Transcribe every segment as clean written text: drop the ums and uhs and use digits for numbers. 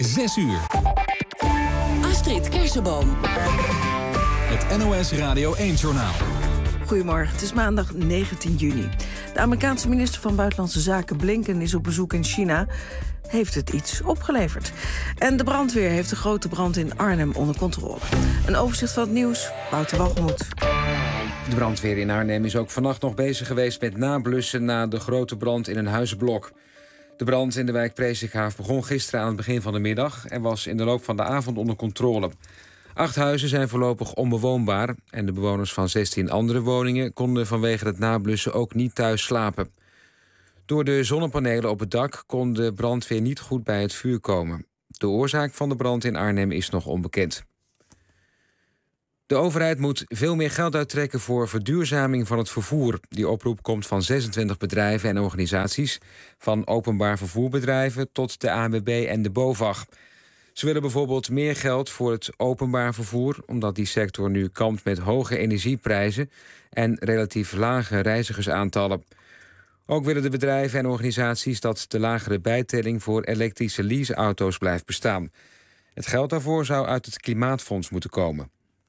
6 uur. Astrid Kersenboom. Het NOS Radio 1-journaal. Goedemorgen, het is maandag 19 juni. De Amerikaanse minister van Buitenlandse Zaken Blinken is op bezoek in China. Heeft het iets opgeleverd? En de brandweer heeft de grote brand in Arnhem onder controle. Een overzicht van het nieuws, Wouter Walgemoed. De brandweer in Arnhem is ook vannacht nog bezig geweest met nablussen na de grote brand in een huizenblok. De brand in de wijk Presikhaaf begon gisteren aan het begin van de middag en was in de loop van de avond onder controle. 8 huizen zijn voorlopig onbewoonbaar en de bewoners van 16 andere woningen konden vanwege het nablussen ook niet thuis slapen. Door de zonnepanelen op het dak kon de brandweer niet goed bij het vuur komen. De oorzaak van de brand in Arnhem is nog onbekend. De overheid moet veel meer geld uittrekken voor verduurzaming van het vervoer. Die oproep komt van 26 bedrijven en organisaties, van openbaar vervoerbedrijven tot de ANWB en de BOVAG. Ze willen bijvoorbeeld meer geld voor het openbaar vervoer, omdat die sector nu kampt met hoge energieprijzen en relatief lage reizigersaantallen. Ook willen de bedrijven en organisaties dat de lagere bijtelling voor elektrische leaseauto's blijft bestaan. Het geld daarvoor zou uit het Klimaatfonds moeten komen.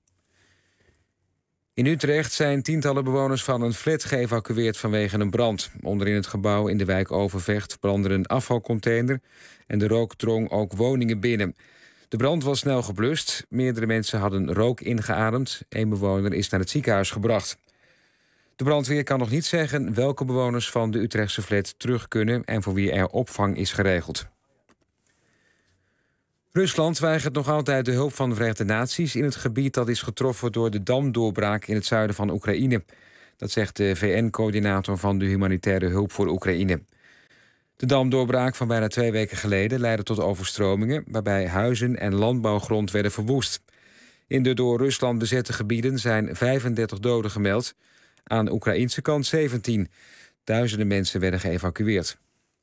In Utrecht zijn tientallen bewoners van een flat geëvacueerd vanwege een brand. Onderin het gebouw in de wijk Overvecht brandde een afvalcontainer en de rook drong ook woningen binnen. De brand was snel geblust. Meerdere mensen hadden rook ingeademd. 1 bewoner is naar het ziekenhuis gebracht. De brandweer kan nog niet zeggen welke bewoners van de Utrechtse flat terug kunnen en voor wie er opvang is geregeld. Rusland weigert nog altijd de hulp van de Verenigde Naties in het gebied dat is getroffen door de damdoorbraak in het zuiden van Oekraïne. Dat zegt de VN-coördinator van de humanitaire hulp voor Oekraïne. De damdoorbraak van bijna 2 weken geleden leidde tot overstromingen, waarbij huizen en landbouwgrond werden verwoest. In de door Rusland bezette gebieden zijn 35 doden gemeld. Aan de Oekraïnse kant 17. Duizenden mensen werden geëvacueerd.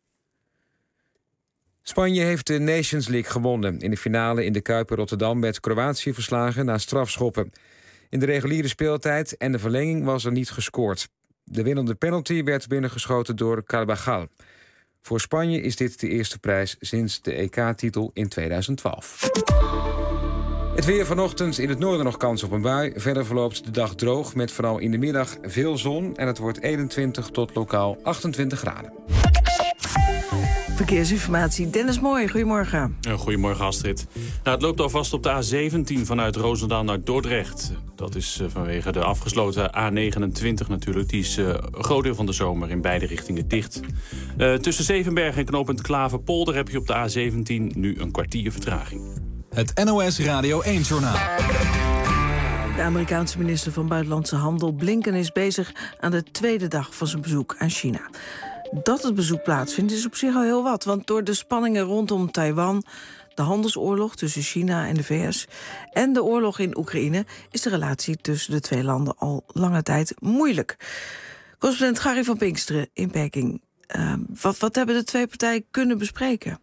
Spanje heeft de Nations League gewonnen. In de finale in de Kuip in Rotterdam werd Kroatië verslagen na strafschoppen. In de reguliere speeltijd en de verlenging was er niet gescoord. De winnende penalty werd binnengeschoten door Carvajal. Voor Spanje is dit de eerste prijs sinds de EK-titel in 2012. Het weer vanochtend, in het noorden nog kans op een bui. Verder verloopt de dag droog met vooral in de middag veel zon. En het wordt 21 tot lokaal 28 graden. Verkeersinformatie, Dennis Mooij, goedemorgen. Goedemorgen Astrid. Het loopt alvast op de A17 vanuit Roosendaal naar Dordrecht. Dat is vanwege de afgesloten A29 natuurlijk. Die is een groot deel van de zomer in beide richtingen dicht. Tussen Zevenberg en knooppunt Klaverpolder heb je op de A17 nu een kwartier vertraging. Het NOS Radio 1-journaal. De Amerikaanse minister van Buitenlandse Handel Blinken is bezig aan de 2e dag van zijn bezoek aan China. Dat het bezoek plaatsvindt is op zich al heel wat, want door de spanningen rondom Taiwan, de handelsoorlog tussen China en de VS en de oorlog in Oekraïne is de relatie tussen de 2 landen al lange tijd moeilijk. Correspondent Gary van Pinksteren in Peking. Wat hebben de 2 partijen kunnen bespreken?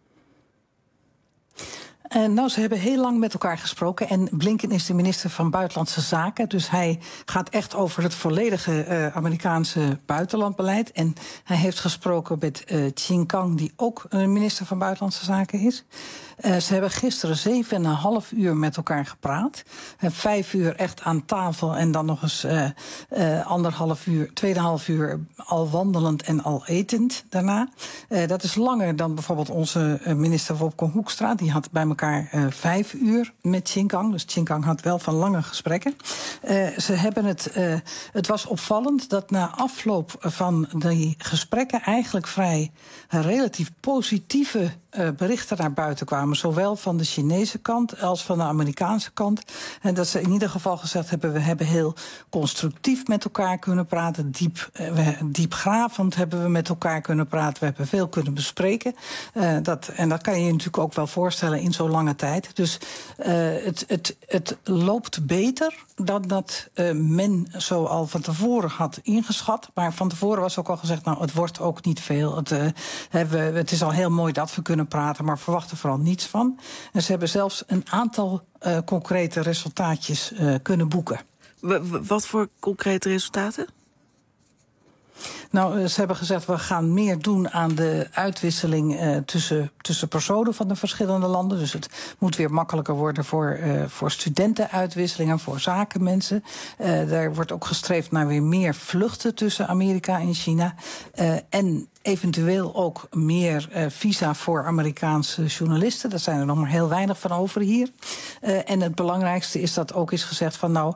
Ze hebben heel lang met elkaar gesproken. En Blinken is de minister van Buitenlandse Zaken. Dus hij gaat echt over het volledige Amerikaanse buitenlandbeleid. En hij heeft gesproken met Qin Gang, die ook minister van Buitenlandse Zaken is. Ze hebben gisteren 7,5 uur met elkaar gepraat. 5 uur echt aan tafel en dan nog eens 2,5 uur al wandelend en al etend daarna. Dat is langer dan bijvoorbeeld onze minister Wopke Hoekstra. Die had bij elkaar 5 uur met Qin Gang. Dus Qin Gang had wel van lange gesprekken. Ze hebben het was opvallend dat na afloop van die gesprekken eigenlijk vrij relatief positieve berichten naar buiten kwamen. Zowel van de Chinese kant als van de Amerikaanse kant. En dat ze in ieder geval gezegd hebben, we hebben heel constructief met elkaar kunnen praten. Diepgravend hebben we met elkaar kunnen praten. We hebben veel kunnen bespreken. En dat kan je je natuurlijk ook wel voorstellen in zo'n lange tijd. Dus het loopt beter dan dat men zo al van tevoren had ingeschat. Maar van tevoren was ook al gezegd, nou, het wordt ook niet veel. Het is al heel mooi dat we kunnen praten, maar verwacht er vooral niets van. En ze hebben zelfs een aantal concrete resultaatjes kunnen boeken. Wat voor concrete resultaten? Nou, ze hebben gezegd, we gaan meer doen aan de uitwisseling tussen personen van de verschillende landen. Dus het moet weer makkelijker worden voor studentenuitwisselingen, voor zakenmensen. Daar wordt ook gestreefd naar weer meer vluchten tussen Amerika en China. En eventueel ook meer visa voor Amerikaanse journalisten. Daar zijn er nog maar heel weinig van over hier. En het belangrijkste is dat ook is gezegd van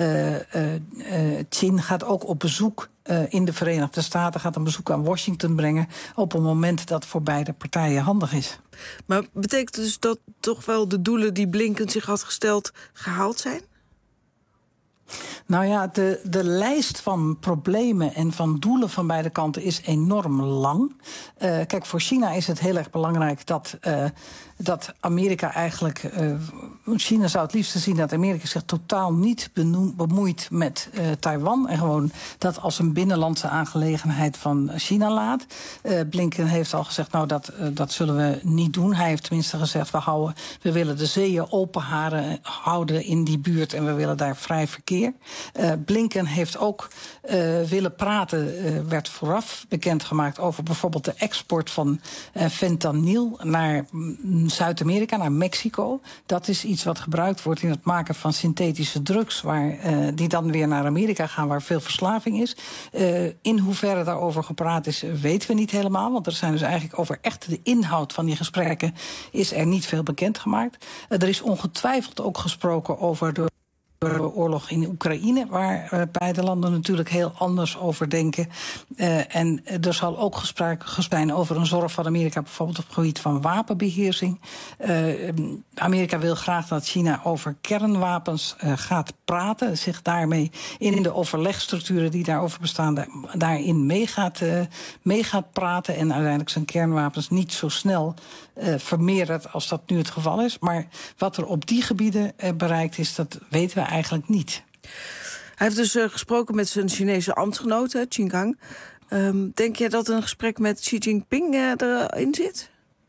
Chin gaat ook op bezoek in de Verenigde Staten, gaat een bezoek aan Washington brengen op een moment dat voor beide partijen handig is. Maar betekent dus dat toch wel de doelen die Blinken zich had gesteld gehaald zijn? Nou ja, de lijst van problemen en van doelen van beide kanten is enorm lang. Kijk, voor China is het heel erg belangrijk dat Amerika eigenlijk... China zou het liefst zien dat Amerika zich totaal niet bemoeit met Taiwan. En gewoon dat als een binnenlandse aangelegenheid van China laat. Blinken heeft al gezegd, dat zullen we niet doen. Hij heeft tenminste gezegd, we willen de zeeën open houden in die buurt en we willen daar vrij verkeer. Blinken heeft ook willen praten, werd vooraf bekendgemaakt over bijvoorbeeld de export van fentanyl naar Zuid-Amerika, naar Mexico. Dat is iets wat gebruikt wordt in het maken van synthetische drugs, die dan weer naar Amerika gaan, waar veel verslaving is. In hoeverre daarover gepraat is, weten we niet helemaal, want er zijn dus eigenlijk over echt de inhoud van die gesprekken is er niet veel bekendgemaakt. Er is ongetwijfeld ook gesproken over de oorlog in Oekraïne, waar beide landen natuurlijk heel anders over denken. En er zal ook gesproken zijn over een zorg van Amerika, bijvoorbeeld op het gebied van wapenbeheersing. Amerika wil graag dat China over kernwapens gaat praten, zich daarmee in de overlegstructuren die daarover bestaan, daarin mee gaat praten en uiteindelijk zijn kernwapens niet zo snel vermeerdert als dat nu het geval is. Maar wat er op die gebieden bereikt is, dat weten we eigenlijk niet. Hij heeft dus gesproken met zijn Chinese ambtsgenoot, Qin. Denk je dat een gesprek met Xi Jinping erin zit?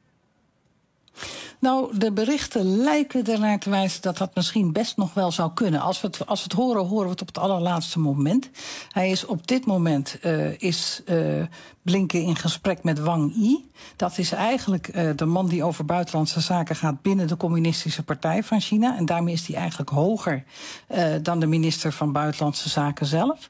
Nou, de berichten lijken ernaar te wijzen dat dat misschien best nog wel zou kunnen. Als we het horen we het op het allerlaatste moment. Hij is op dit moment Blinken in gesprek met Wang Yi. Dat is eigenlijk de man die over buitenlandse zaken gaat binnen de Communistische Partij van China. En daarmee is hij eigenlijk hoger dan de minister van Buitenlandse Zaken zelf.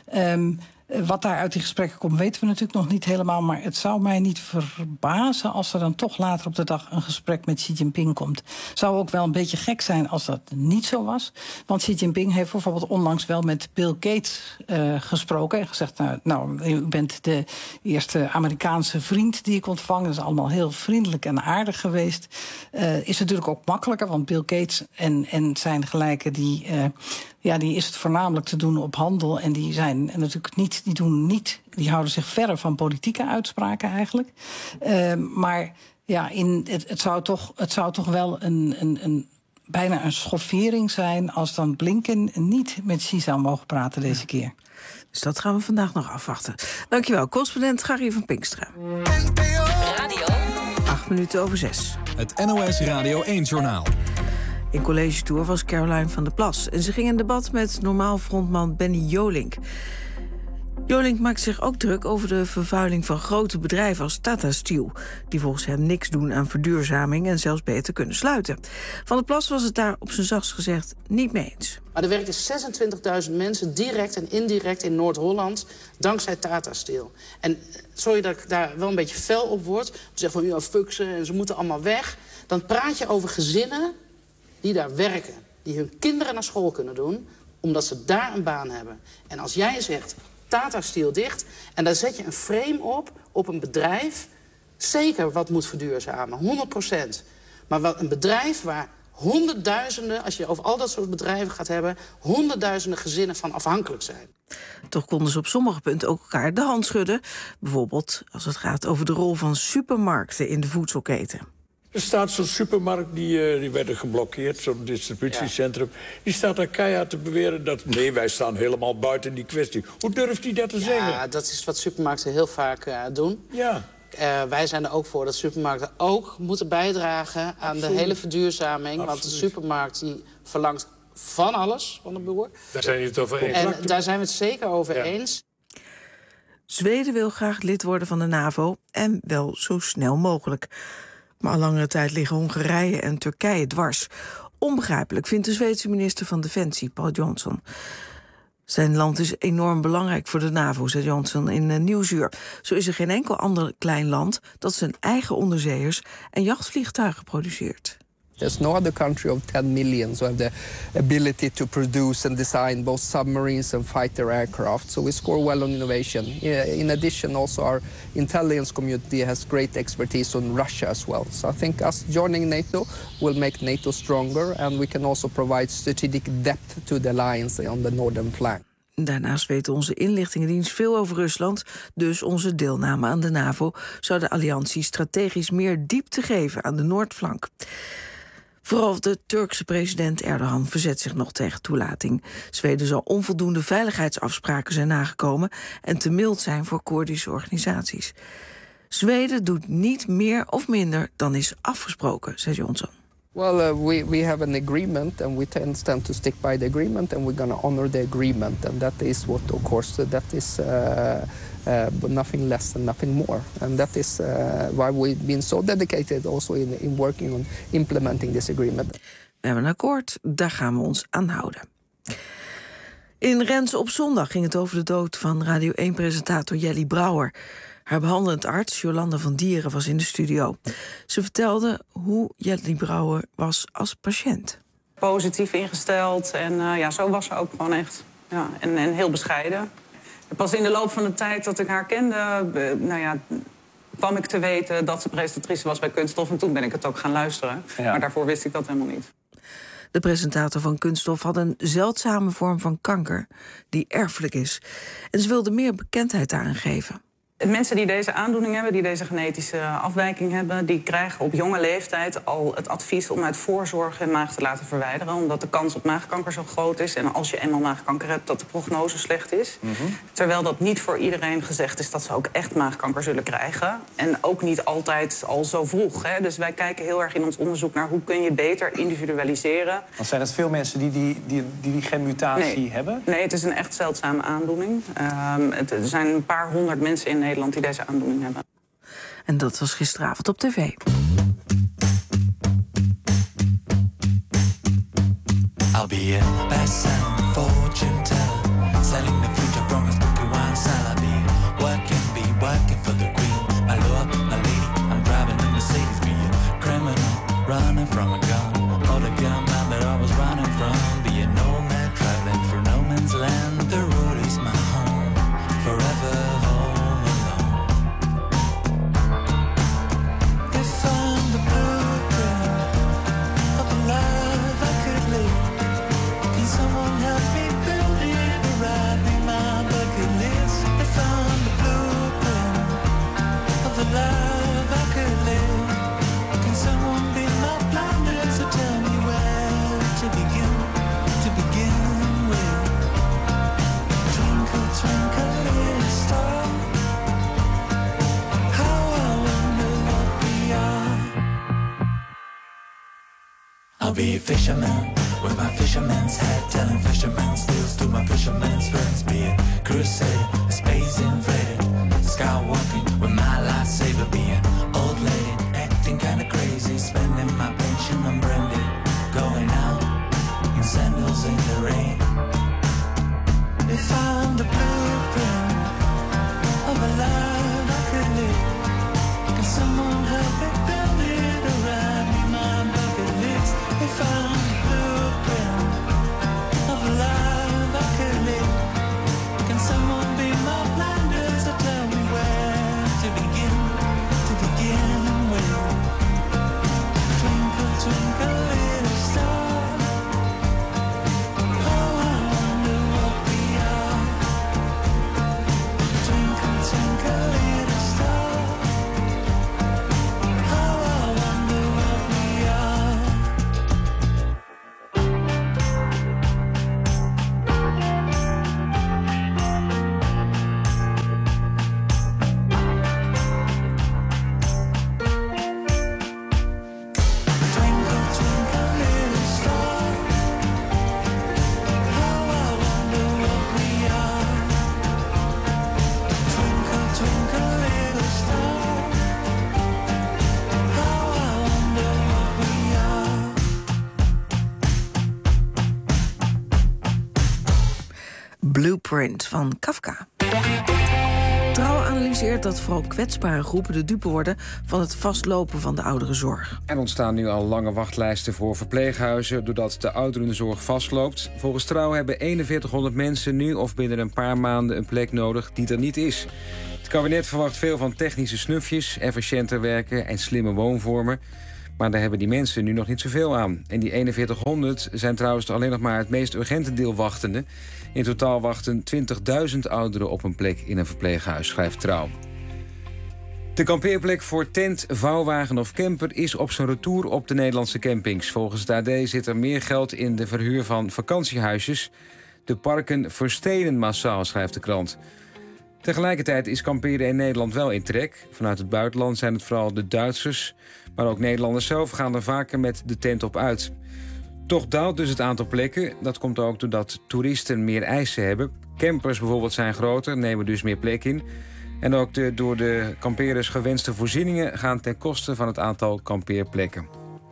Wat daar uit die gesprekken komt, weten we natuurlijk nog niet helemaal. Maar het zou mij niet verbazen als er dan toch later op de dag een gesprek met Xi Jinping komt. Zou ook wel een beetje gek zijn als dat niet zo was. Want Xi Jinping heeft bijvoorbeeld onlangs wel met Bill Gates gesproken. En gezegd, u bent de eerste Amerikaanse vriend die ik ontvang. Dat is allemaal heel vriendelijk en aardig geweest. Is natuurlijk ook makkelijker, want Bill Gates en zijn gelijken die is het voornamelijk te doen op handel. En die zijn natuurlijk die houden zich verre van politieke uitspraken eigenlijk. Maar ja, het zou toch wel bijna een schoffering zijn als dan Blinken niet met Xi zou mogen praten deze keer. Dus dat gaan we vandaag nog afwachten. Dankjewel, correspondent Gary van Pinkstra. Radio 6:08. Het NOS Radio 1-journaal. In College Tour was Caroline van der Plas. En ze ging in debat met normaal frontman Benny Jolink. Jolink maakt zich ook druk over de vervuiling van grote bedrijven als Tata Steel, die volgens hem niks doen aan verduurzaming en zelfs beter kunnen sluiten. Van der Plas was het daar op zijn zachtst gezegd niet mee eens. Maar er werken 26.000 mensen direct en indirect in Noord-Holland dankzij Tata Steel. En sorry dat ik daar wel een beetje fel op word. Zeg van, fuck ze en ze moeten allemaal weg. Dan praat je over gezinnen die daar werken, die hun kinderen naar school kunnen doen, omdat ze daar een baan hebben. En als jij zegt, Tata Steel dicht, en daar zet je een frame op een bedrijf, zeker wat moet verduurzamen, 100%. Maar wat een bedrijf waar honderdduizenden, als je over al dat soort bedrijven gaat hebben, honderdduizenden gezinnen van afhankelijk zijn. Toch konden ze op sommige punten ook elkaar de hand schudden. Bijvoorbeeld als het gaat over de rol van supermarkten in de voedselketen. Er staat zo'n supermarkt, die werden geblokkeerd, zo'n distributiecentrum. Ja. Die staat daar keihard te beweren dat, nee, wij staan helemaal buiten die kwestie. Hoe durft hij dat te zeggen? Ja, dat is wat supermarkten heel vaak doen. Ja. Wij zijn er ook voor dat supermarkten ook moeten bijdragen aan de hele verduurzaming. Absoluut. Want de supermarkt die verlangt van alles van de boer. Daar zijn we het over eens. En daar zijn we het zeker over eens. Zweden wil graag lid worden van de NAVO en wel zo snel mogelijk. Maar al langere tijd liggen Hongarije en Turkije dwars. Onbegrijpelijk vindt de Zweedse minister van Defensie, Paul Johnson. Zijn land is enorm belangrijk voor de NAVO, zei Johnson in Nieuwsuur. Zo is er geen enkel ander klein land dat zijn eigen onderzeeërs en jachtvliegtuigen produceert. There's no other country of 10 million who have the ability to produce and design both submarines and fighter aircraft. So we score well on innovation. In addition, also our intelligence community has great expertise on Russia as well. So I think us joining NATO will make NATO stronger, and we can also provide strategic depth to the alliance on the northern flank. Daarnaast weet onze inlichtingendienst veel over Rusland. Dus onze deelname aan de NAVO zou de alliantie strategisch meer diepte geven aan de noordflank. Vooral de Turkse president Erdogan verzet zich nog tegen toelating. Zweden zal onvoldoende veiligheidsafspraken zijn nagekomen en te mild zijn voor Koerdische organisaties. Zweden doet niet meer of minder dan is afgesproken, zei Johnson. Well, we have an agreement, and we stand to stick by the agreement, and we're going to honor the agreement, and that is what, of course, that is nothing less and nothing more, and that is why we've been so dedicated also in working on implementing this agreement. We hebben een akkoord, daar gaan we ons aan houden. In Renze op zondag ging het over de dood van Radio 1-presentator Jelly Brouwer. Haar behandelend arts, Jolanda van Dieren, was in de studio. Ze vertelde hoe Jelly Brouwer was als patiënt. Positief ingesteld en zo was ze ook gewoon echt. Ja, en heel bescheiden. Pas in de loop van de tijd dat ik haar kende, kwam ik te weten dat ze presentatrice was bij Kunststof. En toen ben ik het ook gaan luisteren. Ja. Maar daarvoor wist ik dat helemaal niet. De presentator van Kunststof had een zeldzame vorm van kanker die erfelijk is. En ze wilde meer bekendheid aangeven. Mensen die deze aandoening hebben, die deze genetische afwijking hebben, die krijgen op jonge leeftijd al het advies om uit voorzorg hun maag te laten verwijderen. Omdat de kans op maagkanker zo groot is. En als je eenmaal maagkanker hebt, dat de prognose slecht is. Mm-hmm. Terwijl dat niet voor iedereen gezegd is dat ze ook echt maagkanker zullen krijgen. En ook niet altijd al zo vroeg. Hè. Dus wij kijken heel erg in ons onderzoek naar hoe kun je beter individualiseren. Want zijn het veel mensen die geen mutatie hebben? Nee, het is een echt zeldzame aandoening. Er zijn een paar honderd mensen in Nederland die deze aandoening hebben. En dat was gisteravond op tv. I'll be a best-selling fortune teller, selling the future from a spooky wine cellar. Be working for the queen, my lord, my lady. I'm driving a Mercedes, be a criminal, running from a gun, or the gunman that I was running from. Be a nomad, traveling through no man's land. The road is my home, forever home. I'll be a fisherman with my fisherman's hat, telling fisherman's tales to my fisherman's friends. Be a crusader, a space invader, skywalking with my lightsaber. Be an old lady, acting kinda crazy, spending my pension on brandy, going out in sandals in the rain. We found the blueprint of a life I could live. Can someone help me build it around me, my bucket list? We found the blueprint of a life I could live. Can someone be my blinders or tell me where to begin with? Twinkle, Blueprint van Kafka. Trouw analyseert dat vooral kwetsbare groepen de dupe worden van het vastlopen van de ouderenzorg. Er ontstaan nu al lange wachtlijsten voor verpleeghuizen doordat de ouderenzorg vastloopt. Volgens Trouw hebben 4100 mensen nu of binnen een paar maanden een plek nodig die er niet is. Het kabinet verwacht veel van technische snufjes, efficiënter werken en slimme woonvormen. Maar daar hebben die mensen nu nog niet zoveel aan. En die 4100 zijn trouwens alleen nog maar het meest urgente deel wachtende. In totaal wachten 20.000 ouderen op een plek in een verpleeghuis, schrijft Trouw. De kampeerplek voor tent, vouwwagen of camper is op zijn retour op de Nederlandse campings. Volgens het AD zit er meer geld in de verhuur van vakantiehuisjes. De parken verstenen massaal, schrijft de krant. Tegelijkertijd is kamperen in Nederland wel in trek. Vanuit het buitenland zijn het vooral de Duitsers, maar ook Nederlanders zelf gaan er vaker met de tent op uit. Toch daalt dus het aantal plekken. Dat komt ook doordat toeristen meer eisen hebben. Campers bijvoorbeeld zijn groter, nemen dus meer plek in. En ook de door de kampeerders gewenste voorzieningen gaan ten koste van het aantal kampeerplekken.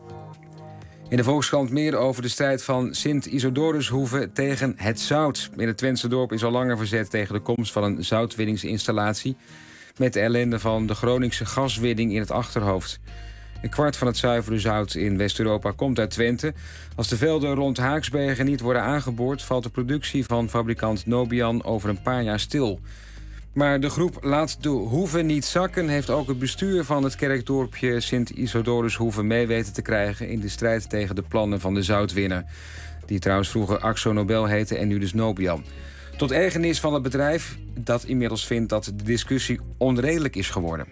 In de Volkskrant meer over de strijd van Sint-Isodorushoeve tegen het zout. In het Twentse dorp is al langer verzet tegen de komst van een zoutwinningsinstallatie, met de ellende van de Groningse gaswinning in het achterhoofd. Een kwart van het zuivere zout in West-Europa komt uit Twente. Als de velden rond Haaksbergen niet worden aangeboord, valt de productie van fabrikant Nobian over een paar jaar stil. Maar de groep Laat de Hoeve niet zakken heeft ook het bestuur van het kerkdorpje Sint-Isodorushoeve mee weten te krijgen in de strijd tegen de plannen van de zoutwinner, die trouwens vroeger Akzo Nobel heette en nu dus Nobian. Tot ergernis van het bedrijf, dat inmiddels vindt dat de discussie onredelijk is geworden.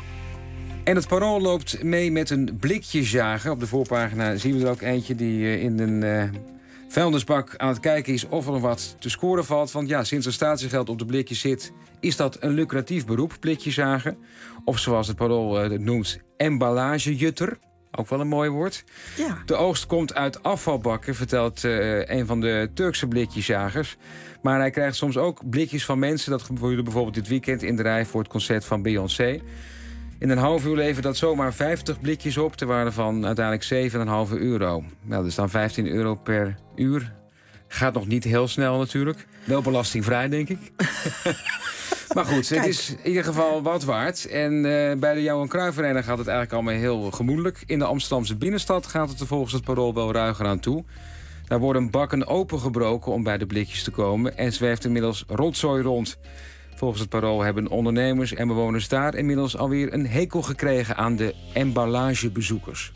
En het Parool loopt mee met een blikjesjager. Op de voorpagina zien we er ook eentje die in een vuilnisbak aan het kijken is of er nog wat te scoren valt. Want ja, sinds er statiegeld op de blikjes zit, is dat een lucratief beroep, blikjesjager. Of zoals het Parool het noemt, emballagejutter. Ook wel een mooi woord. Ja. De oogst komt uit afvalbakken, vertelt een van de Turkse blikjesjagers. Maar hij krijgt soms ook blikjes van mensen. Dat gebeurde bijvoorbeeld dit weekend in de rij voor het concert van Beyoncé. In een half uur levert dat zomaar 50 blikjes op, ter waarde van uiteindelijk €7,5. Nou, dat is dan €15 per uur. Gaat nog niet heel snel natuurlijk. Wel belastingvrij, denk ik. Maar goed, het is in ieder geval wat waard. En bij de Johan Cruijff Arena gaat het eigenlijk allemaal heel gemoedelijk. In de Amsterdamse binnenstad gaat het er volgens het Parool wel ruiger aan toe. Daar worden bakken opengebroken om bij de blikjes te komen en zwerft inmiddels rotzooi rond. Volgens het Parool hebben ondernemers en bewoners daar inmiddels alweer een hekel gekregen aan de emballagebezoekers.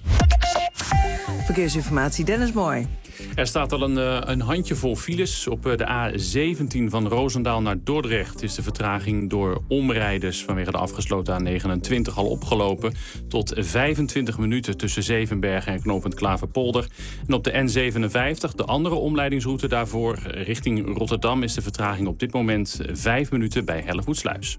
Verkeersinformatie, Dennis Mooi. Er staat al een handjevol files. Op de A17 van Roosendaal naar Dordrecht is de vertraging door omrijders vanwege de afgesloten A29 al opgelopen tot 25 minuten tussen Zevenbergen en knooppunt Klaverpolder. En op de N57, de andere omleidingsroute daarvoor, richting Rotterdam, is de vertraging op dit moment 5 minuten bij Hellevoetsluis.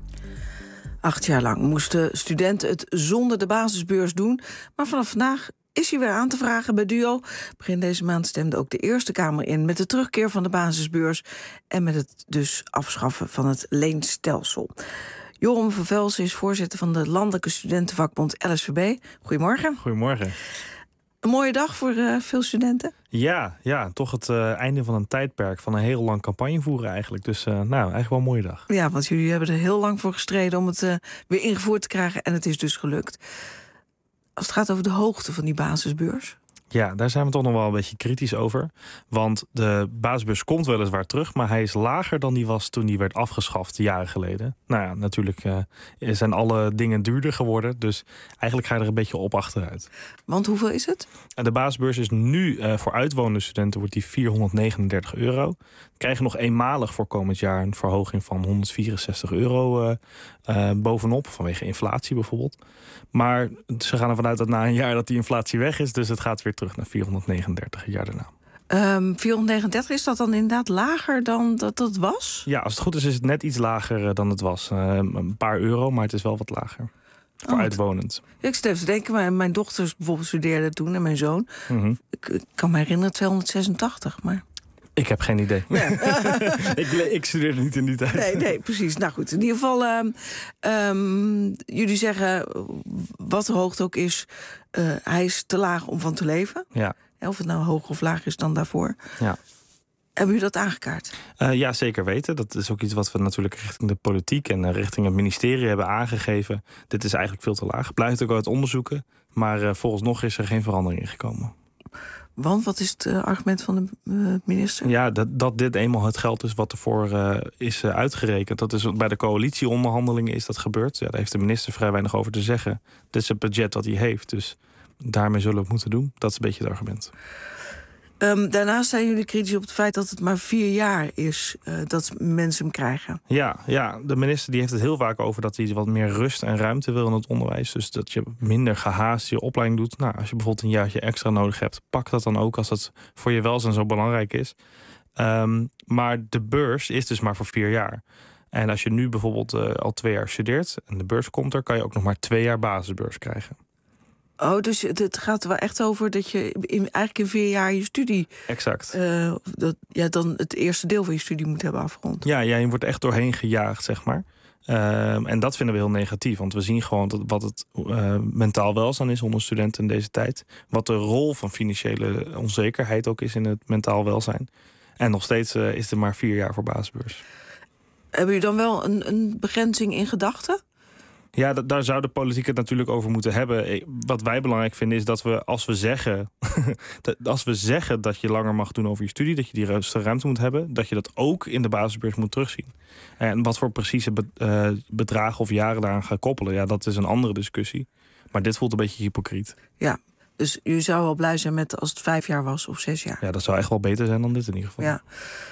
8 jaar lang moesten studenten het zonder de basisbeurs doen, maar vanaf vandaag is hij weer aan te vragen bij DUO. Begin deze maand stemde ook de Eerste Kamer in met de terugkeer van de basisbeurs en met het dus afschaffen van het leenstelsel. Joram van Velsen is voorzitter van de Landelijke Studentenvakbond LSVB. Goedemorgen. Goedemorgen. Een mooie dag voor veel studenten? Ja, toch het einde van een tijdperk van een heel lang campagne voeren eigenlijk. Dus eigenlijk wel een mooie dag. Ja, want jullie hebben er heel lang voor gestreden om het weer ingevoerd te krijgen en het is dus gelukt. Als het gaat over de hoogte van die basisbeurs? Ja, daar zijn we toch nog wel een beetje kritisch over. Want de basisbeurs komt weliswaar terug, maar hij is lager dan die was toen die werd afgeschaft jaren geleden. Nou ja, natuurlijk zijn alle dingen duurder geworden. Dus eigenlijk ga je er een beetje op achteruit. Want hoeveel is het? De basisbeurs is nu voor uitwonende studenten wordt die €439. Krijgen nog eenmalig voor komend jaar een verhoging van €164 bovenop, vanwege inflatie bijvoorbeeld. Maar ze gaan ervan uit dat na een jaar dat die inflatie weg is, dus het gaat weer terug naar 439 het jaar daarna. 439, is dat dan inderdaad lager dan dat het was? Ja, als het goed is het net iets lager dan het was. Een paar euro, maar het is wel wat lager. Voor uitwonend. Ik zit even te denken, mijn dochters bijvoorbeeld studeerden toen en mijn zoon. Mm-hmm. Ik kan me herinneren 286, maar... Ik heb geen idee. Ja. ik studeerde niet in die tijd. Nee, precies. Nou goed, in ieder geval... jullie zeggen, wat de hoogte ook is... hij is te laag om van te leven. Ja. Of het nou hoger of lager is dan daarvoor. Ja. Hebben u dat aangekaart? Ja, zeker weten. Dat is ook iets wat we natuurlijk richting de politiek en richting het ministerie hebben aangegeven. Dit is eigenlijk veel te laag. Blijft ook uit onderzoeken. Maar vooralsnog is er geen verandering in gekomen. Want wat is het argument van de minister? Ja, dat dit eenmaal het geld is wat ervoor is uitgerekend. Dat is bij de coalitieonderhandelingen is dat gebeurd. Ja, daar heeft de minister vrij weinig over te zeggen. Dit is het budget dat hij heeft. Dus daarmee zullen we het moeten doen. Dat is een beetje het argument. Daarnaast zijn jullie kritisch op het feit dat het maar 4 jaar is dat mensen hem krijgen. Ja, de minister die heeft het heel vaak over dat hij wat meer rust en ruimte wil in het onderwijs. Dus dat je minder gehaast je opleiding doet. Nou, als je bijvoorbeeld een jaartje extra nodig hebt, pak dat dan ook als dat voor je welzijn zo belangrijk is. Maar de beurs is dus maar voor 4 jaar. En als je nu bijvoorbeeld al 2 jaar studeert en de beurs komt er, kan je ook nog maar 2 jaar basisbeurs krijgen. Oh, dus het gaat er wel echt over dat je eigenlijk in 4 jaar je studie... Exact. Dan het eerste deel van je studie moet hebben afgerond. Ja, je wordt echt doorheen gejaagd, zeg maar. En dat vinden we heel negatief. Want we zien gewoon wat het mentaal welzijn is onder studenten in deze tijd. Wat de rol van financiële onzekerheid ook is in het mentaal welzijn. En nog steeds is er maar 4 jaar voor basisbeurs. Hebben jullie dan wel een begrenzing in gedachten? Ja, daar zou de politiek het natuurlijk over moeten hebben. Wat wij belangrijk vinden is dat we, als we zeggen dat je langer mag doen over je studie, dat je die ruimte moet hebben, dat je dat ook in de basisbeurs moet terugzien. En wat voor precieze bedragen of jaren daaraan gaan koppelen, ja, dat is een andere discussie. Maar dit voelt een beetje hypocriet. Ja, dus u zou wel blij zijn met als het 5 jaar was of 6 jaar? Ja, dat zou echt wel beter zijn dan dit in ieder geval. Ja.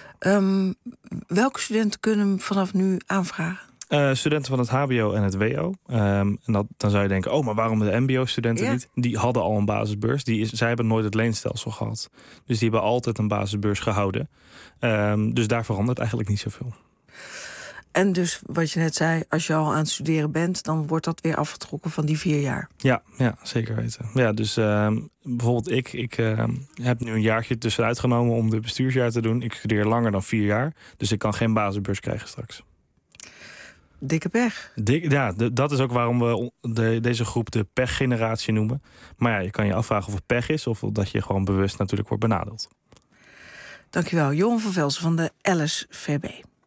Welke studenten kunnen hem vanaf nu aanvragen? Studenten van het hbo en het wo. Dan zou je denken, maar waarom de mbo-studenten niet? Die hadden al een basisbeurs. Zij hebben nooit het leenstelsel gehad. Dus die hebben altijd een basisbeurs gehouden. Dus daar verandert eigenlijk niet zoveel. En dus wat je net zei, als je al aan het studeren bent, dan wordt dat weer afgetrokken van die 4 jaar. Ja, zeker weten. Ja, dus bijvoorbeeld ik heb nu een jaartje tussenuit genomen om de bestuursjaar te doen. Ik studeer langer dan 4 jaar. Dus ik kan geen basisbeurs krijgen straks. Dikke pech. Dat is ook waarom we deze groep de pechgeneratie noemen. Maar ja, je kan je afvragen of het pech is of dat je gewoon bewust natuurlijk wordt benadeeld. Dankjewel, Johan van Velsen van de LSVB.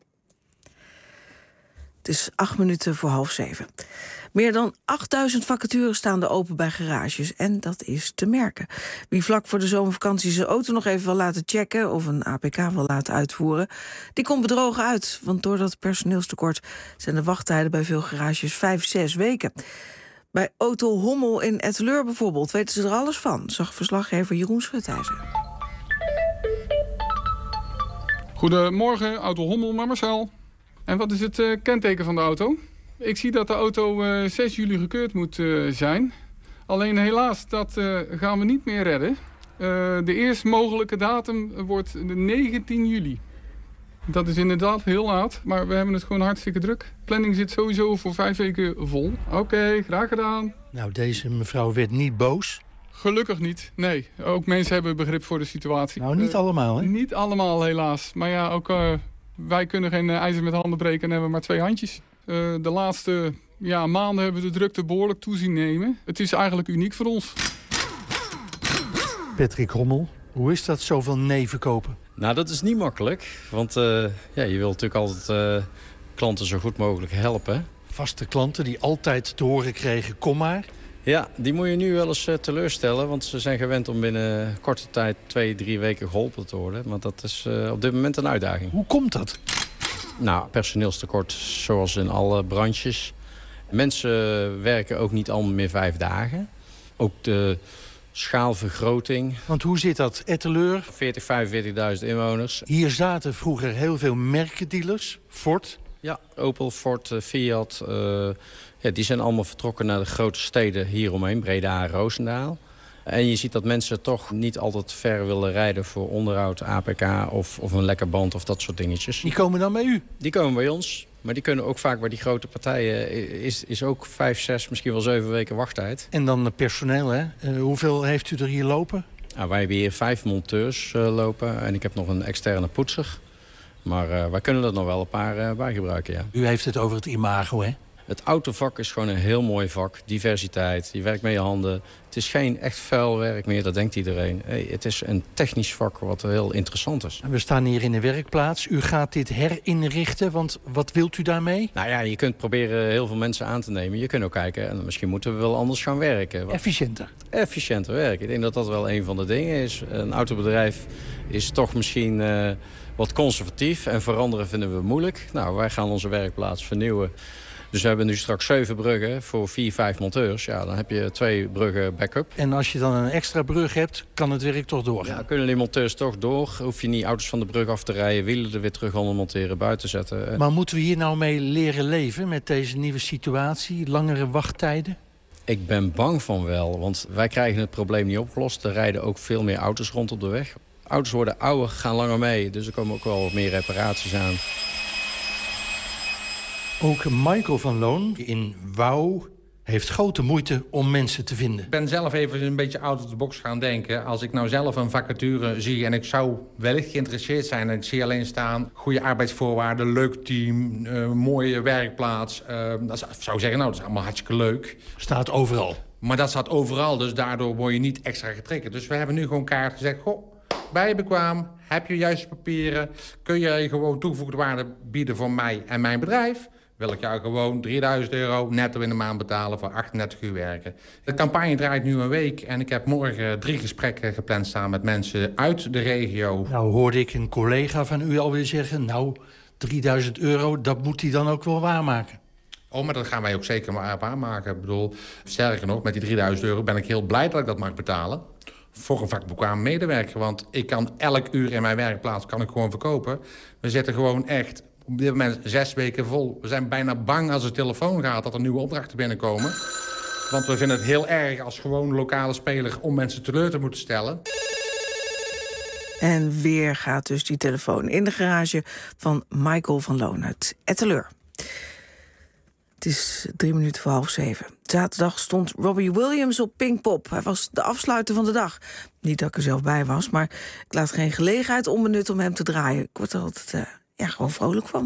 Het is 7:08. Meer dan 8000 vacatures staan er open bij garages. En dat is te merken. Wie vlak voor de zomervakantie zijn auto nog even wil laten checken of een APK wil laten uitvoeren, die komt bedrogen uit. Want door dat personeelstekort zijn de wachttijden bij veel garages 5-6 weken. Bij Auto Hommel in Etteleur bijvoorbeeld weten ze er alles van, zag verslaggever Jeroen Schutijzer. Goedemorgen, Auto Hommel, maar Marcel. En wat is het kenteken van de auto? Ik zie dat de auto 6 juli gekeurd moet zijn. Alleen helaas, dat gaan we niet meer redden. De eerst mogelijke datum wordt de 19 juli. Dat is inderdaad heel laat, maar we hebben het gewoon hartstikke druk. De planning zit sowieso voor 5 weken vol. Oké, graag gedaan. Nou, deze mevrouw werd niet boos. Gelukkig niet, nee. Ook mensen hebben begrip voor de situatie. Nou, niet allemaal, hè? Niet allemaal, helaas. Maar ja, ook wij kunnen geen ijzer met handen breken en hebben maar 2 handjes. De laatste maanden hebben we de drukte behoorlijk toezien nemen. Het is eigenlijk uniek voor ons. Patrick Hommel, hoe is dat zoveel nee verkopen? Nou, dat is niet makkelijk. Want je wil natuurlijk altijd klanten zo goed mogelijk helpen. Vaste klanten die altijd te horen kregen, kom maar. Ja, die moet je nu wel eens teleurstellen. Want ze zijn gewend om binnen korte tijd 2-3 weken geholpen te worden. Maar dat is op dit moment een uitdaging. Hoe komt dat? Nou, personeelstekort zoals in alle branches. Mensen werken ook niet allemaal meer 5 dagen. Ook de schaalvergroting. Want hoe zit dat? Etteleur? 45.000 inwoners. Hier zaten vroeger heel veel merkendealers. Ford? Ja, Opel, Ford, Fiat. Die zijn allemaal vertrokken naar de grote steden hieromheen. Breda en Roosendaal. En je ziet dat mensen toch niet altijd ver willen rijden voor onderhoud, APK of een lekker band of dat soort dingetjes. Die komen dan bij u? Die komen bij ons. Maar die kunnen ook vaak bij die grote partijen. Is ook 5, 6, misschien wel 7 weken wachttijd. En dan personeel, hè? Hoeveel heeft u er hier lopen? Nou, wij hebben hier 5 monteurs lopen. En ik heb nog een externe poetser. Maar wij kunnen er nog wel een paar bij gebruiken, ja. U heeft het over het imago, hè? Het autovak is gewoon een heel mooi vak. Diversiteit, je werkt met je handen. Het is geen echt vuil werk meer, dat denkt iedereen. Het is een technisch vak wat heel interessant is. We staan hier in de werkplaats. U gaat dit herinrichten, want wat wilt u daarmee? Nou ja, je kunt proberen heel veel mensen aan te nemen. Je kunt ook kijken, en misschien moeten we wel anders gaan werken. Efficiënter? Efficiënter werken. Ik denk dat dat wel een van de dingen is. Een autobedrijf is toch misschien wat conservatief en veranderen vinden we moeilijk. Nou, wij gaan onze werkplaats vernieuwen. Dus we hebben nu straks 7 bruggen voor 4-5 monteurs. Ja, dan heb je 2 bruggen backup. En als je dan een extra brug hebt, kan het werk toch doorgaan? Ja, kunnen die monteurs toch door. Hoef je niet auto's van de brug af te rijden, wielen er weer terug onder monteren, buiten zetten. Maar moeten we hier nou mee leren leven met deze nieuwe situatie? Langere wachttijden? Ik ben bang van wel, want wij krijgen het probleem niet opgelost. Er rijden ook veel meer auto's rond op de weg. Auto's worden ouder, gaan langer mee, dus er komen ook wel wat meer reparaties aan. Ook Michael van Loon in Wouw heeft grote moeite om mensen te vinden. Ik ben zelf even een beetje out of the box gaan denken. Als ik nou zelf een vacature zie en ik zou wellicht geïnteresseerd zijn... en ik zie alleen staan, goede arbeidsvoorwaarden, leuk team, mooie werkplaats. Dan zou ik zeggen, nou, dat is allemaal hartstikke leuk. Staat overal. Maar dat staat overal, dus daardoor word je niet extra getriggerd. Dus we hebben nu gewoon kaart gezegd, goh, ben je bekwaam, heb je juiste papieren... kun je gewoon toegevoegde waarde bieden voor mij en mijn bedrijf... wil ik jou gewoon €3.000 netto in de maand betalen voor 38 uur werken. De campagne draait nu een week en ik heb morgen 3 gesprekken gepland staan met mensen uit de regio. Nou hoorde ik een collega van u alweer zeggen, nou €3.000, dat moet hij dan ook wel waarmaken. Oh, maar dat gaan wij ook zeker waarmaken. Ik bedoel, sterker nog, met die €3.000 ben ik heel blij dat ik dat mag betalen. Voor een vakbekwaam medewerker, want ik kan elk uur in mijn werkplaats kan ik gewoon verkopen. We zitten gewoon echt... op dit moment 6 weken vol. We zijn bijna bang als de telefoon gaat dat er nieuwe opdrachten binnenkomen. Want we vinden het heel erg als gewoon lokale speler om mensen teleur te moeten stellen. En weer gaat dus die telefoon in de garage van Michael van Loon uit Etteleur. Het is 7:03. Zaterdag stond Robbie Williams op Pinkpop. Hij was de afsluiter van de dag. Niet dat ik er zelf bij was, maar ik laat geen gelegenheid onbenut om hem te draaien. Ik word er altijd... gewoon vrolijk van.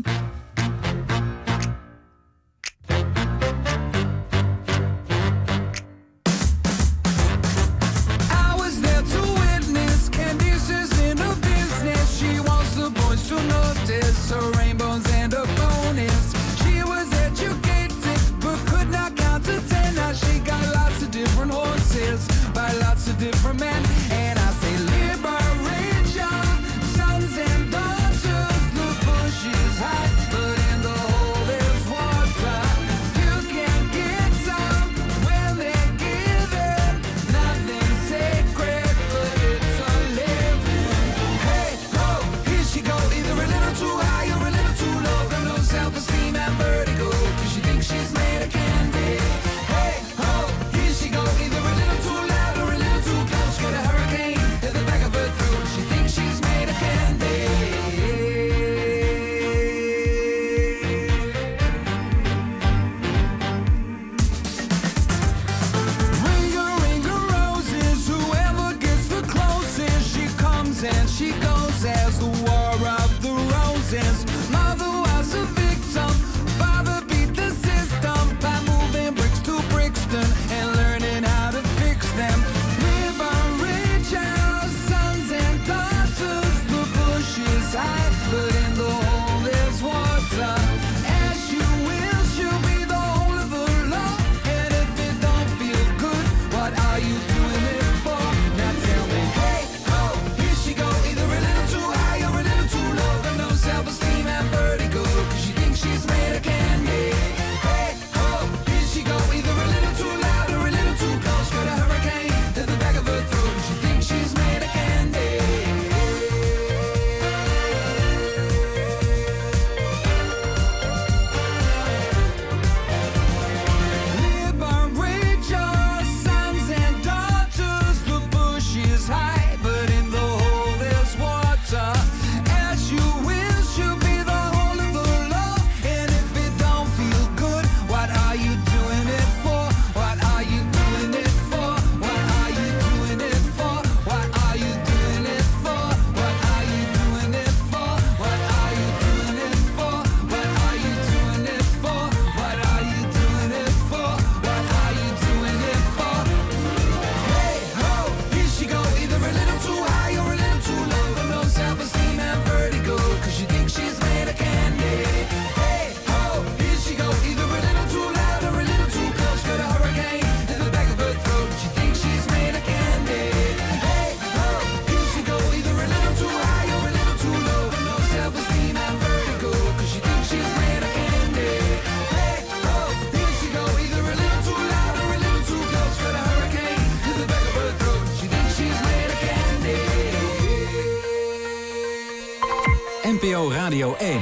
But NPO Radio 1.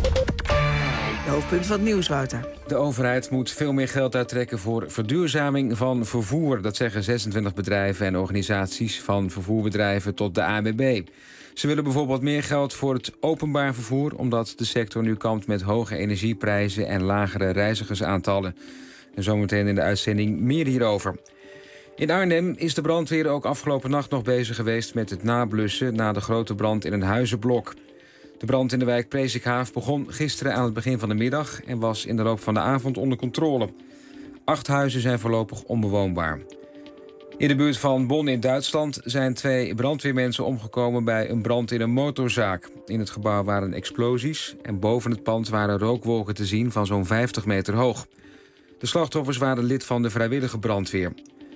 De hoofdpunt van het nieuws, Wouter. De overheid moet veel meer geld uittrekken voor verduurzaming van vervoer. Dat zeggen 26 bedrijven en organisaties van vervoerbedrijven tot de ANWB. Ze willen bijvoorbeeld meer geld voor het openbaar vervoer, omdat de sector nu kampt met hoge energieprijzen en lagere reizigersaantallen. En zometeen in de uitzending meer hierover. In Arnhem is de brandweer ook afgelopen nacht nog bezig geweest met het nablussen na de grote brand in een huizenblok. De brand in de wijk Presikhaaf begon gisteren aan het begin van de middag en was in de loop van de avond onder controle. 8 huizen zijn voorlopig onbewoonbaar. In de buurt van Bonn in Duitsland zijn 2 brandweermensen omgekomen bij een brand in een motorzaak. In het gebouw waren explosies en boven het pand waren rookwolken te zien van zo'n 50 meter hoog. De slachtoffers waren lid van de vrijwillige brandweer.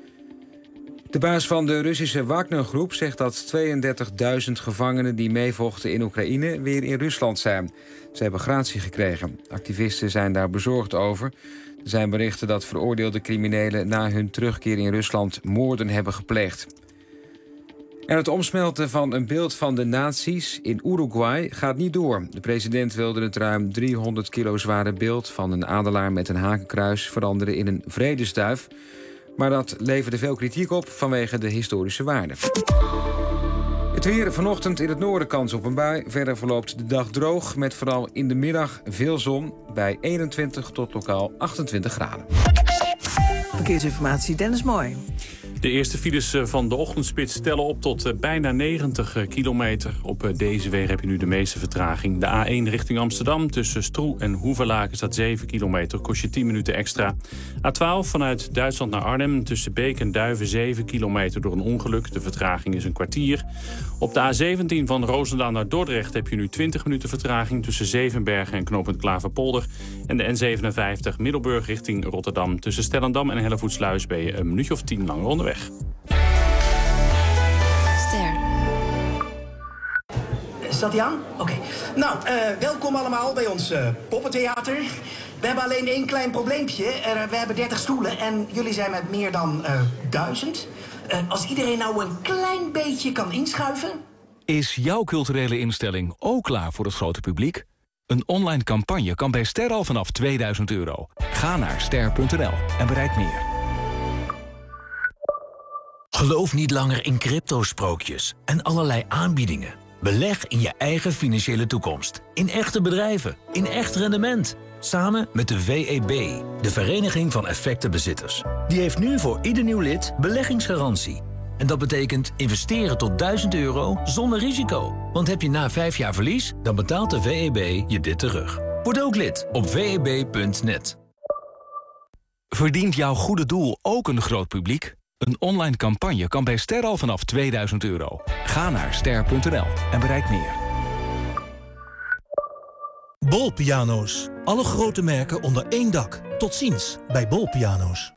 De baas van de Russische Wagner-groep zegt dat 32.000 gevangenen die meevochten in Oekraïne weer in Rusland zijn. Ze hebben gratie gekregen. Activisten zijn daar bezorgd over. Er zijn berichten dat veroordeelde criminelen na hun terugkeer in Rusland moorden hebben gepleegd. En het omsmelten van een beeld van de nazi's in Uruguay gaat niet door. De president wilde het ruim 300 kilo zware beeld van een adelaar met een hakenkruis veranderen in een vredesduif. Maar dat leverde veel kritiek op vanwege de historische waarde. Het weer vanochtend in het noorden kans op een bui. Verder verloopt de dag droog met vooral in de middag veel zon bij 21 tot lokaal 28 graden. Verkeersinformatie, Dennis Mooi. De eerste files van de ochtendspits tellen op tot bijna 90 kilometer. Op deze wegen heb je nu de meeste vertraging. De A1 richting Amsterdam tussen Stroe en Hoevelaken staat 7 kilometer. Kost je 10 minuten extra. A12 vanuit Duitsland naar Arnhem tussen Beek en Duiven 7 kilometer door een ongeluk. De vertraging is een kwartier. Op de A17 van Roosendaal naar Dordrecht heb je nu 20 minuten vertraging tussen Zevenbergen en knooppunt Klaverpolder. En de N57 Middelburg richting Rotterdam tussen Stellendam en Hellevoetsluis ben je een minuutje of 10 langer onderweg. Ster. Staat die aan? Oké. Nou, welkom allemaal bij ons poppentheater. We hebben alleen 1 klein probleempje. We hebben 30 stoelen en jullie zijn met meer dan 1000. Als iedereen nou een klein beetje kan inschuiven. Is jouw culturele instelling ook klaar voor het grote publiek? Een online campagne kan bij Ster al vanaf €2000. Ga naar ster.nl en bereik meer. Geloof niet langer in cryptosprookjes en allerlei aanbiedingen. Beleg in je eigen financiële toekomst. In echte bedrijven. In echt rendement. Samen met de VEB, de Vereniging van Effectenbezitters. Die heeft nu voor ieder nieuw lid beleggingsgarantie. En dat betekent investeren tot €1000 zonder risico. Want heb je na 5 jaar verlies, dan betaalt de VEB je dit terug. Word ook lid op veb.net. Verdient jouw goede doel ook een groot publiek? Een online campagne kan bij Ster al vanaf €2000. Ga naar ster.nl en bereik meer. Bol Piano's. Alle grote merken onder één dak. Tot ziens bij Bol Piano's.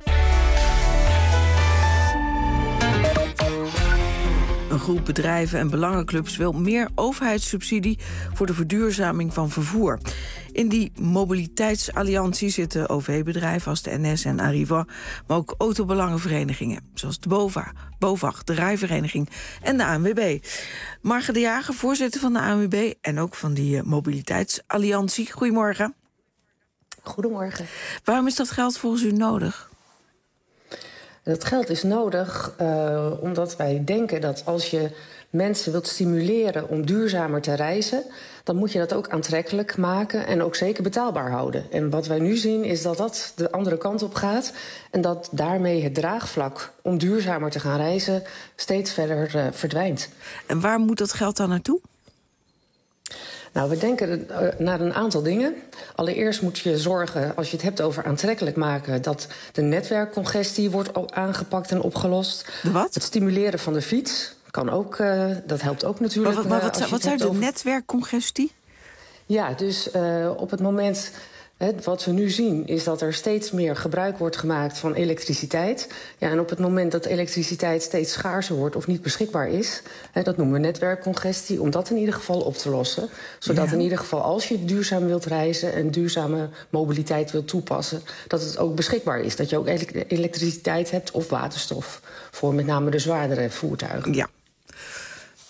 Een groep bedrijven en belangenclubs wil meer overheidssubsidie voor de verduurzaming van vervoer. In die mobiliteitsalliantie zitten OV-bedrijven als de NS en Arriva, maar ook autobelangenverenigingen, zoals de BOVAG, de Rijvereniging en de ANWB. Marga de Jager, voorzitter van de ANWB en ook van die mobiliteitsalliantie. Goedemorgen. Goedemorgen. Waarom is dat geld volgens u nodig? Dat geld is nodig omdat wij denken dat als je mensen wilt stimuleren om duurzamer te reizen, dan moet je dat ook aantrekkelijk maken en ook zeker betaalbaar houden. En wat wij nu zien is dat dat de andere kant op gaat en dat daarmee het draagvlak om duurzamer te gaan reizen steeds verder verdwijnt. En waar moet dat geld dan naartoe? Nou, we denken naar een aantal dingen. Allereerst moet je zorgen, als je het hebt over aantrekkelijk maken, dat de netwerkcongestie wordt aangepakt en opgelost. De wat? Het stimuleren van de fiets kan ook, dat helpt ook natuurlijk. Wat zijn de netwerkcongestie? Ja, dus op het moment, wat we nu zien is dat er steeds meer gebruik wordt gemaakt van elektriciteit. Ja, en op het moment dat elektriciteit steeds schaarser wordt of niet beschikbaar is, dat noemen we netwerkcongestie, om dat in ieder geval op te lossen. Zodat in ieder geval als je duurzaam wilt reizen en duurzame mobiliteit wilt toepassen, dat het ook beschikbaar is. Dat je ook elektriciteit hebt of waterstof voor met name de zwaardere voertuigen. Ja.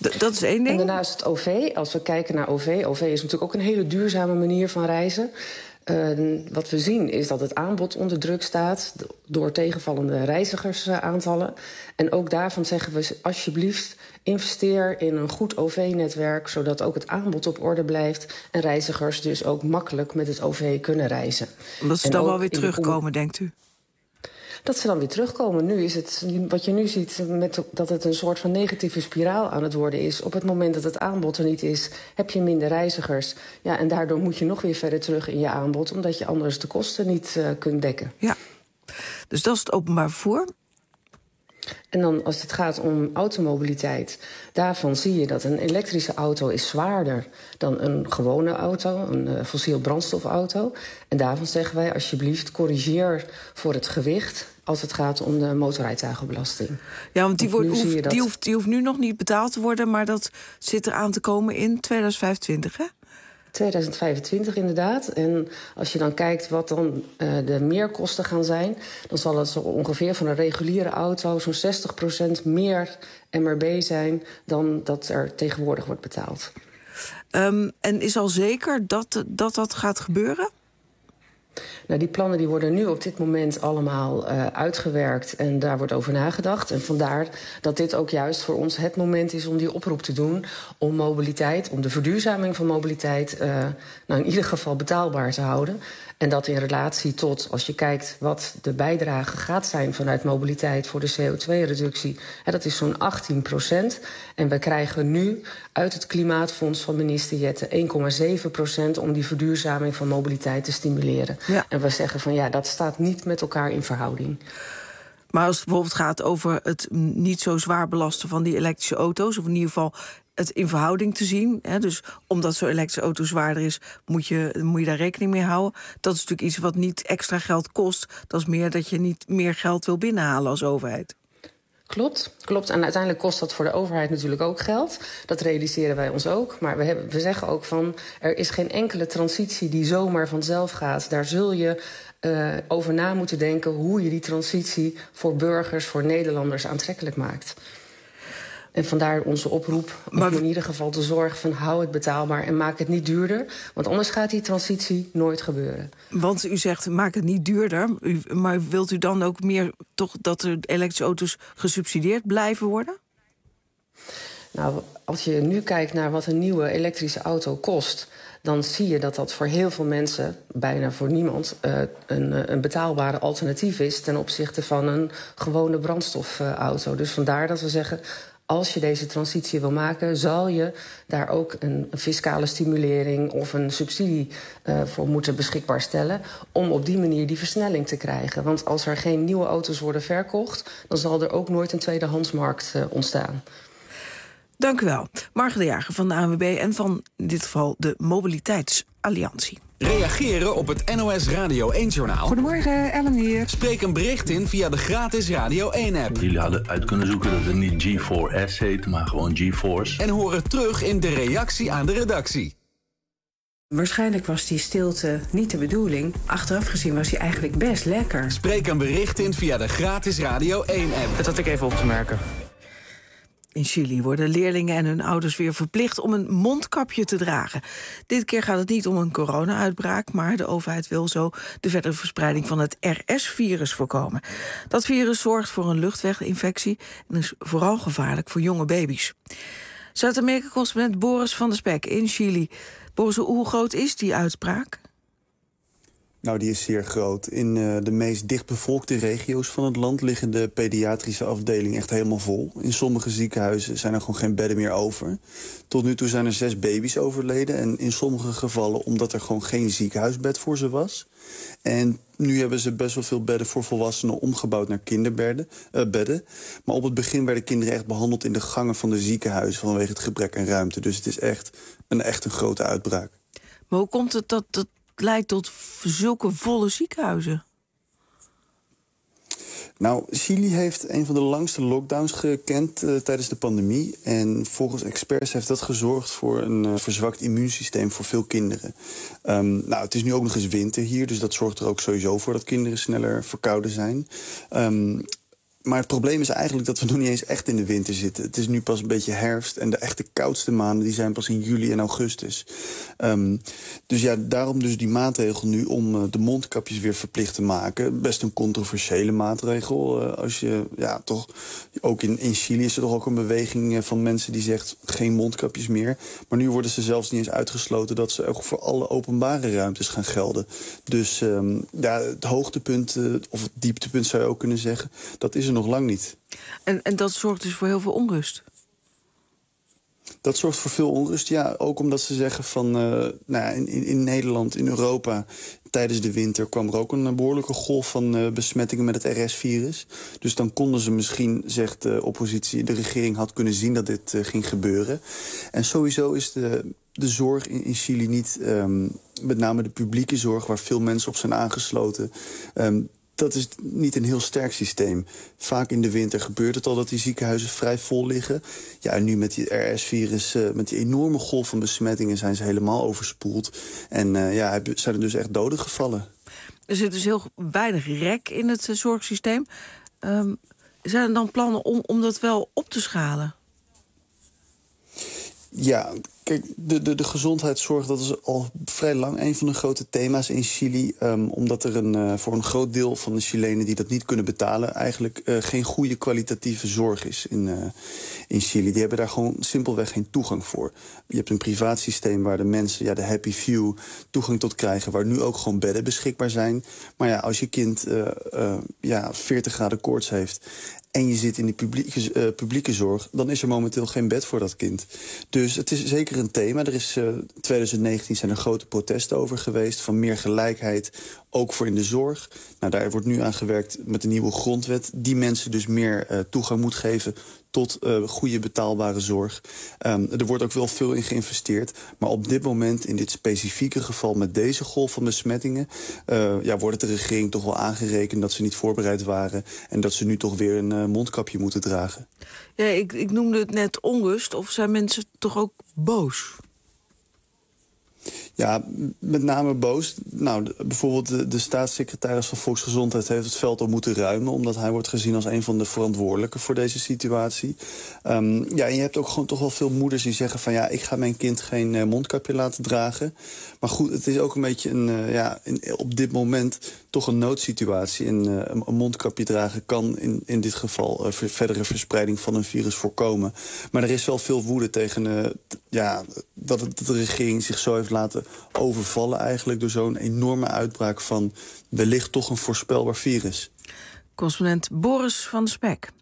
Dat is één ding. En daarnaast het OV. Als we kijken naar OV. OV is natuurlijk ook een hele duurzame manier van reizen. Wat we zien is dat het aanbod onder druk staat door tegenvallende reizigersaantallen. En ook daarvan zeggen we alsjeblieft investeer in een goed OV-netwerk, zodat ook het aanbod op orde blijft en reizigers dus ook makkelijk met het OV kunnen reizen. Omdat ze dan wel weer terugkomen, denkt u? Dat ze dan weer terugkomen. Nu is het, wat je nu ziet, dat het een soort van negatieve spiraal aan het worden is. Op het moment dat het aanbod er niet is, heb je minder reizigers. Ja, en daardoor moet je nog weer verder terug in je aanbod, omdat je anders de kosten niet kunt dekken. Ja, dus dat is het openbaar vervoer. En dan als het gaat om automobiliteit, daarvan zie je dat een elektrische auto is zwaarder dan een gewone auto, een fossiel brandstofauto. En daarvan zeggen wij alsjeblieft corrigeer voor het gewicht als het gaat om de motorrijtuigenbelasting. Ja, want die hoeft nu nog niet betaald te worden, maar dat zit eraan te komen in 2025, hè? 2025 inderdaad. En als je dan kijkt wat dan de meerkosten gaan zijn, dan zal het zo ongeveer van een reguliere auto zo'n 60% meer MRB zijn dan dat er tegenwoordig wordt betaald. En is al zeker dat gaat gebeuren? Nou, die plannen die worden nu op dit moment allemaal uitgewerkt en daar wordt over nagedacht. En vandaar dat dit ook juist voor ons het moment is om die oproep te doen om mobiliteit, om de verduurzaming van mobiliteit in ieder geval betaalbaar te houden. En dat in relatie tot, als je kijkt wat de bijdrage gaat zijn vanuit mobiliteit voor de CO2-reductie, dat is zo'n 18%. En we krijgen nu uit het Klimaatfonds van minister Jette 1,7% om die verduurzaming van mobiliteit te stimuleren. Ja. En we zeggen van ja, dat staat niet met elkaar in verhouding. Maar als het bijvoorbeeld gaat over het niet zo zwaar belasten van die elektrische auto's, of in ieder geval het in verhouding te zien, hè, dus omdat zo'n elektrische auto zwaarder is, moet je daar rekening mee houden. Dat is natuurlijk iets wat niet extra geld kost. Dat is meer dat je niet meer geld wil binnenhalen als overheid. Klopt. En uiteindelijk kost dat voor de overheid natuurlijk ook geld. Dat realiseren wij ons ook. Maar we zeggen ook van, er is geen enkele transitie die zomaar vanzelf gaat. Daar zul je over na moeten denken hoe je die transitie voor burgers, voor Nederlanders aantrekkelijk maakt. En vandaar onze oproep om in ieder geval te zorgen van hou het betaalbaar en maak het niet duurder. Want anders gaat die transitie nooit gebeuren. Want u zegt maak het niet duurder. Maar wilt u dan ook meer toch dat de elektrische auto's gesubsidieerd blijven worden? Nou, als je nu kijkt naar wat een nieuwe elektrische auto kost, dan zie je dat dat voor heel veel mensen, bijna voor niemand, een betaalbare alternatief is ten opzichte van een gewone brandstofauto. Dus vandaar dat we zeggen, als je deze transitie wil maken, zal je daar ook een fiscale stimulering of een subsidie voor moeten beschikbaar stellen, om op die manier die versnelling te krijgen. Want als er geen nieuwe auto's worden verkocht, dan zal er ook nooit een tweedehandsmarkt ontstaan. Dank u wel. Marga de Jager van de ANWB en van in dit geval de Mobiliteitsalliantie. Reageren op het NOS Radio 1-journaal? Goedemorgen, Ellen hier. Spreek een bericht in via de gratis Radio 1-app. Jullie hadden uit kunnen zoeken dat het niet G4S heet, maar gewoon GeForce. En hoor het terug in de reactie aan de redactie. Waarschijnlijk was die stilte niet de bedoeling. Achteraf gezien was hij eigenlijk best lekker. Spreek een bericht in via de gratis Radio 1-app. Dat had ik even op te merken. In Chili worden leerlingen en hun ouders weer verplicht om een mondkapje te dragen. Dit keer gaat het niet om een corona-uitbraak, maar de overheid wil zo de verdere verspreiding van het RS-virus voorkomen. Dat virus zorgt voor een luchtweginfectie en is vooral gevaarlijk voor jonge baby's. Zuid-Amerika-correspondent Boris van der Spek in Chili. Boris, hoe groot is die uitbraak? Nou, die is zeer groot. In de meest dichtbevolkte regio's van het land liggen de pediatrische afdelingen echt helemaal vol. In sommige ziekenhuizen zijn er gewoon geen bedden meer over. Tot nu toe zijn er 6 baby's overleden. En in sommige gevallen omdat er gewoon geen ziekenhuisbed voor ze was. En nu hebben ze best wel veel bedden voor volwassenen omgebouwd naar kinderbedden. Maar op het begin werden kinderen echt behandeld in de gangen van de ziekenhuizen vanwege het gebrek aan ruimte. Dus het is echt een grote uitbraak. Maar hoe komt het dat leidt tot zulke volle ziekenhuizen? Nou, Chili heeft een van de langste lockdowns gekend tijdens de pandemie. En volgens experts heeft dat gezorgd voor een verzwakt immuunsysteem voor veel kinderen. Nou, het is nu ook nog eens winter hier, dus dat zorgt er ook sowieso voor dat kinderen sneller verkouden zijn. Maar het probleem is eigenlijk dat we nog niet eens echt in de winter zitten. Het is nu pas een beetje herfst en de echte koudste maanden die zijn pas in juli en augustus. Dus ja, daarom dus die maatregel nu om de mondkapjes weer verplicht te maken. Best een controversiële maatregel. Als je toch ook in Chili is er toch ook een beweging van mensen die zegt geen mondkapjes meer. Maar nu worden ze zelfs niet eens uitgesloten dat ze ook voor alle openbare ruimtes gaan gelden. Dus het hoogtepunt of het dieptepunt zou je ook kunnen zeggen, dat is er nog lang niet. En dat zorgt dus voor heel veel onrust? Dat zorgt voor veel onrust, ja. Ook omdat ze zeggen van in Nederland, in Europa, tijdens de winter kwam er ook een behoorlijke golf van besmettingen met het RS-virus. Dus dan konden ze misschien, zegt de oppositie, de regering had kunnen zien dat dit ging gebeuren. En sowieso is de zorg in Chili niet, met name de publieke zorg, waar veel mensen op zijn aangesloten, dat is niet een heel sterk systeem. Vaak in de winter gebeurt het al dat die ziekenhuizen vrij vol liggen. Ja, en nu met die RS-virus, met die enorme golf van besmettingen, zijn ze helemaal overspoeld. En zijn er dus echt doden gevallen. Er zit dus heel weinig rek in het zorgsysteem. Zijn er dan plannen om dat wel op te schalen? Ja, kijk, de gezondheidszorg, dat is al vrij lang een van de grote thema's in Chili. Omdat er voor een groot deel van de Chilenen die dat niet kunnen betalen, eigenlijk geen goede kwalitatieve zorg is in Chili. Die hebben daar gewoon simpelweg geen toegang voor. Je hebt een privaat systeem waar de mensen, de happy few, toegang tot krijgen, waar nu ook gewoon bedden beschikbaar zijn. Maar ja, als je kind 40 graden koorts heeft en je zit in de publieke zorg, dan is er momenteel geen bed voor dat kind. Dus het is zeker een thema. Er is 2019 zijn er grote protesten over geweest van meer gelijkheid, ook voor in de zorg. Nou, daar wordt nu aan gewerkt met de nieuwe grondwet, die mensen dus meer toegang moet geven tot goede betaalbare zorg. Er wordt ook wel veel in geïnvesteerd. Maar op dit moment, in dit specifieke geval met deze golf van besmettingen, wordt de regering toch wel aangerekend dat ze niet voorbereid waren en dat ze nu toch weer een mondkapje moeten dragen. Ja, ik noemde het net onrust. Of zijn mensen toch ook boos? Ja, met name boos. Nou, bijvoorbeeld de staatssecretaris van Volksgezondheid heeft het veld al moeten ruimen, omdat hij wordt gezien als een van de verantwoordelijken voor deze situatie. En je hebt ook gewoon toch wel veel moeders die zeggen van ik ga mijn kind geen mondkapje laten dragen. Maar goed, het is ook een beetje op dit moment toch een noodsituatie. Een mondkapje dragen kan in dit geval verdere verspreiding van een virus voorkomen. Maar er is wel veel woede tegen dat de regering zich zo heeft laten overvallen eigenlijk door zo'n enorme uitbraak van wellicht toch een voorspelbaar virus. Correspondent Boris van der Spek.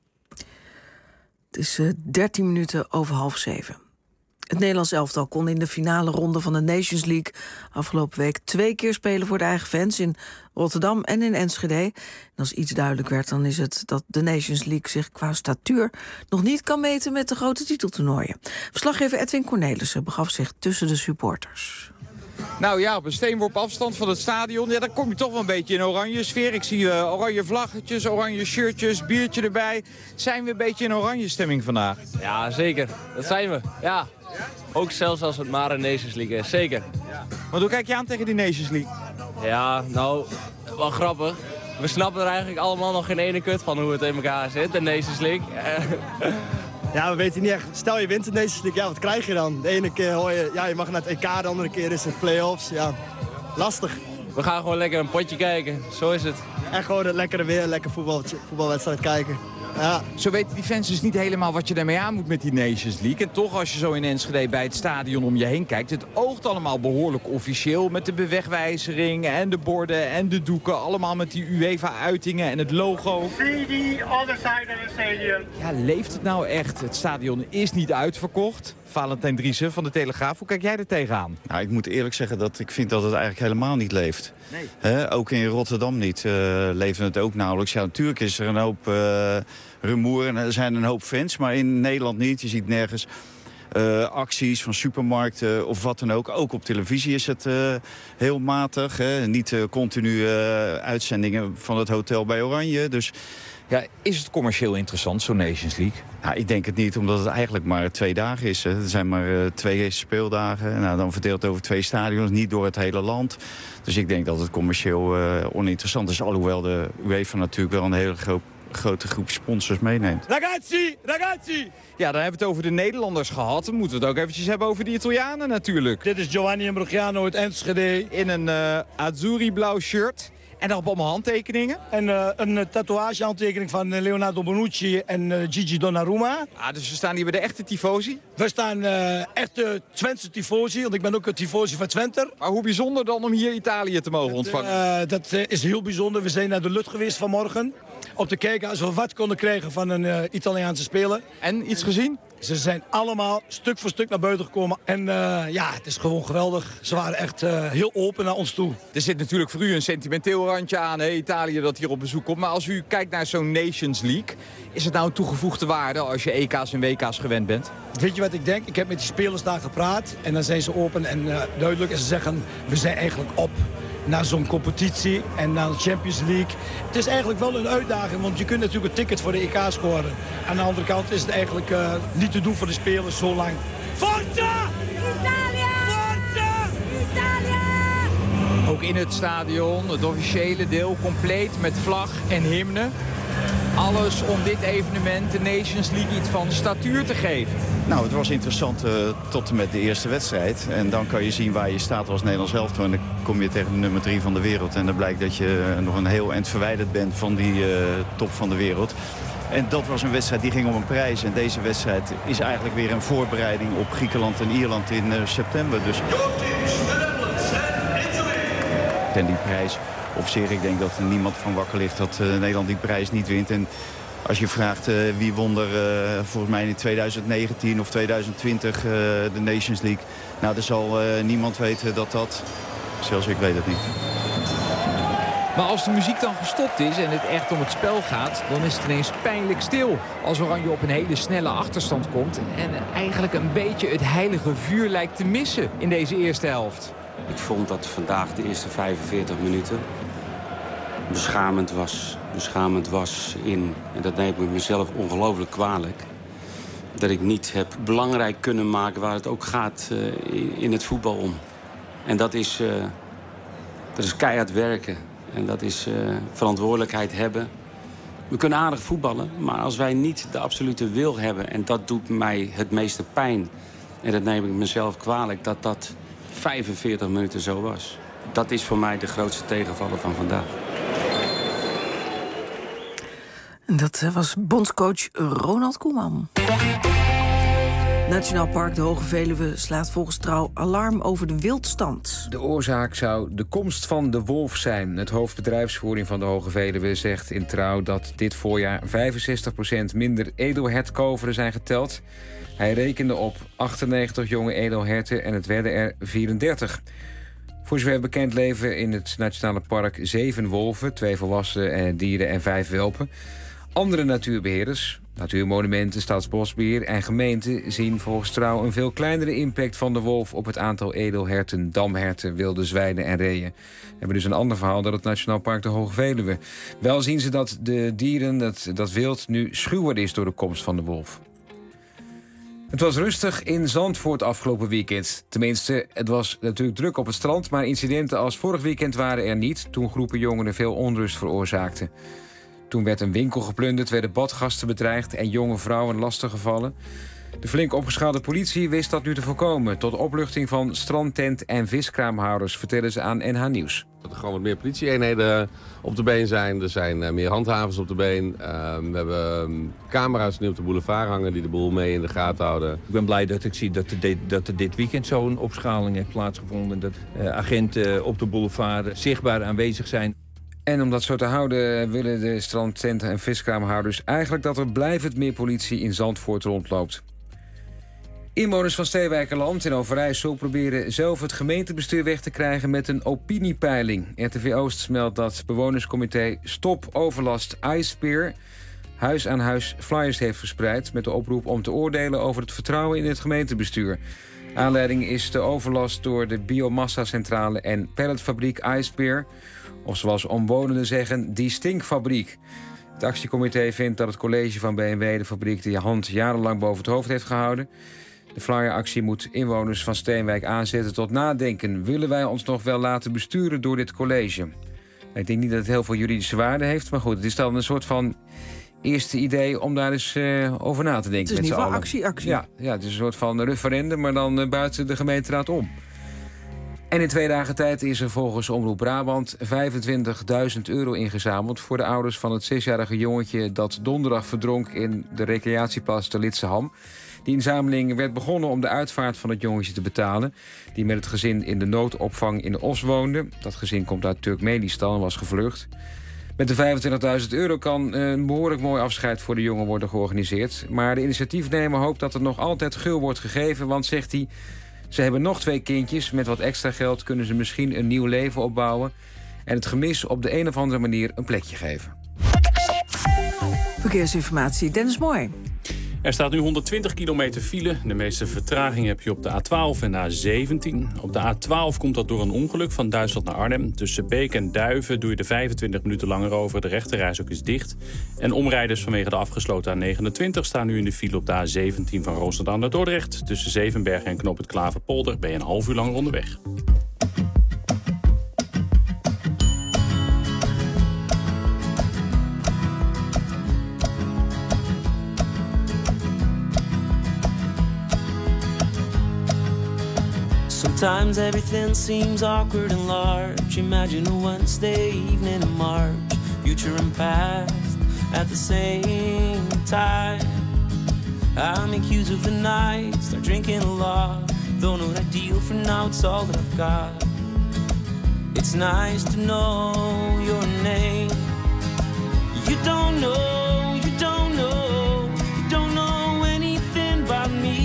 Het is 13 minuten over 6:30. Het Nederlands elftal kon in de finale ronde van de Nations League afgelopen week 2 keer spelen voor de eigen fans in Rotterdam en in Enschede. En als iets duidelijk werd, dan is het dat de Nations League zich qua statuur nog niet kan meten met de grote titeltoernooien. Verslaggever Edwin Cornelissen begaf zich tussen de supporters. Nou ja, op een steenworp afstand van het stadion, dan kom je toch wel een beetje in oranje sfeer. Ik zie oranje vlaggetjes, oranje shirtjes, biertje erbij. Zijn we een beetje in oranje stemming vandaag? Ja, zeker. Dat zijn we. Ja. Ook zelfs als het maar een Nations League is, zeker. Want hoe kijk je aan tegen die Nations League? Ja, nou, wel grappig. We snappen er eigenlijk allemaal nog geen ene kut van hoe het in elkaar zit, de Nations League. Ja, we weten niet echt. Stel je wint de Nations League, wat krijg je dan? De ene keer hoor je, je mag naar het EK, de andere keer is het play-offs. Ja, lastig. We gaan gewoon lekker een potje kijken, zo is het. En gewoon het lekkere weer, lekker voetbalwedstrijd kijken. Ja. Zo weten die fans dus niet helemaal wat je daarmee aan moet met die Nations League. En toch, als je zo in Enschede bij het stadion om je heen kijkt, het oogt allemaal behoorlijk officieel met de bewegwijzering en de borden en de doeken. Allemaal met die UEFA-uitingen en het logo. See the other side of the stadium. Ja, leeft het nou echt? Het stadion is niet uitverkocht. Valentijn Driessen van de Telegraaf, hoe kijk jij er tegenaan? Nou, ik moet eerlijk zeggen dat ik vind dat het eigenlijk helemaal niet leeft. Nee. Ook in Rotterdam niet leeft het ook nauwelijks. Ja, natuurlijk is er een hoop rumoer en er zijn een hoop fans, maar in Nederland niet. Je ziet nergens acties van supermarkten of wat dan ook. Ook op televisie is het heel matig. Niet continu uitzendingen van het hotel bij Oranje. Dus ja, is het commercieel interessant, zo'n Nations League? Nou, ik denk het niet, omdat het eigenlijk maar 2 dagen is. Er zijn maar 2 speeldagen. Nou, dan verdeeld over 2 stadions, niet door het hele land. Dus ik denk dat het commercieel oninteressant is. Alhoewel de UEFA natuurlijk wel een hele grote groep sponsors meeneemt. Ragazzi, ragazzi! Ja, dan hebben we het over de Nederlanders gehad. Dan moeten we het ook eventjes hebben over de Italianen natuurlijk. Dit is Giovanni Imbrugiano uit Enschede. In een azzurri-blauw shirt. En dan op allemaal handtekeningen. En een tatoeagehandtekening van Leonardo Bonucci en Gigi Donnarumma. Dus we staan hier bij de echte tifosi? We staan echte Twentse tifosi, want ik ben ook een tifosi van Twente. Maar hoe bijzonder dan om hier Italië te mogen ontvangen? Dat is heel bijzonder. We zijn naar de Lut geweest vanmorgen. Om te kijken als we wat konden krijgen van een Italiaanse speler. En iets gezien? Ze zijn allemaal stuk voor stuk naar buiten gekomen. En het is gewoon geweldig. Ze waren echt heel open naar ons toe. Er zit natuurlijk voor u een sentimenteel randje aan, hè? Italië dat hier op bezoek komt. Maar als u kijkt naar zo'n Nations League, is het nou een toegevoegde waarde als je EK's en WK's gewend bent? Weet je wat ik denk? Ik heb met die spelers daar gepraat. En dan zijn ze open en duidelijk. En ze zeggen, we zijn eigenlijk op naar zo'n competitie en naar de Champions League. Het is eigenlijk wel een uitdaging, want je kunt natuurlijk een ticket voor de EK scoren. Aan de andere kant is het eigenlijk niet te doen voor de spelers zo lang. Forza! Italia! Forza! Italia! Ook in het stadion, het officiële deel, compleet met vlag en hymne. Alles om dit evenement, de Nations League, iets van statuur te geven. Nou, het was interessant tot en met de eerste wedstrijd. En dan kan je zien waar je staat als Nederlands elftal. En dan kom je tegen de nummer 3 van de wereld. En dan blijkt dat je nog een heel eind verwijderd bent van die top van de wereld. En dat was een wedstrijd die ging om een prijs. En deze wedstrijd is eigenlijk weer een voorbereiding op Griekenland en Ierland in september. Dus... En die prijs op zich, ik denk dat er niemand van wakker ligt dat Nederland die prijs niet wint. En als je vraagt wie won er volgens mij in 2019 of 2020 de Nations League. Nou, er zal niemand weten dat. Zelfs ik weet het niet. Maar als de muziek dan gestopt is en het echt om het spel gaat, dan is het ineens pijnlijk stil. Als Oranje op een hele snelle achterstand komt en eigenlijk een beetje het heilige vuur lijkt te missen in deze eerste helft. Ik vond dat vandaag de eerste 45 minuten beschamend was in, en dat neem ik mezelf ongelooflijk kwalijk, dat ik niet heb belangrijk kunnen maken waar het ook gaat in het voetbal om. En dat is keihard werken en dat is verantwoordelijkheid hebben. We kunnen aardig voetballen, maar als wij niet de absolute wil hebben, en dat doet mij het meeste pijn, en dat neem ik mezelf kwalijk, dat 45 minuten zo was. Dat is voor mij de grootste tegenvaller van vandaag. En dat was bondscoach Ronald Koeman. Nationaal Park de Hoge Veluwe slaat volgens Trouw alarm over de wildstand. De oorzaak zou de komst van de wolf zijn. Het hoofdbedrijfsvoering van de Hoge Veluwe zegt in Trouw dat dit voorjaar 65% minder edelhertkalveren zijn geteld. Hij rekende op 98 jonge edelherten en het werden er 34. Voor zover bekend leven in het Nationale Park 7 wolven, 2 volwassen dieren en 5 welpen. Andere natuurbeheerders, Natuurmonumenten, Staatsbosbeheer en gemeenten zien volgens Trouw een veel kleinere impact van de wolf op het aantal edelherten, damherten, wilde zwijnen en reeën. We hebben dus een ander verhaal dan het Nationaal Park de Hoge Veluwe. Wel zien ze dat de dieren, dat wild, nu schuwer is door de komst van de wolf. Het was rustig in Zandvoort afgelopen weekend. Tenminste, het was natuurlijk druk op het strand, maar incidenten als vorig weekend waren er niet, toen groepen jongeren veel onrust veroorzaakten. Toen werd een winkel geplunderd, werden badgasten bedreigd en jonge vrouwen lastiggevallen. De flink opgeschaalde politie wist dat nu te voorkomen. Tot opluchting van strandtent- en viskraamhouders, vertellen ze aan NH Nieuws. Dat er gewoon wat meer politieeenheden op de been zijn. Er zijn meer handhavers op de been. We hebben camera's nu op de boulevard hangen die de boel mee in de gaten houden. Ik ben blij dat ik zie dat er dit weekend zo'n opschaling heeft plaatsgevonden. Dat agenten op de boulevard zichtbaar aanwezig zijn. En om dat zo te houden willen de strandtenten- en viskraamhouders eigenlijk dat er blijvend meer politie in Zandvoort rondloopt. Inwoners van Steenwijkerland in Overijssel proberen zelf het gemeentebestuur weg te krijgen met een opiniepeiling. RTV Oost meldt dat bewonerscomité Stop Overlast IJspeer huis aan huis flyers heeft verspreid met de oproep om te oordelen over het vertrouwen in het gemeentebestuur. Aanleiding is de overlast door de biomassa-centrale en pelletfabriek IJspeer, of zoals omwonenden zeggen, die stinkfabriek. Het actiecomité vindt dat het college van BMW de fabriek de hand jarenlang boven het hoofd heeft gehouden. De flyeractie moet inwoners van Steenwijk aanzetten tot nadenken. Willen wij ons nog wel laten besturen door dit college? Ik denk niet dat het heel veel juridische waarde heeft, maar goed, het is dan een soort van eerste idee om daar eens over na te denken. Het is in met ieder z'n geval allen. actie. Ja, het is een soort van referendum, maar dan buiten de gemeenteraad om. En in 2 dagen tijd is er volgens Omroep Brabant €25.000 ingezameld voor de ouders van het 6-jarige jongetje dat donderdag verdronk in de recreatieplaats de Litse Ham. Die inzameling werd begonnen om de uitvaart van het jongetje te betalen, die met het gezin in de noodopvang in Os woonde. Dat gezin komt uit Turkmenistan en was gevlucht. Met de €25.000 kan een behoorlijk mooi afscheid voor de jongen worden georganiseerd. Maar de initiatiefnemer hoopt dat er nog altijd gul wordt gegeven, want, zegt hij, ze hebben nog 2 kindjes. Met wat extra geld kunnen ze misschien een nieuw leven opbouwen en het gemis op de een of andere manier een plekje geven. Verkeersinformatie, Dennis Mooi. Er staat nu 120 kilometer file. De meeste vertraging heb je op de A12 en de A17. Op de A12 komt dat door een ongeluk van Duitsland naar Arnhem. Tussen Beek en Duiven doe je er 25 minuten langer over. De rechterrijstrook is dicht. En omrijders vanwege de afgesloten A29 staan nu in de file op de A17 van Roosendaal naar Dordrecht. Tussen Zevenbergen en Knoop het Klaverpolder ben je een half uur langer onderweg. Sometimes everything seems awkward and large. Imagine a Wednesday evening in March. Future and past at the same time. I make use of the night, start drinking a lot. Don't know that deal for now, it's all that I've got. It's nice to know your name. You don't know, you don't know, you don't know anything about me.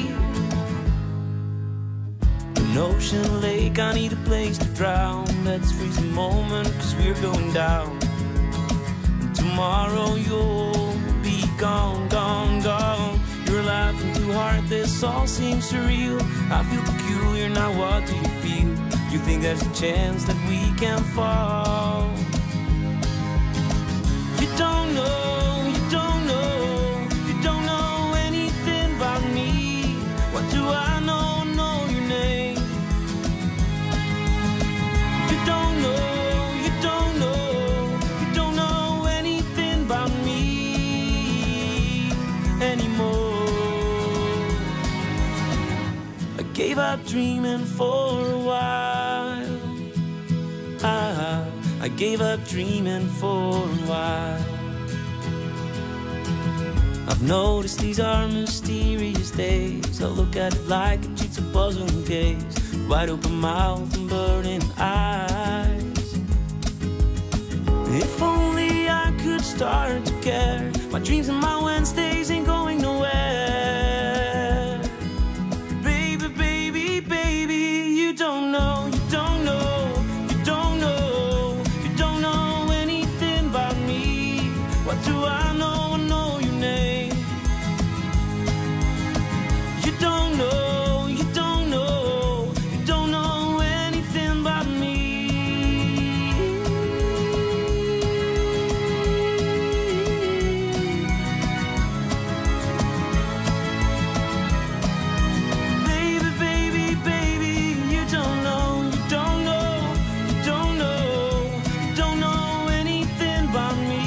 An ocean lake, I need a place to drown. Let's freeze a moment, cause we're going down. And tomorrow you'll be gone, gone, gone. You're laughing too hard, this all seems surreal. I feel peculiar, now what do you feel? You think there's a chance that we can fall? You don't know, you don't know, you don't know anything about me. What do I know? Your name. You don't know, you don't know, you don't know anything about me anymore. I gave up dreaming for a while. I gave up dreaming for a while. I've noticed these are mysterious days. I look at it like a jigsaw puzzle case. Wide open mouth and burning eyes. If only I could start to care. My dreams and my Wednesdays ain't going nowhere. Baby, baby, baby, you don't know, you don't know, you don't know, you don't know anything about me. What do I know? I know your name. You don't know, you don't know, you don't know anything about me. Baby, baby, baby, you don't know, you don't know, you don't know, you don't know anything about me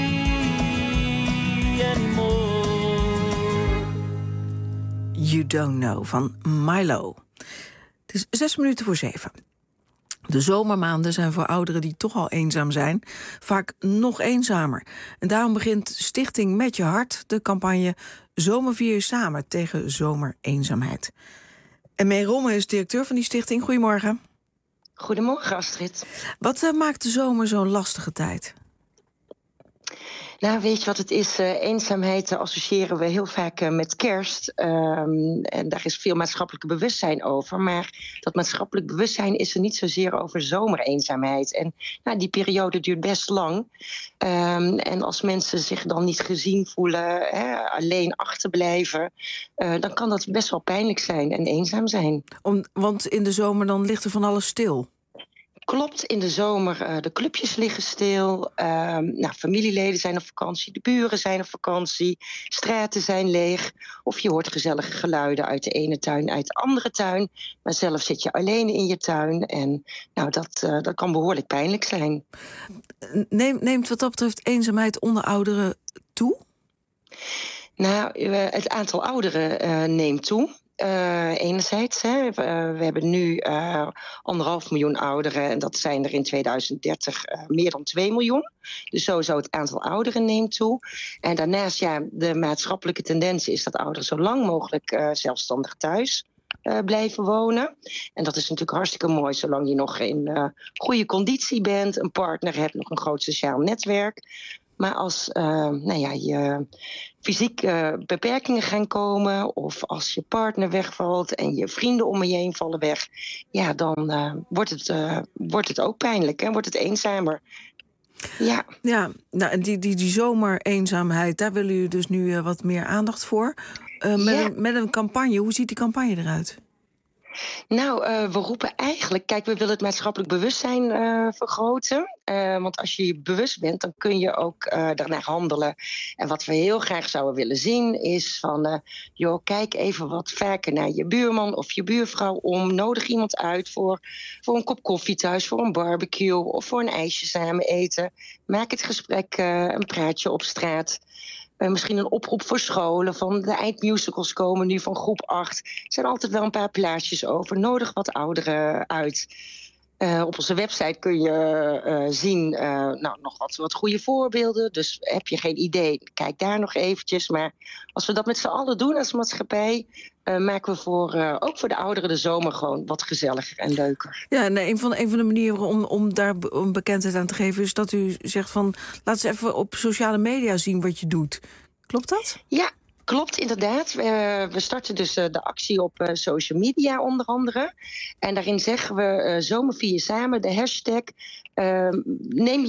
anymore. You Don't Know van Milo. Het is 6:06. De zomermaanden zijn voor ouderen die toch al eenzaam zijn vaak nog eenzamer. En daarom begint Stichting Met Je Hart de campagne Zomer vier je samen tegen zomereenzaamheid. En May Romme is directeur van die stichting. Goedemorgen. Goedemorgen, Astrid. Wat maakt de zomer zo'n lastige tijd? Nou, weet je wat het is? Eenzaamheid associëren we heel vaak met kerst. En daar is veel maatschappelijk bewustzijn over. Maar dat maatschappelijk bewustzijn is er niet zozeer over zomereenzaamheid. En nou, die periode duurt best lang. En als mensen zich dan niet gezien voelen, alleen achterblijven, dan kan dat best wel pijnlijk zijn en eenzaam zijn. Want in de zomer dan ligt er van alles stil. Klopt, in de zomer de clubjes liggen stil. Familieleden zijn op vakantie, de buren zijn op vakantie. Straten zijn leeg. Of je hoort gezellige geluiden uit de ene tuin, uit de andere tuin. Maar zelf zit je alleen in je tuin. En nou, dat kan behoorlijk pijnlijk zijn. Neemt wat dat betreft eenzaamheid onder ouderen toe? Nou, het aantal ouderen neemt toe. Enerzijds, we hebben nu 1,5 miljoen ouderen en dat zijn er in 2030 meer dan 2 miljoen. Dus sowieso het aantal ouderen neemt toe. En daarnaast, de maatschappelijke tendens is dat ouderen zo lang mogelijk zelfstandig thuis blijven wonen. En dat is natuurlijk hartstikke mooi, zolang je nog in goede conditie bent, een partner hebt, nog een groot sociaal netwerk. Maar als je fysiek beperkingen gaan komen, of als je partner wegvalt en je vrienden om je heen vallen weg, dan wordt het ook pijnlijk en wordt het eenzamer. Ja, nou, en die zomereenzaamheid, daar willen jullie dus nu wat meer aandacht voor. Met een campagne, hoe ziet die campagne eruit? Nou, we roepen eigenlijk, kijk, we willen het maatschappelijk bewustzijn vergroten. Want als je je bewust bent, dan kun je ook daarnaar handelen. En wat we heel graag zouden willen zien is van, kijk even wat vaker naar je buurman of je buurvrouw om. Nodig iemand uit voor een kop koffie thuis, voor een barbecue of voor een ijsje samen eten. Maak het gesprek een praatje op straat. Misschien een oproep voor scholen. Van de eindmusicals komen nu van groep 8. Er zijn altijd wel een paar plaatjes over. Nodig wat ouderen uit. Op onze website kun je zien nog wat goede voorbeelden. Dus heb je geen idee, kijk daar nog eventjes. Maar als we dat met z'n allen doen als maatschappij, maken we ook voor de ouderen de zomer gewoon wat gezelliger en leuker. Ja, en een van de manieren om daar een bekendheid aan te geven is dat u zegt van, laat eens even op sociale media zien wat je doet. Klopt dat? Ja. Klopt, inderdaad. We starten dus de actie op social media onder andere. En daarin zeggen we zomer vier samen, de hashtag. Neem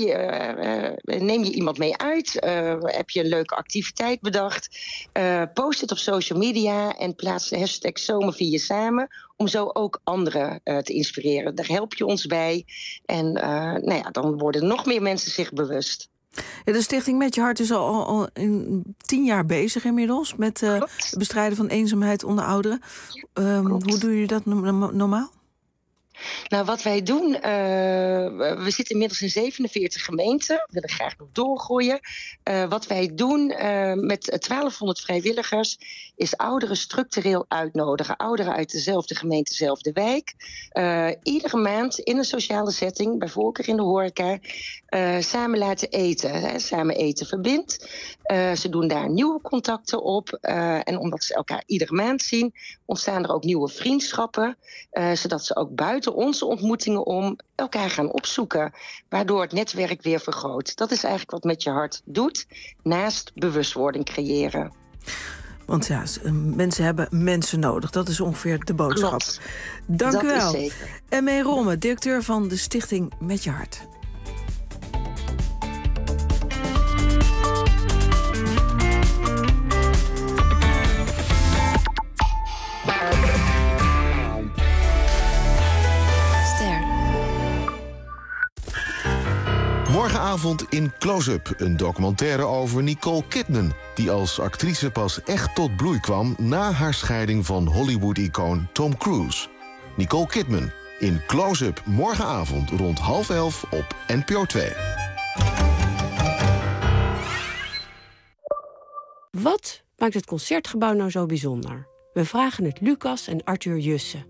je iemand mee uit? Heb je een leuke activiteit bedacht? Post het op social media en plaats de hashtag zomer vier samen. Om zo ook anderen te inspireren. Daar help je ons bij. En dan worden nog meer mensen zich bewust. Ja, de Stichting Met Je Hart is al 10 jaar bezig inmiddels met het bestrijden van eenzaamheid onder ouderen. Hoe doen jullie dat normaal? Nou, wat wij doen, we zitten inmiddels in 47 gemeenten. We willen graag nog doorgroeien. Wat wij doen met 1200 vrijwilligers is ouderen structureel uitnodigen. Ouderen uit dezelfde gemeente, dezelfde wijk. Iedere maand in een sociale setting, bij voorkeur in de horeca, samen laten eten. Samen eten verbindt. Ze doen daar nieuwe contacten op. En omdat ze elkaar iedere maand zien, ontstaan er ook nieuwe vriendschappen. Zodat ze ook buiten onze ontmoetingen om elkaar gaan opzoeken. Waardoor het netwerk weer vergroot. Dat is eigenlijk wat Met Je Hart doet. Naast bewustwording creëren. Want mensen hebben mensen nodig. Dat is ongeveer de boodschap. Klopt. Dank u wel. Dat is zeker. M.E. Romme, directeur van de Stichting Met Je Hart. Morgenavond in Close-Up, een documentaire over Nicole Kidman, die als actrice pas echt tot bloei kwam na haar scheiding van Hollywood-icoon Tom Cruise. Nicole Kidman in Close-Up, morgenavond rond 10:30 op NPO 2. Wat maakt het Concertgebouw nou zo bijzonder? We vragen het Lucas en Arthur Jussen.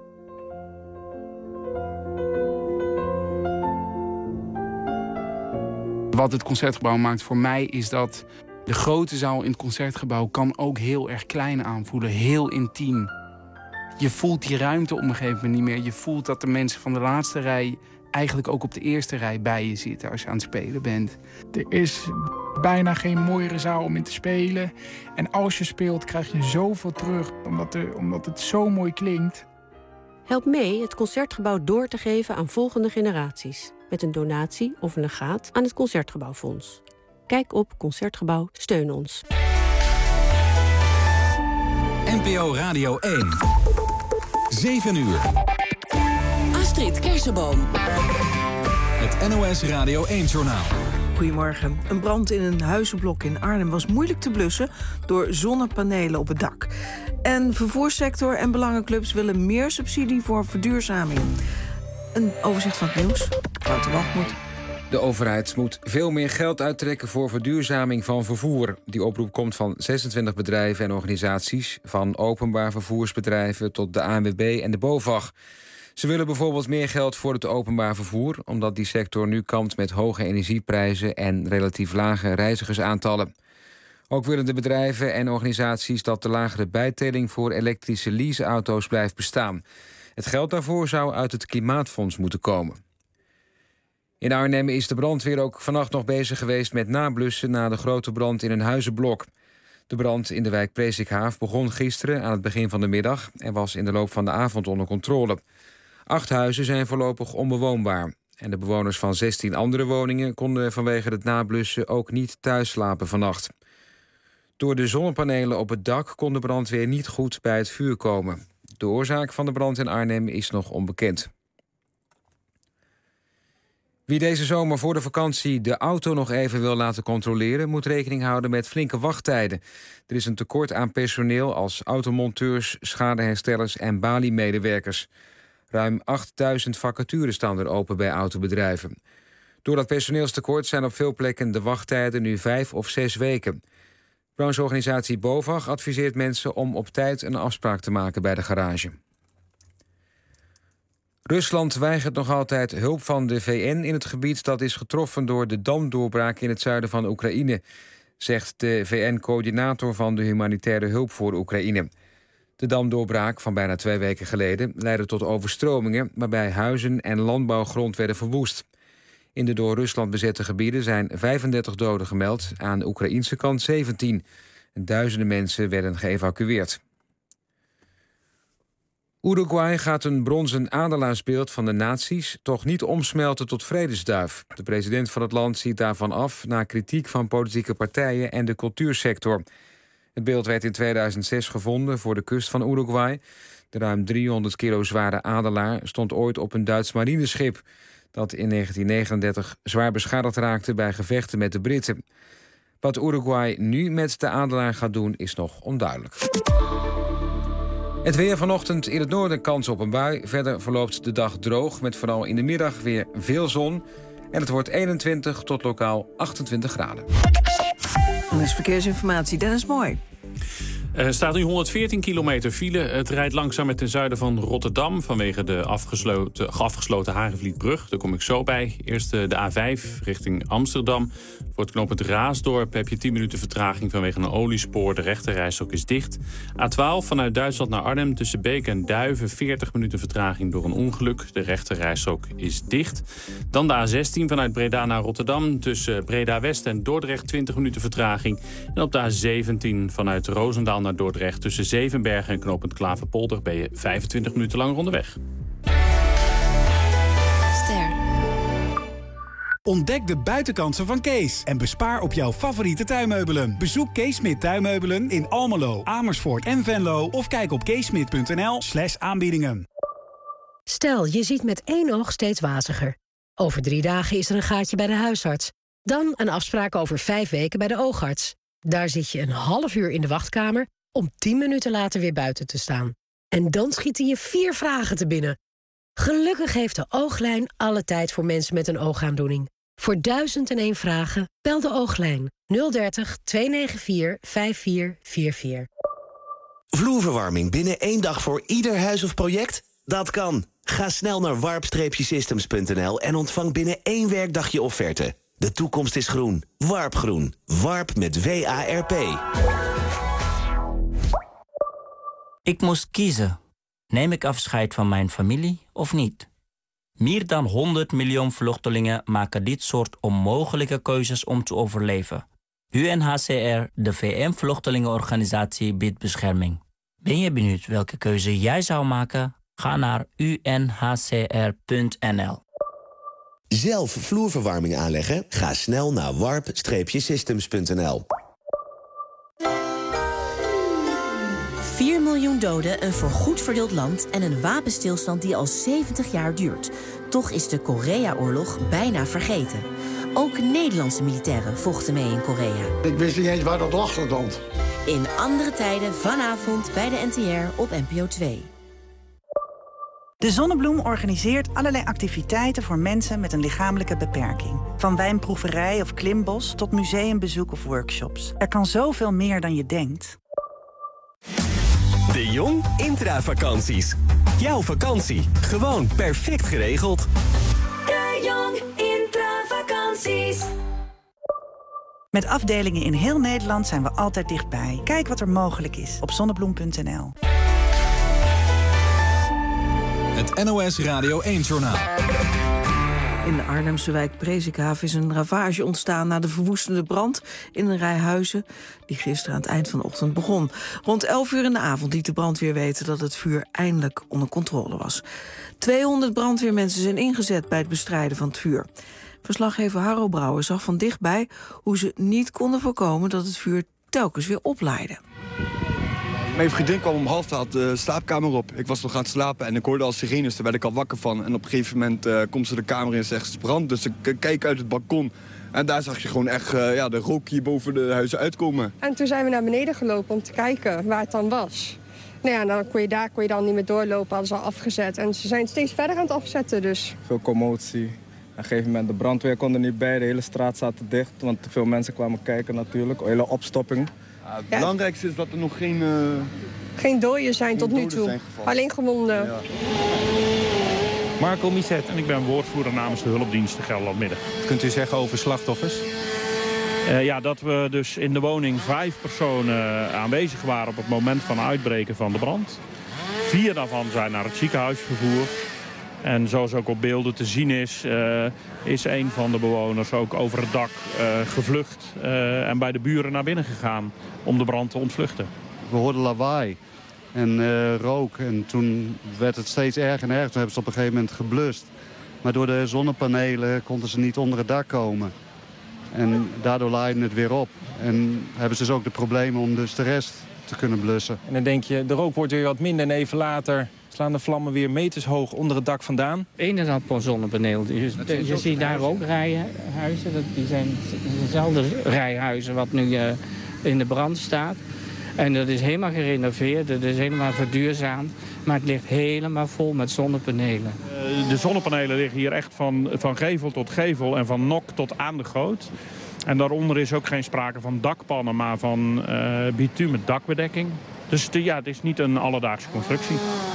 Wat het Concertgebouw maakt voor mij is dat de grote zaal in het Concertgebouw kan ook heel erg klein aanvoelen, heel intiem. Je voelt die ruimte op een gegeven moment niet meer. Je voelt dat de mensen van de laatste rij eigenlijk ook op de eerste rij bij je zitten als je aan het spelen bent. Er is bijna geen mooiere zaal om in te spelen. En als je speelt krijg je zoveel terug, omdat het zo mooi klinkt. Help mee het Concertgebouw door te geven aan volgende generaties. Met een donatie of een legaat aan het Concertgebouwfonds. Kijk op Concertgebouw, steun ons. NPO Radio 1. 7 uur. Astrid Kersenboom. Het NOS Radio 1-journaal. Goedemorgen. Een brand in een huizenblok in Arnhem was moeilijk te blussen door zonnepanelen op het dak. En vervoerssector en belangenclubs willen meer subsidie voor verduurzaming. Een overzicht van het nieuws. Wouter Wachtmoed. De overheid moet veel meer geld uittrekken voor verduurzaming van vervoer. Die oproep komt van 26 bedrijven en organisaties, van openbaar vervoersbedrijven tot de ANWB en de BOVAG. Ze willen bijvoorbeeld meer geld voor het openbaar vervoer, omdat die sector nu kampt met hoge energieprijzen en relatief lage reizigersaantallen. Ook willen de bedrijven en organisaties dat de lagere bijtelling voor elektrische leaseauto's blijft bestaan. Het geld daarvoor zou uit het Klimaatfonds moeten komen. In Arnhem is de brandweer ook vannacht nog bezig geweest met nablussen na de grote brand in een huizenblok. De brand in de wijk Presikhaaf begon gisteren aan het begin van de middag en was in de loop van de avond onder controle. 8 huizen zijn voorlopig onbewoonbaar. En de bewoners van 16 andere woningen konden vanwege het nablussen ook niet thuis slapen vannacht. Door de zonnepanelen op het dak kon de brandweer niet goed bij het vuur komen. De oorzaak van de brand in Arnhem is nog onbekend. Wie deze zomer voor de vakantie de auto nog even wil laten controleren, moet rekening houden met flinke wachttijden. Er is een tekort aan personeel als automonteurs, schadeherstellers en baliemedewerkers. Ruim 8000 vacatures staan er open bij autobedrijven. Door dat personeelstekort zijn op veel plekken de wachttijden nu 5 of 6 weken. Brancheorganisatie BOVAG adviseert mensen om op tijd een afspraak te maken bij de garage. Rusland weigert nog altijd hulp van de VN in het gebied dat is getroffen door de damdoorbraak in het zuiden van Oekraïne, zegt de VN-coördinator van de humanitaire hulp voor Oekraïne. De damdoorbraak van bijna 2 weken geleden leidde tot overstromingen waarbij huizen en landbouwgrond werden verwoest. In de door Rusland bezette gebieden zijn 35 doden gemeld, aan de Oekraïnse kant 17. Duizenden mensen werden geëvacueerd. Uruguay gaat een bronzen adelaarsbeeld van de nazi's toch niet omsmelten tot vredesduif. De president van het land ziet daarvan af na kritiek van politieke partijen en de cultuursector. Het beeld werd in 2006 gevonden voor de kust van Uruguay. De ruim 300 kilo zware adelaar stond ooit op een Duits marineschip dat in 1939 zwaar beschadigd raakte bij gevechten met de Britten. Wat Uruguay nu met de adelaar gaat doen is nog onduidelijk. Het weer vanochtend in het noorden kans op een bui. Verder verloopt de dag droog met vooral in de middag weer veel zon. En het wordt 21 tot lokaal 28 graden. Dat is verkeersinformatie. Dennis Mooi. Er staat nu 114 kilometer file. Het rijdt langzaam ten zuiden van Rotterdam vanwege de afgesloten Hagenvlietbrug. Daar kom ik zo bij. Eerst de A5 richting Amsterdam. Voor het knooppunt Raasdorp heb je 10 minuten vertraging vanwege een oliespoor. De rechterrijstrook is dicht. A12 vanuit Duitsland naar Arnhem tussen Beek en Duiven 40 minuten vertraging door een ongeluk. De rechterrijstrook is dicht. Dan de A16 vanuit Breda naar Rotterdam tussen Breda-West en Dordrecht 20 minuten vertraging. En op de A17 vanuit Roosendaal naar Dordrecht tussen Zevenbergen en knooppunt Klaverpolder ben je 25 minuten langer onderweg. Ontdek de buitenkansen van Kees en bespaar op jouw favoriete tuinmeubelen. Bezoek Kees Smit Tuinmeubelen in Almelo, Amersfoort en Venlo of kijk op keesmit.nl/aanbiedingen. Stel, je ziet met 1 oog steeds waziger. Over 3 dagen is er een gaatje bij de huisarts. Dan een afspraak over 5 weken bij de oogarts. Daar zit je een half uur in de wachtkamer om 10 minuten later weer buiten te staan. En dan schieten je 4 vragen te binnen. Gelukkig heeft de Ooglijn alle tijd voor mensen met een oogaandoening. Voor 1001 vragen bel de Ooglijn 030 294 5444. Vloerverwarming binnen 1 dag voor ieder huis of project? Dat kan. Ga snel naar warp-systems.nl en ontvang binnen 1 werkdag je offerte. De toekomst is groen. Warpgroen. Warp met WARP. Ik moest kiezen. Neem ik afscheid van mijn familie of niet? Meer dan 100 miljoen vluchtelingen maken dit soort onmogelijke keuzes om te overleven. UNHCR, de VN-vluchtelingenorganisatie, biedt bescherming. Ben je benieuwd welke keuze jij zou maken? Ga naar unhcr.nl. Zelf vloerverwarming aanleggen? Ga snel naar warp-systems.nl. 4 miljoen doden, een voorgoed verdeeld land en een wapenstilstand die al 70 jaar duurt. Toch is de Korea-oorlog bijna vergeten. Ook Nederlandse militairen vochten mee in Korea. Ik wist niet eens waar dat lag stond. In andere tijden vanavond bij de NTR op NPO 2. De Zonnebloem organiseert allerlei activiteiten voor mensen met een lichamelijke beperking. Van wijnproeverij of klimbos tot museumbezoek of workshops. Er kan zoveel meer dan je denkt. De Jong intravakanties. Jouw vakantie, gewoon perfect geregeld. De Jong intravakanties. Met afdelingen in heel Nederland zijn we altijd dichtbij. Kijk wat er mogelijk is op zonnebloem.nl. Het NOS Radio 1-journaal. In de Arnhemse wijk Presikhaaf is een ravage ontstaan na de verwoestende brand in een rij huizen die gisteren aan het eind van de ochtend begon. Rond 11 uur in de avond liet de brandweer weten dat het vuur eindelijk onder controle was. 200 brandweermensen zijn ingezet bij het bestrijden van het vuur. Verslaggever Harro Brouwer zag van dichtbij hoe ze niet konden voorkomen dat het vuur telkens weer oplaaide. Mijn vriendin kwam om 7:30 de slaapkamer op. Ik was nog aan het slapen en ik hoorde al sirenes, daar werd ik al wakker van. En op een gegeven moment komt ze de kamer in en zegt, het is brand. Dus ik keek uit het balkon en daar zag je gewoon echt de rook hier boven de huizen uitkomen. En toen zijn we naar beneden gelopen om te kijken waar het dan was. Nou ja, dan kon je dan niet meer doorlopen, hadden ze al afgezet. En ze zijn steeds verder aan het afzetten dus. Veel commotie. Op een gegeven moment, de brandweer kon er niet bij, de hele straat zat dicht. Want te veel mensen kwamen kijken natuurlijk, hele opstopping. Het belangrijkste is dat er nog geen doden zijn tot nu toe. Alleen gewonden. Ja. Marco Miset en ik ben woordvoerder namens de hulpdiensten Gelderland-Midden. Wat kunt u zeggen over slachtoffers? Dat we dus in de woning 5 personen aanwezig waren op het moment van uitbreken van de brand. 4 daarvan zijn naar het ziekenhuis vervoerd. En zoals ook op beelden te zien is een van de bewoners ook over het dak gevlucht en bij de buren naar binnen gegaan om de brand te ontvluchten. We hoorden lawaai en rook en toen werd het steeds erger en erger. Toen hebben ze op een gegeven moment geblust. Maar door de zonnepanelen konden ze niet onder het dak komen. En daardoor laaide het weer op. En hebben ze dus ook de problemen om dus de rest te kunnen blussen. En dan denk je, de rook wordt weer wat minder en even later slaan de vlammen weer meters hoog onder het dak vandaan. Inderdaad, voor zonnepaneel. Je ziet daar ook rijhuizen. Die zijn dezelfde rijhuizen wat nu in de brand staat. En dat is helemaal gerenoveerd, dat is helemaal verduurzaamd. Maar het ligt helemaal vol met zonnepanelen. De zonnepanelen liggen hier echt van gevel tot gevel en van nok tot aan de goot. En daaronder is ook geen sprake van dakpannen, maar van bitumen dakbedekking. Dus het is niet een alledaagse constructie.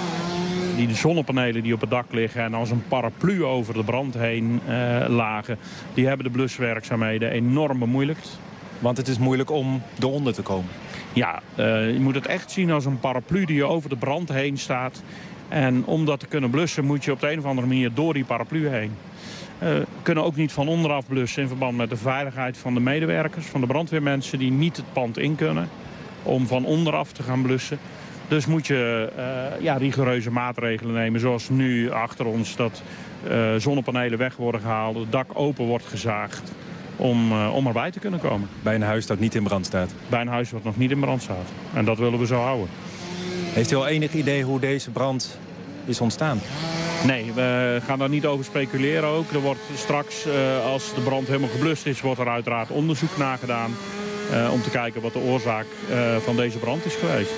Die zonnepanelen die op het dak liggen en als een paraplu over de brand heen lagen, die hebben de bluswerkzaamheden enorm bemoeilijkt. Want het is moeilijk om eronder te komen. Ja, je moet het echt zien als een paraplu die over de brand heen staat. En om dat te kunnen blussen moet je op de een of andere manier door die paraplu heen. Kunnen ook niet van onderaf blussen in verband met de veiligheid van de medewerkers, van de brandweermensen die niet het pand in kunnen om van onderaf te gaan blussen. Dus moet je rigoureuze maatregelen nemen, zoals nu achter ons dat zonnepanelen weg worden gehaald, het dak open wordt gezaagd om erbij te kunnen komen. Bij een huis dat niet in brand staat? Bij een huis dat nog niet in brand staat. En dat willen we zo houden. Heeft u al enig idee hoe deze brand is ontstaan? Nee, we gaan daar niet over speculeren ook. Er wordt straks, als de brand helemaal geblust is, wordt er uiteraard onderzoek nagedaan om te kijken wat de oorzaak van deze brand is geweest.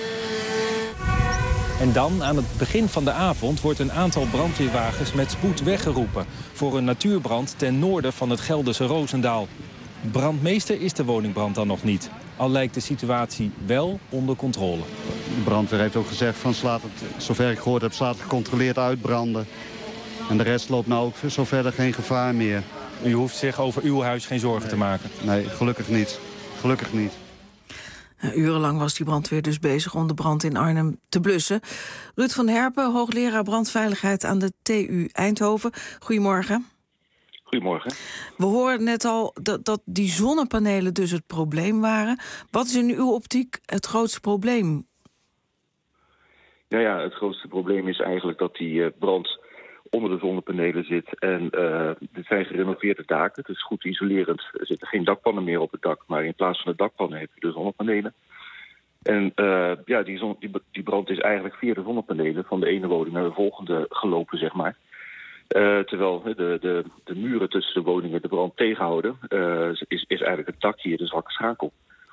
En dan, aan het begin van de avond, wordt een aantal brandweerwagens met spoed weggeroepen voor een natuurbrand ten noorden van het Gelderse Roosendaal. Brandmeester is de woningbrand dan nog niet. Al lijkt de situatie wel onder controle. De brandweer heeft ook gezegd van zover ik gehoord heb, slaat het gecontroleerd uitbranden. En de rest loopt nou ook zover geen gevaar meer. U hoeft zich over uw huis geen zorgen te maken? Nee, gelukkig niet. Gelukkig niet. Urenlang was die brandweer dus bezig om de brand in Arnhem te blussen. Ruud van Herpen, hoogleraar brandveiligheid aan de TU Eindhoven. Goedemorgen. Goedemorgen. We hoorden net al dat die zonnepanelen dus het probleem waren. Wat is in uw optiek het grootste probleem? Nou ja, het grootste probleem is eigenlijk dat die brand onder de zonnepanelen zit. En dit zijn gerenoveerde daken, het is goed isolerend. Er zitten geen dakpannen meer op het dak, maar in plaats van de dakpannen heb je de zonnepanelen. En die brand is eigenlijk via de zonnepanelen van de ene woning naar de volgende gelopen, zeg maar. Terwijl de muren tussen de woningen de brand tegenhouden, is eigenlijk het dak hier de zwakke schakel.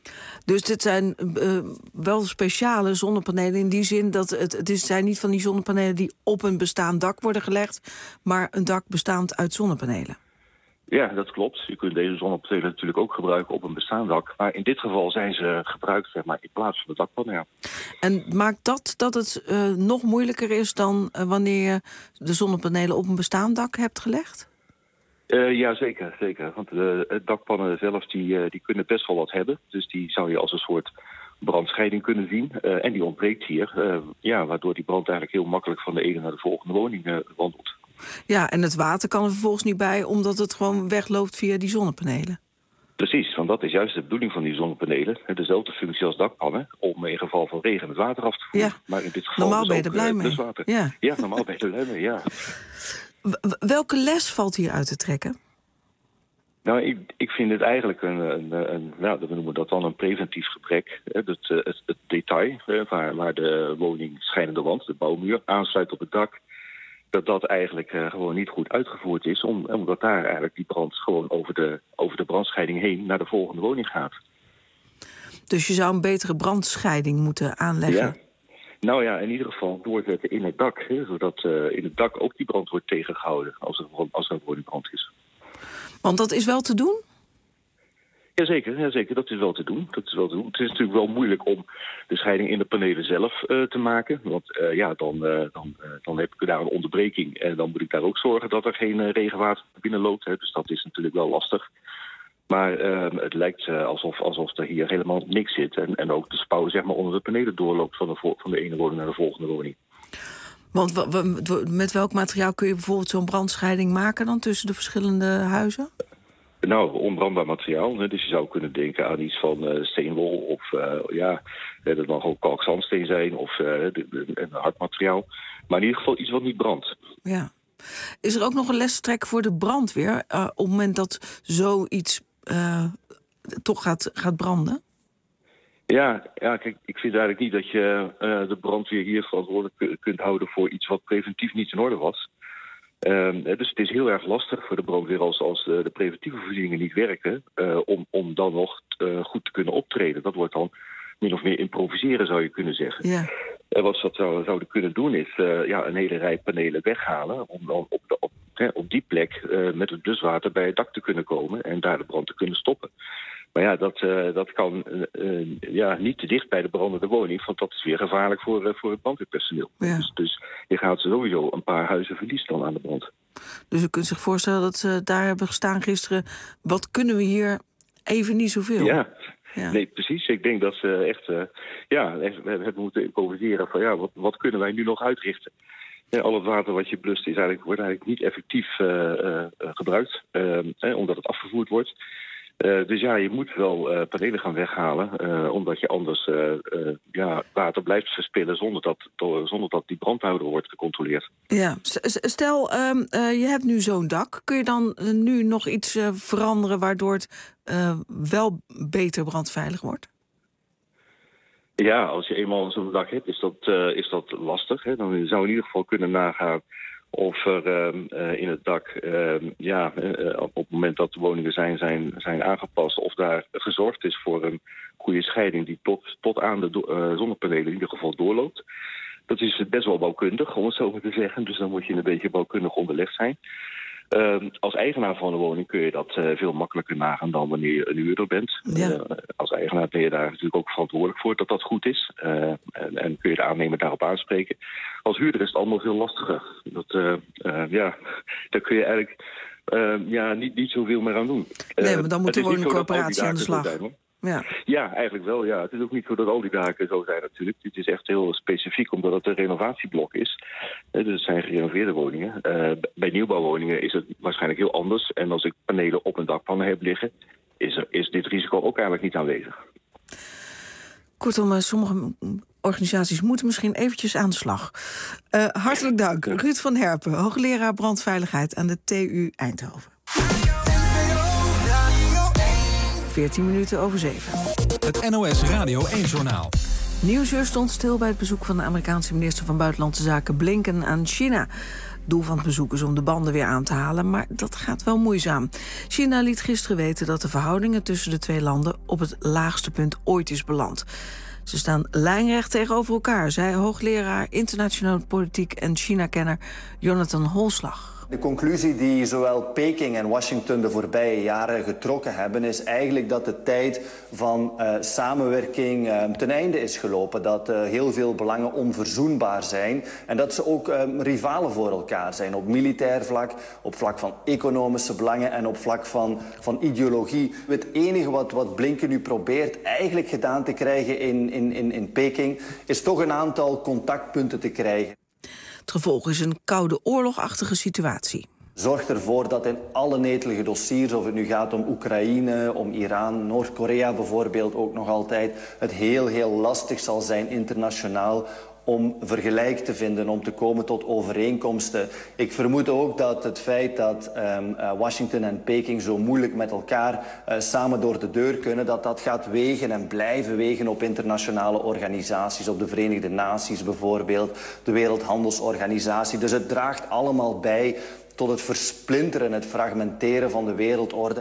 Dus dit zijn wel speciale zonnepanelen in die zin dat het zijn niet van die zonnepanelen die op een bestaand dak worden gelegd, maar een dak bestaand uit zonnepanelen. Ja, dat klopt. Je kunt deze zonnepanelen natuurlijk ook gebruiken op een bestaand dak. Maar in dit geval zijn ze gebruikt zeg maar, in plaats van het dakpaneel. En maakt dat het nog moeilijker is dan wanneer je de zonnepanelen op een bestaand dak hebt gelegd? Ja, zeker. Want de dakpannen zelf die kunnen best wel wat hebben. Dus die zou je als een soort brandscheiding kunnen zien. En die ontbreekt hier. Waardoor die brand eigenlijk heel makkelijk van de ene naar de volgende woning wandelt. Ja, en het water kan er vervolgens niet bij, omdat het gewoon wegloopt via die zonnepanelen. Precies, want dat is juist de bedoeling van die zonnepanelen. Dezelfde functie als dakpannen, om in geval van regen het water af te voeren. Ja. Maar in dit geval normaal dus ben je er blij mee. Ja, normaal ben je er blij mee, ja. Welke les valt hier uit te trekken? Nou, ik vind het eigenlijk we noemen dat dan een preventief gebrek. Het detail, waar de woning schijnende wand, de bouwmuur, aansluit op het dak, dat eigenlijk gewoon niet goed uitgevoerd is, omdat daar eigenlijk die brand gewoon over de brandscheiding heen naar de volgende woning gaat. Dus je zou een betere brandscheiding moeten aanleggen? Ja. Nou ja, in ieder geval doorzetten in het dak, zodat in het dak ook die brand wordt tegengehouden als er een woningbrand is. Want dat is wel te doen? Jazeker, dat is wel te doen. Het is natuurlijk wel moeilijk om de scheiding in de panelen zelf te maken. Want dan heb ik daar een onderbreking. En dan moet ik daar ook zorgen dat er geen regenwater binnenloopt. Dus dat is natuurlijk wel lastig. Maar het lijkt alsof er hier helemaal niks zit. En ook de spouw zeg maar, onder de panelen doorloopt van de ene woning naar de volgende woning. Want met welk materiaal kun je bijvoorbeeld zo'n brandscheiding maken dan tussen de verschillende huizen? Nou, onbrandbaar materiaal. Dus je zou kunnen denken aan iets van steenwol of dat mag ook kalkzandsteen zijn of een hard materiaal. Maar in ieder geval iets wat niet brandt. Ja. Is er ook nog een les te trekken voor de brandweer op het moment dat zoiets toch gaat branden? Ja, kijk, ik vind eigenlijk niet dat je de brandweer hier verantwoordelijk kunt houden voor iets wat preventief niet in orde was. Dus het is heel erg lastig voor de brandweer als de preventieve voorzieningen niet werken, om dan nog goed te kunnen optreden. Dat wordt dan min of meer improviseren, zou je kunnen zeggen. Ja. Wat ze zouden kunnen doen is een hele rij panelen weghalen om dan op die plek met het bluswater bij het dak te kunnen komen en daar de brand te kunnen stoppen. Maar ja, dat kan niet te dicht bij de brandende woning, want dat is weer gevaarlijk voor het brandweerpersoneel. Ja. Dus je gaat sowieso een paar huizen verliezen dan aan de brand. Dus u kunt zich voorstellen dat ze daar hebben gestaan gisteren. Wat kunnen we hier even niet zoveel? Ja. Nee, precies. Ik denk dat ze echt hebben moeten improviseren van wat kunnen wij nu nog uitrichten? Al het water wat je blust wordt eigenlijk niet effectief gebruikt, omdat het afgevoerd wordt. Dus je moet wel panelen gaan weghalen, omdat je anders water blijft verspillen zonder dat die brandhouder wordt gecontroleerd. Ja, stel je hebt nu zo'n dak. Kun je dan nu nog iets veranderen waardoor het wel beter brandveilig wordt? Ja, als je eenmaal zo'n dak hebt, is dat lastig. Hè? Dan zou je in ieder geval kunnen nagaan of er in het dak, op het moment dat de woningen zijn aangepast, of daar gezorgd is voor een goede scheiding die tot aan de zonnepanelen in ieder geval doorloopt. Dat is best wel bouwkundig, om het zo maar te zeggen. Dus dan moet je een beetje bouwkundig onderlegd zijn. Als eigenaar van een woning kun je dat veel makkelijker nagaan dan wanneer je een huurder bent. Ja. Als eigenaar ben je daar natuurlijk ook verantwoordelijk voor dat goed is. En kun je de aannemer daarop aanspreken. Als huurder is het allemaal veel lastiger. Daar kun je eigenlijk niet zoveel meer aan doen. Nee, maar dan moet de woningcorporatie aan de slag. Ja, eigenlijk wel. Ja. Het is ook niet zo dat al die daken zo zijn natuurlijk. Het is echt heel specifiek omdat het een renovatieblok is. Dus het zijn gerenoveerde woningen. Bij nieuwbouwwoningen is het waarschijnlijk heel anders. En als ik panelen op een dakpannen heb liggen, is dit risico ook eigenlijk niet aanwezig. Kortom, sommige organisaties moeten misschien eventjes aan de slag. Hartelijk dank. Ruud van Herpen, hoogleraar brandveiligheid aan de TU Eindhoven. 7:14. Het NOS Radio 1-journaal. Nieuwsuur stond stil bij het bezoek van de Amerikaanse minister van Buitenlandse Zaken Blinken aan China. Doel van het bezoek is om de banden weer aan te halen, maar dat gaat wel moeizaam. China liet gisteren weten dat de verhoudingen tussen de twee landen op het laagste punt ooit is beland. Ze staan lijnrecht tegenover elkaar, zei hoogleraar internationale politiek en China-kenner Jonathan Holslag. De conclusie die zowel Peking en Washington de voorbije jaren getrokken hebben, is eigenlijk dat de tijd van samenwerking ten einde is gelopen. Dat heel veel belangen onverzoenbaar zijn en dat ze ook rivalen voor elkaar zijn. Op militair vlak, op vlak van economische belangen en op vlak van ideologie. Het enige wat Blinken nu probeert eigenlijk gedaan te krijgen in Peking, is toch een aantal contactpunten te krijgen. Het gevolg is een koude oorlogachtige situatie. Zorg ervoor dat in alle netelige dossiers, of het nu gaat om Oekraïne, om Iran, Noord-Korea bijvoorbeeld ook nog altijd, het heel lastig zal zijn internationaal om vergelijk te vinden, om te komen tot overeenkomsten. Ik vermoed ook dat het feit dat Washington en Peking zo moeilijk met elkaar samen door de deur kunnen, dat gaat wegen en blijven wegen op internationale organisaties, op de Verenigde Naties bijvoorbeeld, de Wereldhandelsorganisatie. Dus het draagt allemaal bij tot het versplinteren, het fragmenteren van de wereldorde.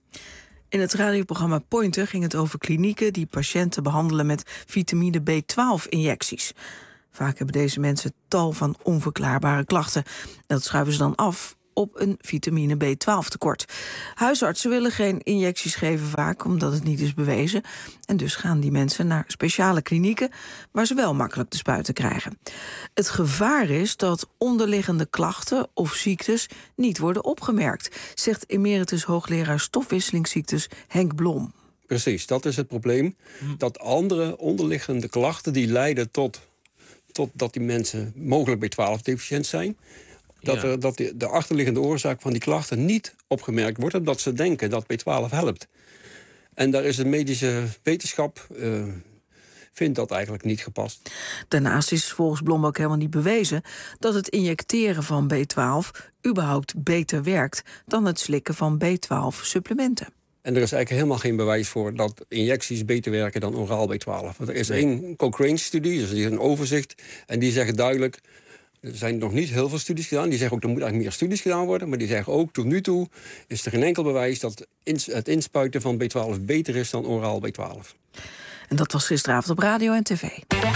In het radioprogramma Pointer ging het over klinieken die patiënten behandelen met vitamine B12-injecties. Vaak hebben deze mensen tal van onverklaarbare klachten. Dat schuiven ze dan af op een vitamine B12-tekort. Huisartsen willen geen injecties geven vaak, omdat het niet is bewezen. En dus gaan die mensen naar speciale klinieken waar ze wel makkelijk de spuiten krijgen. Het gevaar is dat onderliggende klachten of ziektes niet worden opgemerkt, zegt emeritus hoogleraar stofwisselingsziektes Henk Blom. Precies, dat is het probleem. Dat andere onderliggende klachten die leiden tot dat die mensen mogelijk B12-deficiënt zijn. Dat de achterliggende oorzaak van die klachten niet opgemerkt wordt, omdat ze denken dat B12 helpt. En daar is de medische wetenschap vindt dat eigenlijk niet gepast. Daarnaast is volgens Blom ook helemaal niet bewezen dat het injecteren van B12 überhaupt beter werkt dan het slikken van B12-supplementen. En er is eigenlijk helemaal geen bewijs voor dat injecties beter werken dan oraal B12. Er is één Cochrane-studie, dus die is een overzicht, en die zeggen duidelijk, er zijn nog niet heel veel studies gedaan. Die zeggen ook, er moeten eigenlijk meer studies gedaan worden. Maar die zeggen ook, tot nu toe is er geen enkel bewijs dat het inspuiten van B12 beter is dan oraal B12. En dat was gisteravond op radio en tv.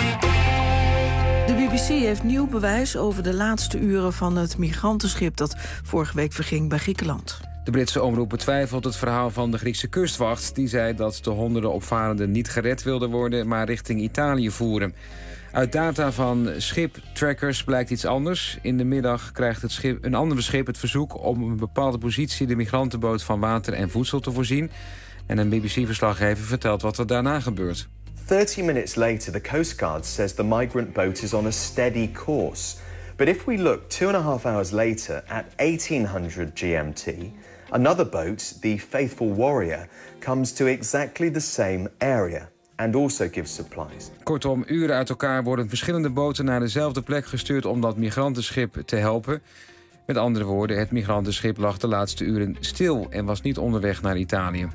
De BBC heeft nieuw bewijs over de laatste uren van het migrantenschip dat vorige week verging bij Griekenland. De Britse omroep betwijfelt het verhaal van de Griekse kustwacht. Die zei dat de honderden opvarenden niet gered wilden worden, maar richting Italië voeren. Uit data van schiptrackers blijkt iets anders. In de middag krijgt een ander schip het verzoek om een bepaalde positie de migrantenboot van water en voedsel te voorzien. En een BBC-verslaggever vertelt wat er daarna gebeurt. 30 minutes later, the Coast Guard says the migrant boat is on a steady course. But if we look 2.5 hours later at 1800 GMT, another boat, the Faithful Warrior, comes to exactly the same area and also gives supplies. Kortom, uren uit elkaar worden verschillende boten naar dezelfde plek gestuurd om dat migrantenschip te helpen. Met andere woorden, het migrantenschip lag de laatste uren stil en was niet onderweg naar Italië.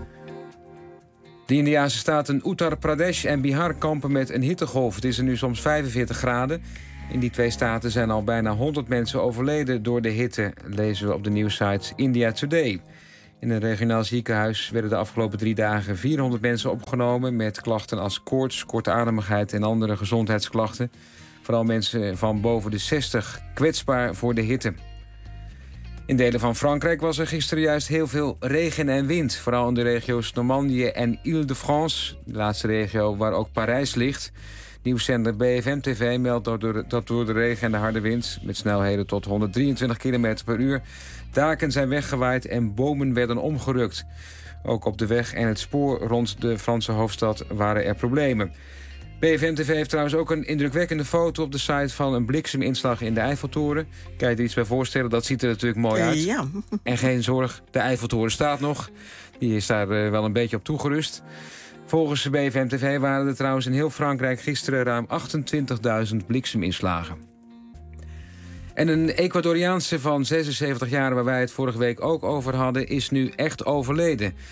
De Indiase staten Uttar Pradesh en Bihar kampen met een hittegolf. Het is er nu soms 45 graden. In die twee staten zijn al bijna 100 mensen overleden door de hitte, lezen we op de nieuwssite India Today. In een regionaal ziekenhuis werden de afgelopen 3 dagen 400 mensen opgenomen met klachten als koorts, kortademigheid en andere gezondheidsklachten. Vooral mensen van boven de 60, kwetsbaar voor de hitte. In delen van Frankrijk was er gisteren juist heel veel regen en wind. Vooral in de regio's Normandië en Île-de-France, de laatste regio waar ook Parijs ligt. Nieuwszender BFM-TV meldt dat door de regen en de harde wind, met snelheden tot 123 km per uur... daken zijn weggewaaid en bomen werden omgerukt. Ook op de weg en het spoor rond de Franse hoofdstad waren er problemen. BFM-TV heeft trouwens ook een indrukwekkende foto op de site van een blikseminslag in de Eiffeltoren. Kan je er iets bij voorstellen? Dat ziet er natuurlijk mooi uit. Ja. En geen zorg, de Eiffeltoren staat nog. Die is daar wel een beetje op toegerust. Volgens BFM-TV waren er trouwens in heel Frankrijk gisteren ruim 28.000 blikseminslagen. En een Ecuadoriaanse van 76 jaar, waar wij het vorige week ook over hadden, is nu echt overleden.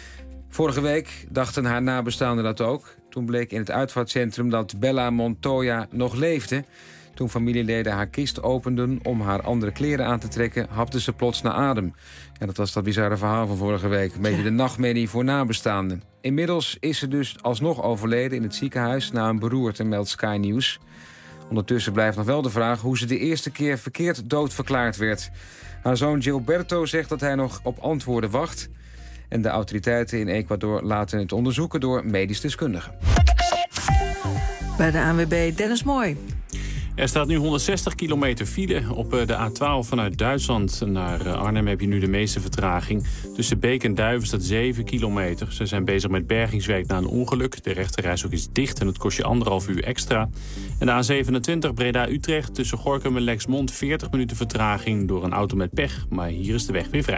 Vorige week dachten haar nabestaanden dat ook. Toen bleek in het uitvaartcentrum dat Bella Montoya nog leefde. Toen familieleden haar kist openden om haar andere kleren aan te trekken, hapte ze plots naar adem. En dat was dat bizarre verhaal van vorige week. Een beetje de nachtmerrie voor nabestaanden. Inmiddels is ze dus alsnog overleden in het ziekenhuis na een beroerte, meldt Sky News. Ondertussen blijft nog wel de vraag hoe ze de eerste keer verkeerd doodverklaard werd. Haar zoon Gilberto zegt dat hij nog op antwoorden wacht. En de autoriteiten in Ecuador laten het onderzoeken door medisch deskundigen. Bij de ANWB Dennis Mooi. Er staat nu 160 kilometer file. Op de A12 vanuit Duitsland naar Arnhem heb je nu de meeste vertraging. Tussen Beek en Duiven staat 7 kilometer. Ze zijn bezig met bergingswerk na een ongeluk. De rechterrijstrook is dicht en het kost je 1,5 uur extra. En de A27 Breda-Utrecht tussen Gorinchem en Lexmond 40 minuten vertraging door een auto met pech. Maar hier is de weg weer vrij.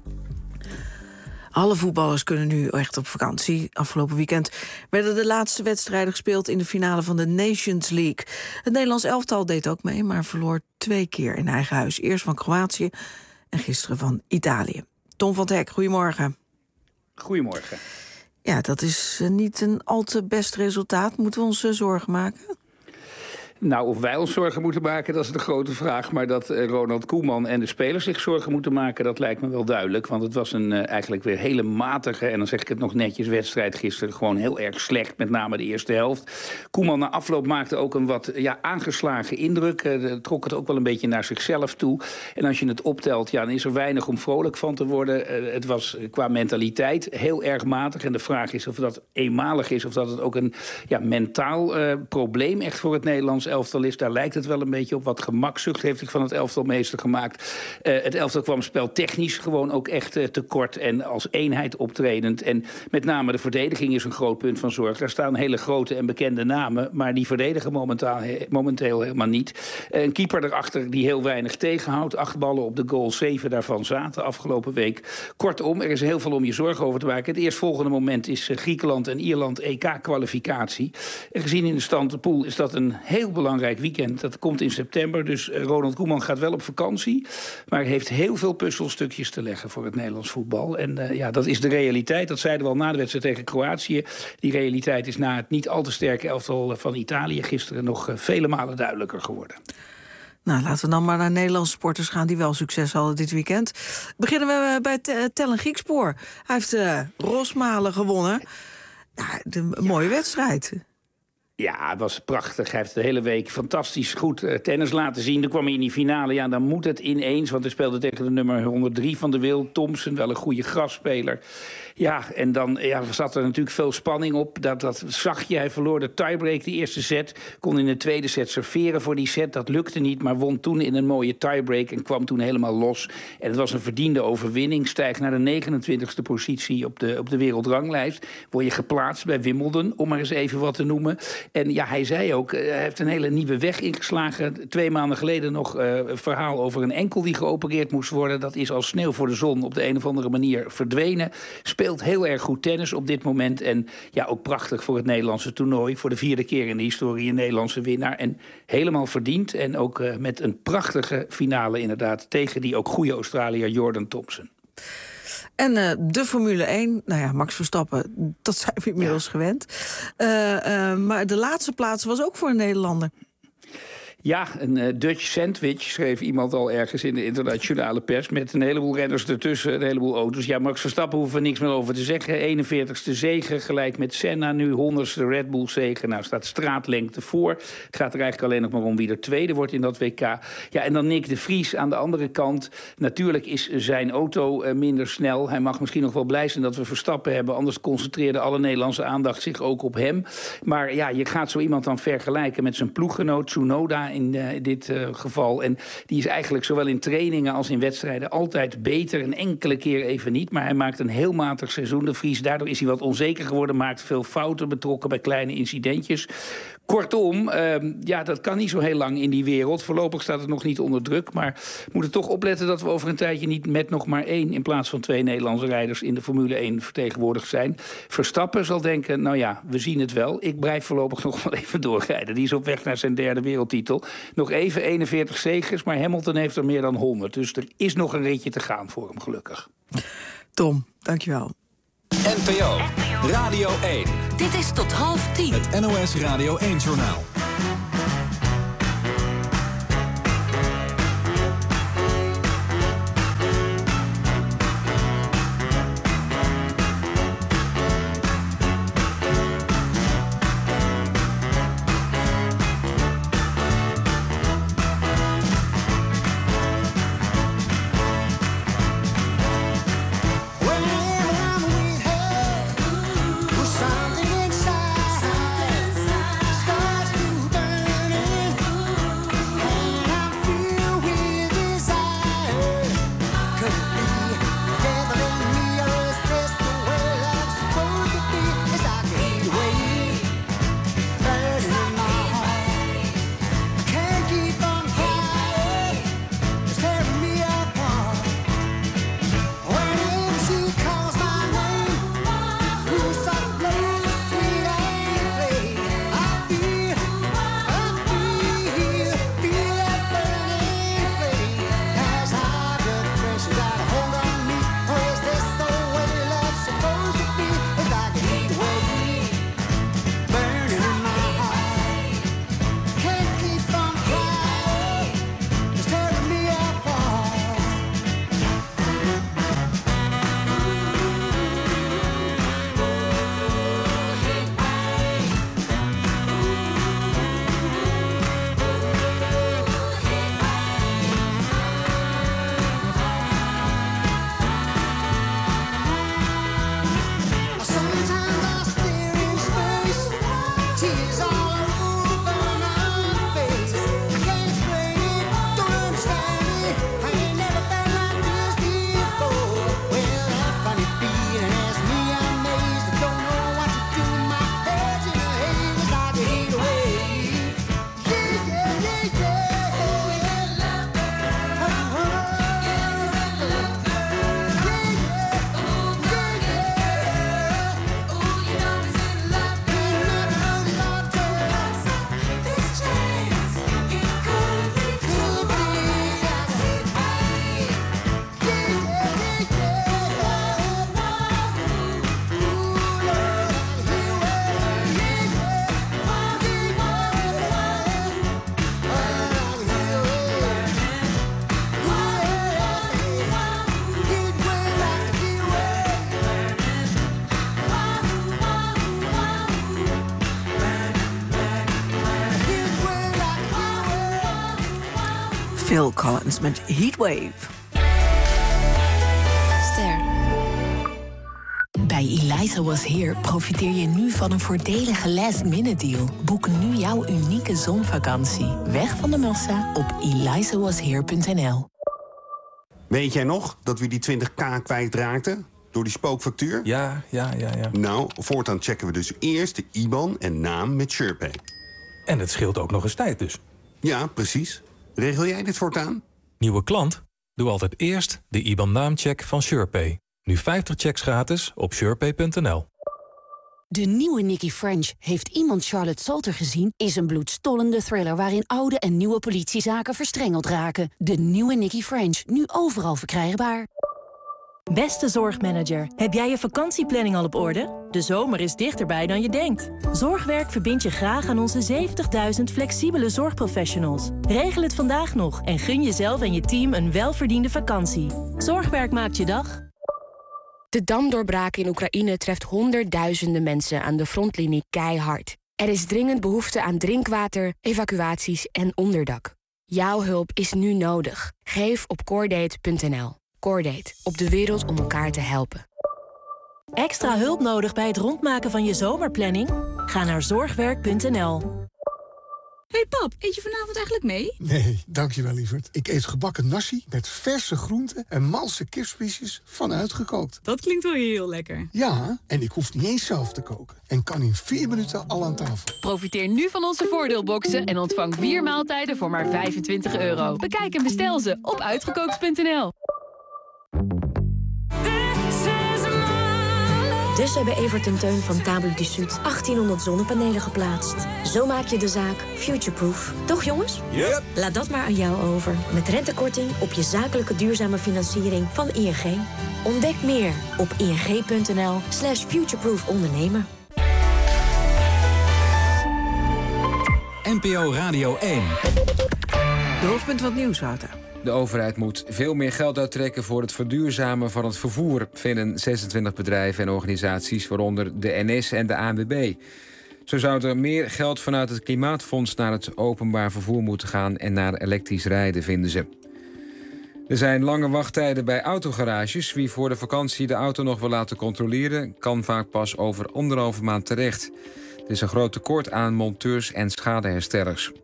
Alle voetballers kunnen nu echt op vakantie. Afgelopen weekend werden de laatste wedstrijden gespeeld in de finale van de Nations League. Het Nederlands elftal deed ook mee, maar verloor 2 keer in eigen huis. Eerst van Kroatië en gisteren van Italië. Tom van 't Hek, goedemorgen. Goedemorgen. Ja, dat is niet een al te best resultaat. Moeten we ons zorgen maken? Nou, of wij ons zorgen moeten maken, dat is de grote vraag. Maar dat Ronald Koeman en de spelers zich zorgen moeten maken, dat lijkt me wel duidelijk. Want het was een eigenlijk weer hele matige, en dan zeg ik het nog netjes, wedstrijd gisteren. Gewoon heel erg slecht, met name de eerste helft. Koeman na afloop maakte ook een wat aangeslagen indruk. Trok het ook wel een beetje naar zichzelf toe. En als je het optelt, dan is er weinig om vrolijk van te worden. Het was qua mentaliteit heel erg matig. En de vraag is of dat eenmalig is, of dat het ook een mentaal probleem echt voor het Nederlands elftal is. Daar lijkt het wel een beetje op. Wat gemakzucht heeft zich van het elftal meester gemaakt. Het elftal kwam speltechnisch gewoon ook echt tekort en als eenheid optredend. En met name de verdediging is een groot punt van zorg. Daar staan hele grote en bekende namen, maar die verdedigen momenteel helemaal niet. Een keeper erachter die heel weinig tegenhoudt. 8 ballen op de goal, 7 daarvan zaten afgelopen week. Kortom, er is heel veel om je zorgen over te maken. Het eerstvolgende moment is Griekenland en Ierland EK-kwalificatie. En gezien in de stand de pool is dat een heel belangrijk weekend. Dat komt in september, dus Ronald Koeman gaat wel op vakantie, maar heeft heel veel puzzelstukjes te leggen voor het Nederlands voetbal. En dat is de realiteit. Dat zeiden we al na de wedstrijd tegen Kroatië. Die realiteit is na het niet al te sterke elftal van Italië gisteren nog vele malen duidelijker geworden. Nou, laten we dan maar naar Nederlandse sporters gaan die wel succes hadden dit weekend. Beginnen we bij Tellen Griekspoor. Hij heeft Rosmalen gewonnen. Nou, een mooie wedstrijd. Ja, het was prachtig. Hij heeft de hele week fantastisch goed tennis laten zien. Dan kwam hij in die finale. Ja, dan moet het ineens, want hij speelde tegen de nummer 103 van de wereld. Thompson, wel een goede grasspeler. Ja, en dan zat er natuurlijk veel spanning op. Dat zag je. Hij verloor de tiebreak, de eerste set. Kon in de tweede set serveren voor die set. Dat lukte niet, maar won toen in een mooie tiebreak en kwam toen helemaal los. En het was een verdiende overwinning. Stijgt naar de 29e positie op de wereldranglijst. Word je geplaatst bij Wimbledon, om maar eens even wat te noemen. En ja, hij zei ook, hij heeft een hele nieuwe weg ingeslagen. 2 maanden geleden nog een verhaal over een enkel die geopereerd moest worden. Dat is als sneeuw voor de zon op de een of andere manier verdwenen. Speelt heel erg goed tennis op dit moment. En ja, ook prachtig voor het Nederlandse toernooi. Voor de 4e keer in de historie een Nederlandse winnaar. En helemaal verdiend. En ook met een prachtige finale inderdaad tegen die ook goede Australiër Jordan Thompson. En de Formule 1, nou ja, Max Verstappen, dat zijn we inmiddels gewend. Maar de laatste plaats was ook voor een Nederlander. Ja, een Dutch sandwich, schreef iemand al ergens in de internationale pers, met een heleboel renners ertussen, een heleboel auto's. Ja, Max Verstappen hoeven we niks meer over te zeggen. 41ste zege, gelijk met Senna nu, 100ste Red Bull zege. Nou, staat straatlengte voor. Het gaat er eigenlijk alleen nog maar om wie er tweede wordt in dat WK. Ja, en dan Nick de Vries aan de andere kant. Natuurlijk is zijn auto minder snel. Hij mag misschien nog wel blij zijn dat we Verstappen hebben, anders concentreerde alle Nederlandse aandacht zich ook op hem. Maar ja, je gaat zo iemand dan vergelijken met zijn ploeggenoot Tsunoda in dit geval. En die is eigenlijk zowel in trainingen als in wedstrijden altijd beter. Een enkele keer even niet. Maar hij maakt een heel matig seizoen, de Vries. Daardoor is hij wat onzeker geworden. Maakt veel fouten, betrokken bij kleine incidentjes. Kortom, dat kan niet zo heel lang in die wereld. Voorlopig staat het nog niet onder druk. Maar we moeten toch opletten dat we over een tijdje niet met nog maar 1... in plaats van 2 Nederlandse rijders in de Formule 1 vertegenwoordigd zijn. Verstappen zal denken, nou ja, we zien het wel. Ik blijf voorlopig nog wel even doorrijden. Die is op weg naar zijn 3e wereldtitel. Nog even 41 zeges, maar Hamilton heeft er meer dan 100. Dus er is nog een ritje te gaan voor hem, gelukkig. Tom, dankjewel. NPO Radio 1. Dit is tot 9:30. Het NOS Radio 1-journaal. Phil Collins met Heatwave. Ster. Bij Eliza Was Here profiteer je nu van een voordelige last-minute deal. Boek nu jouw unieke zonvakantie. Weg van de massa op elizawasheer.nl. Weet jij nog dat we die 20.000 kwijtraakten? Door die spookfactuur? Ja. Nou, voortaan checken we dus eerst de IBAN en naam met SurePay. En het scheelt ook nog eens tijd dus. Ja, precies. Regel jij dit voortaan? Nieuwe klant? Doe altijd eerst de IBAN-naamcheck van SurePay. Nu 50 checks gratis op surepay.nl. De nieuwe Nicky French, heeft iemand Charlotte Salter gezien, is een bloedstollende thriller waarin oude en nieuwe politiezaken verstrengeld raken. De nieuwe Nicky French, nu overal verkrijgbaar. Beste zorgmanager, heb jij je vakantieplanning al op orde? De zomer is dichterbij dan je denkt. Zorgwerk verbindt je graag aan onze 70.000 flexibele zorgprofessionals. Regel het vandaag nog en gun jezelf en je team een welverdiende vakantie. Zorgwerk maakt je dag. De damdoorbraak in Oekraïne treft honderdduizenden mensen aan de frontlinie keihard. Er is dringend behoefte aan drinkwater, evacuaties en onderdak. Jouw hulp is nu nodig. Geef op Cordate.nl. Cordate, op de wereld om elkaar te helpen. Extra hulp nodig bij het rondmaken van je zomerplanning? Ga naar zorgwerk.nl. Hey pap, eet je vanavond eigenlijk mee? Nee, dankjewel lieverd. Ik eet gebakken nasi met verse groenten en malse kipspiesjes van uitgekookt. Dat klinkt wel heel lekker. Ja, en ik hoef niet eens zelf te koken. En kan in 4 minuten al aan tafel. Profiteer nu van onze voordeelboxen en ontvang 4 maaltijden voor maar €25. Bekijk en bestel ze op uitgekookt.nl. Dus hebben Evert en Teun van Table du Sud 1800 zonnepanelen geplaatst. Zo maak je de zaak futureproof. Toch jongens? Yep. Laat dat maar aan jou over. Met rentekorting op je zakelijke duurzame financiering van ING. Ontdek meer op ing.nl/futureproof ondernemen. NPO Radio 1. De hoofdpunt van het nieuws, Wouter. De overheid moet veel meer geld uittrekken voor het verduurzamen van het vervoer, vinden 26 bedrijven en organisaties, waaronder de NS en de ANWB. Zo zou er meer geld vanuit het Klimaatfonds naar het openbaar vervoer moeten gaan en naar elektrisch rijden, vinden ze. Er zijn lange wachttijden bij autogarages. Wie voor de vakantie de auto nog wil laten controleren, kan vaak pas over 1,5 maand terecht. Er is een groot tekort aan monteurs en schadeherstellers.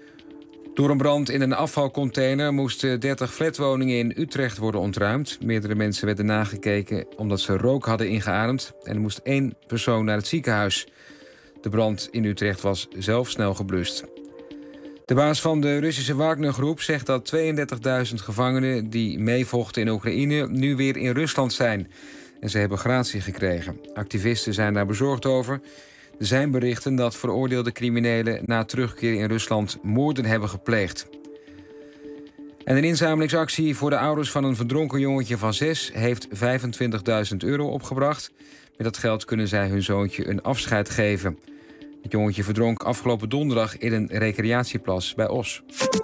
Door een brand in een afvalcontainer moesten 30 flatwoningen in Utrecht worden ontruimd. Meerdere mensen werden nagekeken omdat ze rook hadden ingeademd. En er moest 1 persoon naar het ziekenhuis. De brand in Utrecht was zelf snel geblust. De baas van de Russische Wagner-groep zegt dat 32.000 gevangenen die meevochten in Oekraïne nu weer in Rusland zijn. En ze hebben gratie gekregen. Activisten zijn daar bezorgd over. Er zijn berichten dat veroordeelde criminelen na terugkeer in Rusland moorden hebben gepleegd. En een inzamelingsactie voor de ouders van een verdronken jongetje van 6 heeft €25.000 opgebracht. Met dat geld kunnen zij hun zoontje een afscheid geven. Het jongetje verdronk afgelopen donderdag in een recreatieplas bij Os.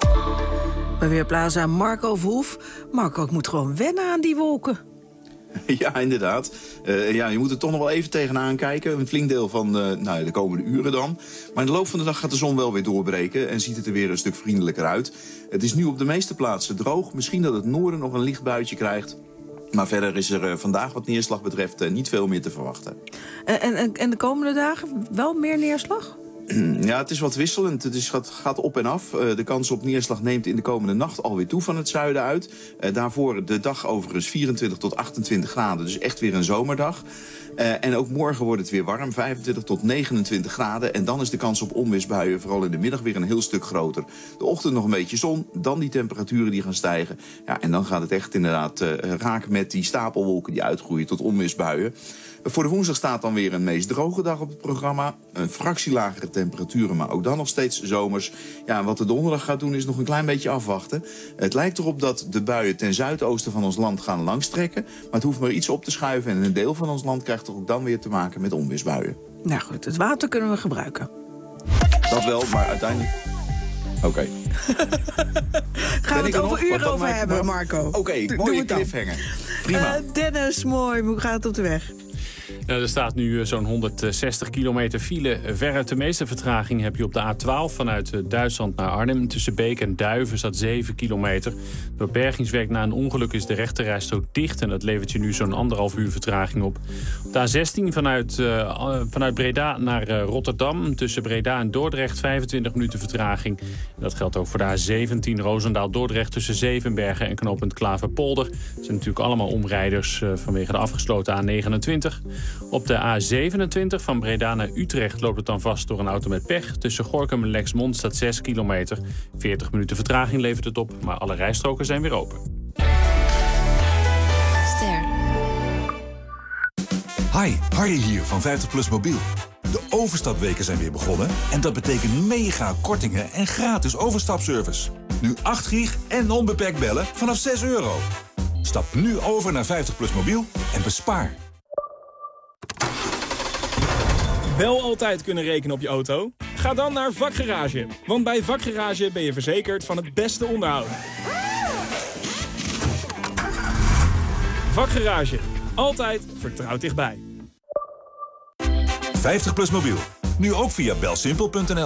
Bij Weerplaza Marco Verhoef. Marco, ik moet gewoon wennen aan die wolken. Ja, inderdaad. Je moet er toch nog wel even tegenaan kijken. Een flink deel van de komende uren dan. Maar in de loop van de dag gaat de zon wel weer doorbreken en ziet het er weer een stuk vriendelijker uit. Het is nu op de meeste plaatsen droog. Misschien dat het noorden nog een licht buitje krijgt. Maar verder is er vandaag wat neerslag betreft niet veel meer te verwachten. En de komende dagen wel meer neerslag? Ja, het is wat wisselend. Het gaat op en af. De kans op neerslag neemt in de komende nacht alweer toe van het zuiden uit. Daarvoor de dag overigens 24 tot 28 graden. Dus echt weer een zomerdag. En ook morgen wordt het weer warm. 25 tot 29 graden. En dan is de kans op onweersbuien vooral in de middag weer een heel stuk groter. De ochtend nog een beetje zon. Dan die temperaturen die gaan stijgen. Ja, en dan gaat het echt inderdaad raken met die stapelwolken die uitgroeien tot onweersbuien. Voor de woensdag staat dan weer een meest droge dag op het programma. Een fractie lagere temperaturen, maar ook dan nog steeds zomers. Ja, en wat de donderdag gaat doen is nog een klein beetje afwachten. Het lijkt erop dat de buien ten zuidoosten van ons land gaan langstrekken. Maar het hoeft maar iets op te schuiven en een deel van ons land krijgt toch ook dan weer te maken met onweersbuien. Nou goed, het water kunnen we gebruiken. Dat wel, maar uiteindelijk... Oké. Gaan we het over uren over hebben, Marco. Oké, mooie cliffhanger. Prima. Dennis, mooi. Hoe gaat het op de weg? Ja, er staat nu zo'n 160 kilometer file. Veruit de meeste vertraging heb je op de A12 vanuit Duitsland naar Arnhem. Tussen Beek en Duiven staat 7 kilometer. Door bergingswerk na een ongeluk is de rechterrijstrook dicht. En dat levert je nu zo'n 1,5 uur vertraging op. Op de A16 vanuit Breda naar Rotterdam. Tussen Breda en Dordrecht 25 minuten vertraging. En dat geldt ook voor de A17 Roosendaal-Dordrecht tussen Zevenbergen en knooppunt Klaverpolder. Dat zijn natuurlijk allemaal omrijders vanwege de afgesloten A29. Op de A27 van Breda naar Utrecht loopt het dan vast door een auto met pech. Tussen Gorinchem en Lexmond staat 6 kilometer. 40 minuten vertraging levert het op, maar alle rijstroken zijn weer open. Ster. Hi, Harry hier van 50PLUS Mobiel. De overstapweken zijn weer begonnen en dat betekent mega kortingen en gratis overstapservice. Nu 8 gig en onbeperkt bellen vanaf €6. Stap nu over naar 50PLUS Mobiel en bespaar. Wel altijd kunnen rekenen op je auto? Ga dan naar Vakgarage. Want bij Vakgarage ben je verzekerd van het beste onderhoud. Vakgarage. Altijd vertrouwd dichtbij. 50PLUS Mobiel. Nu ook via belsimpel.nl.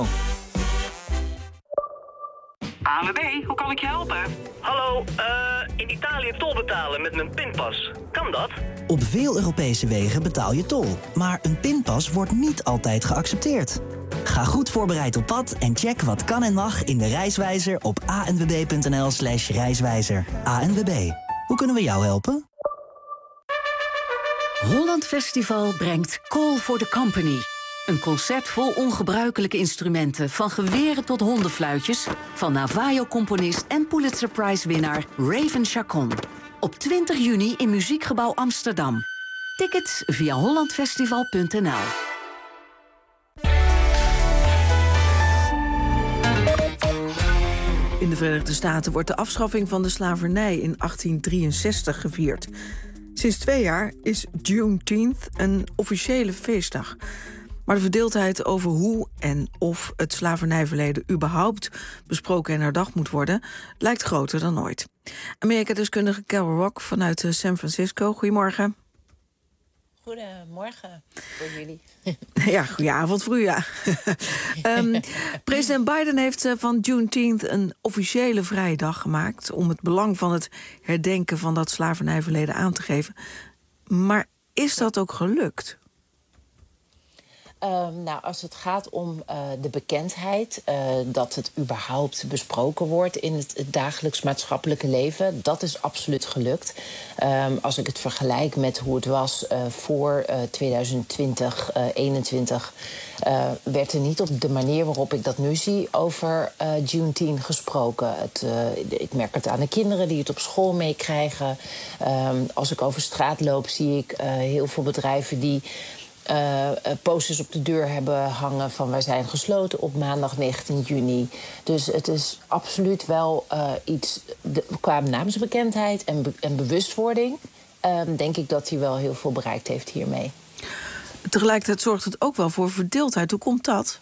ANWB, hoe kan ik je helpen? Hallo, in Italië tol betalen met mijn pinpas. Kan dat? Op veel Europese wegen betaal je tol. Maar een pinpas wordt niet altijd geaccepteerd. Ga goed voorbereid op pad en check wat kan en mag in de reiswijzer op anwb.nl/reiswijzer. ANWB, hoe kunnen we jou helpen? Holland Festival brengt Call for the Company. Een concert vol ongebruikelijke instrumenten, van geweren tot hondenfluitjes, van Navajo-componist en Pulitzer Prize-winnaar Raven Chacon. Op 20 juni in Muziekgebouw Amsterdam. Tickets via hollandfestival.nl. In de Verenigde Staten wordt de afschaffing van de slavernij in 1863 gevierd. Sinds 2 jaar is Juneteenth een officiële feestdag. Maar de verdeeldheid over hoe en of het slavernijverleden überhaupt besproken en herdacht moet worden, lijkt groter dan ooit. Amerika-deskundige Carol Rock vanuit San Francisco. Goedemorgen. Goedemorgen voor jullie. Ja, goedenavond voor u, ja. President Biden heeft van Juneteenth een officiële vrije dag gemaakt om het belang van het herdenken van dat slavernijverleden aan te geven. Maar is dat ook gelukt? Nou, als het gaat om de bekendheid, dat het überhaupt besproken wordt in het dagelijks maatschappelijke leven, dat is absoluut gelukt. Als ik het vergelijk met hoe het was voor 2020, 2021, werd er niet op de manier waarop ik dat nu zie over Juneteenth gesproken. Ik merk het aan de kinderen die het op school meekrijgen. Als ik over straat loop, zie ik heel veel bedrijven die posters op de deur hebben hangen van wij zijn gesloten op maandag 19 juni. Dus het is absoluut wel iets qua naamsbekendheid en bewustwording. Denk ik dat hij wel heel veel bereikt heeft hiermee. Tegelijkertijd zorgt het ook wel voor verdeeldheid. Hoe komt dat?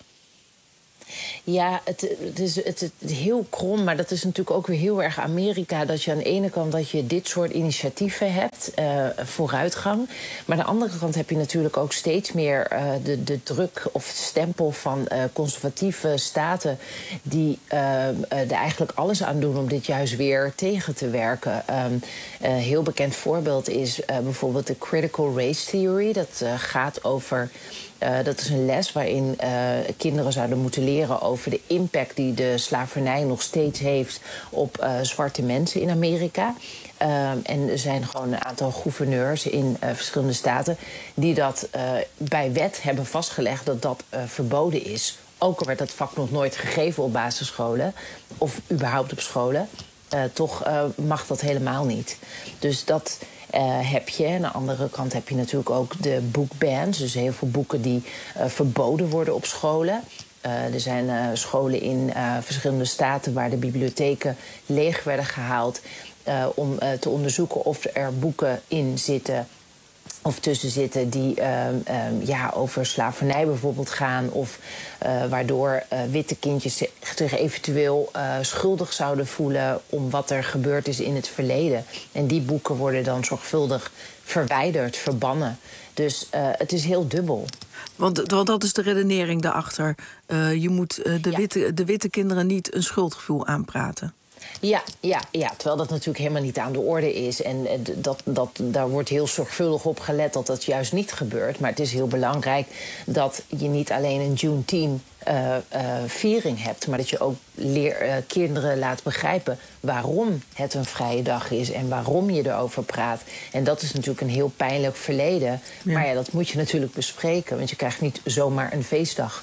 Ja, het is heel krom, maar dat is natuurlijk ook weer heel erg Amerika. Dat je aan de ene kant dat je dit soort initiatieven hebt, vooruitgang. Maar aan de andere kant heb je natuurlijk ook steeds meer de druk of stempel van conservatieve staten die er eigenlijk alles aan doen om dit juist weer tegen te werken. Een heel bekend voorbeeld is bijvoorbeeld de Critical Race Theory. Dat gaat over... dat is een les waarin kinderen zouden moeten leren over de impact die de slavernij nog steeds heeft op zwarte mensen in Amerika. En er zijn gewoon een aantal gouverneurs in verschillende staten die dat bij wet hebben vastgelegd dat dat verboden is. Ook al werd dat vak nog nooit gegeven op basisscholen of überhaupt op scholen. Toch mag dat helemaal niet. Dus dat... heb je. Aan de andere kant heb je natuurlijk ook de boekbans. Dus heel veel boeken die verboden worden op scholen. Er zijn scholen in verschillende staten waar de bibliotheken leeg werden gehaald om te onderzoeken of er boeken in zitten of tussen zitten die over slavernij bijvoorbeeld gaan. Of waardoor witte kindjes zich eventueel schuldig zouden voelen om wat er gebeurd is in het verleden. En die boeken worden dan zorgvuldig verwijderd, verbannen. Dus het is heel dubbel. Want dat is de redenering daarachter. Je moet de witte kinderen niet een schuldgevoel aanpraten. Ja, terwijl dat natuurlijk helemaal niet aan de orde is. En daar wordt heel zorgvuldig op gelet dat dat juist niet gebeurt. Maar het is heel belangrijk dat je niet alleen een Juneteenth viering hebt, maar dat je ook kinderen laat begrijpen waarom het een vrije dag is en waarom je erover praat. En dat is natuurlijk een heel pijnlijk verleden. Ja. Maar ja, dat moet je natuurlijk bespreken, want je krijgt niet zomaar een feestdag.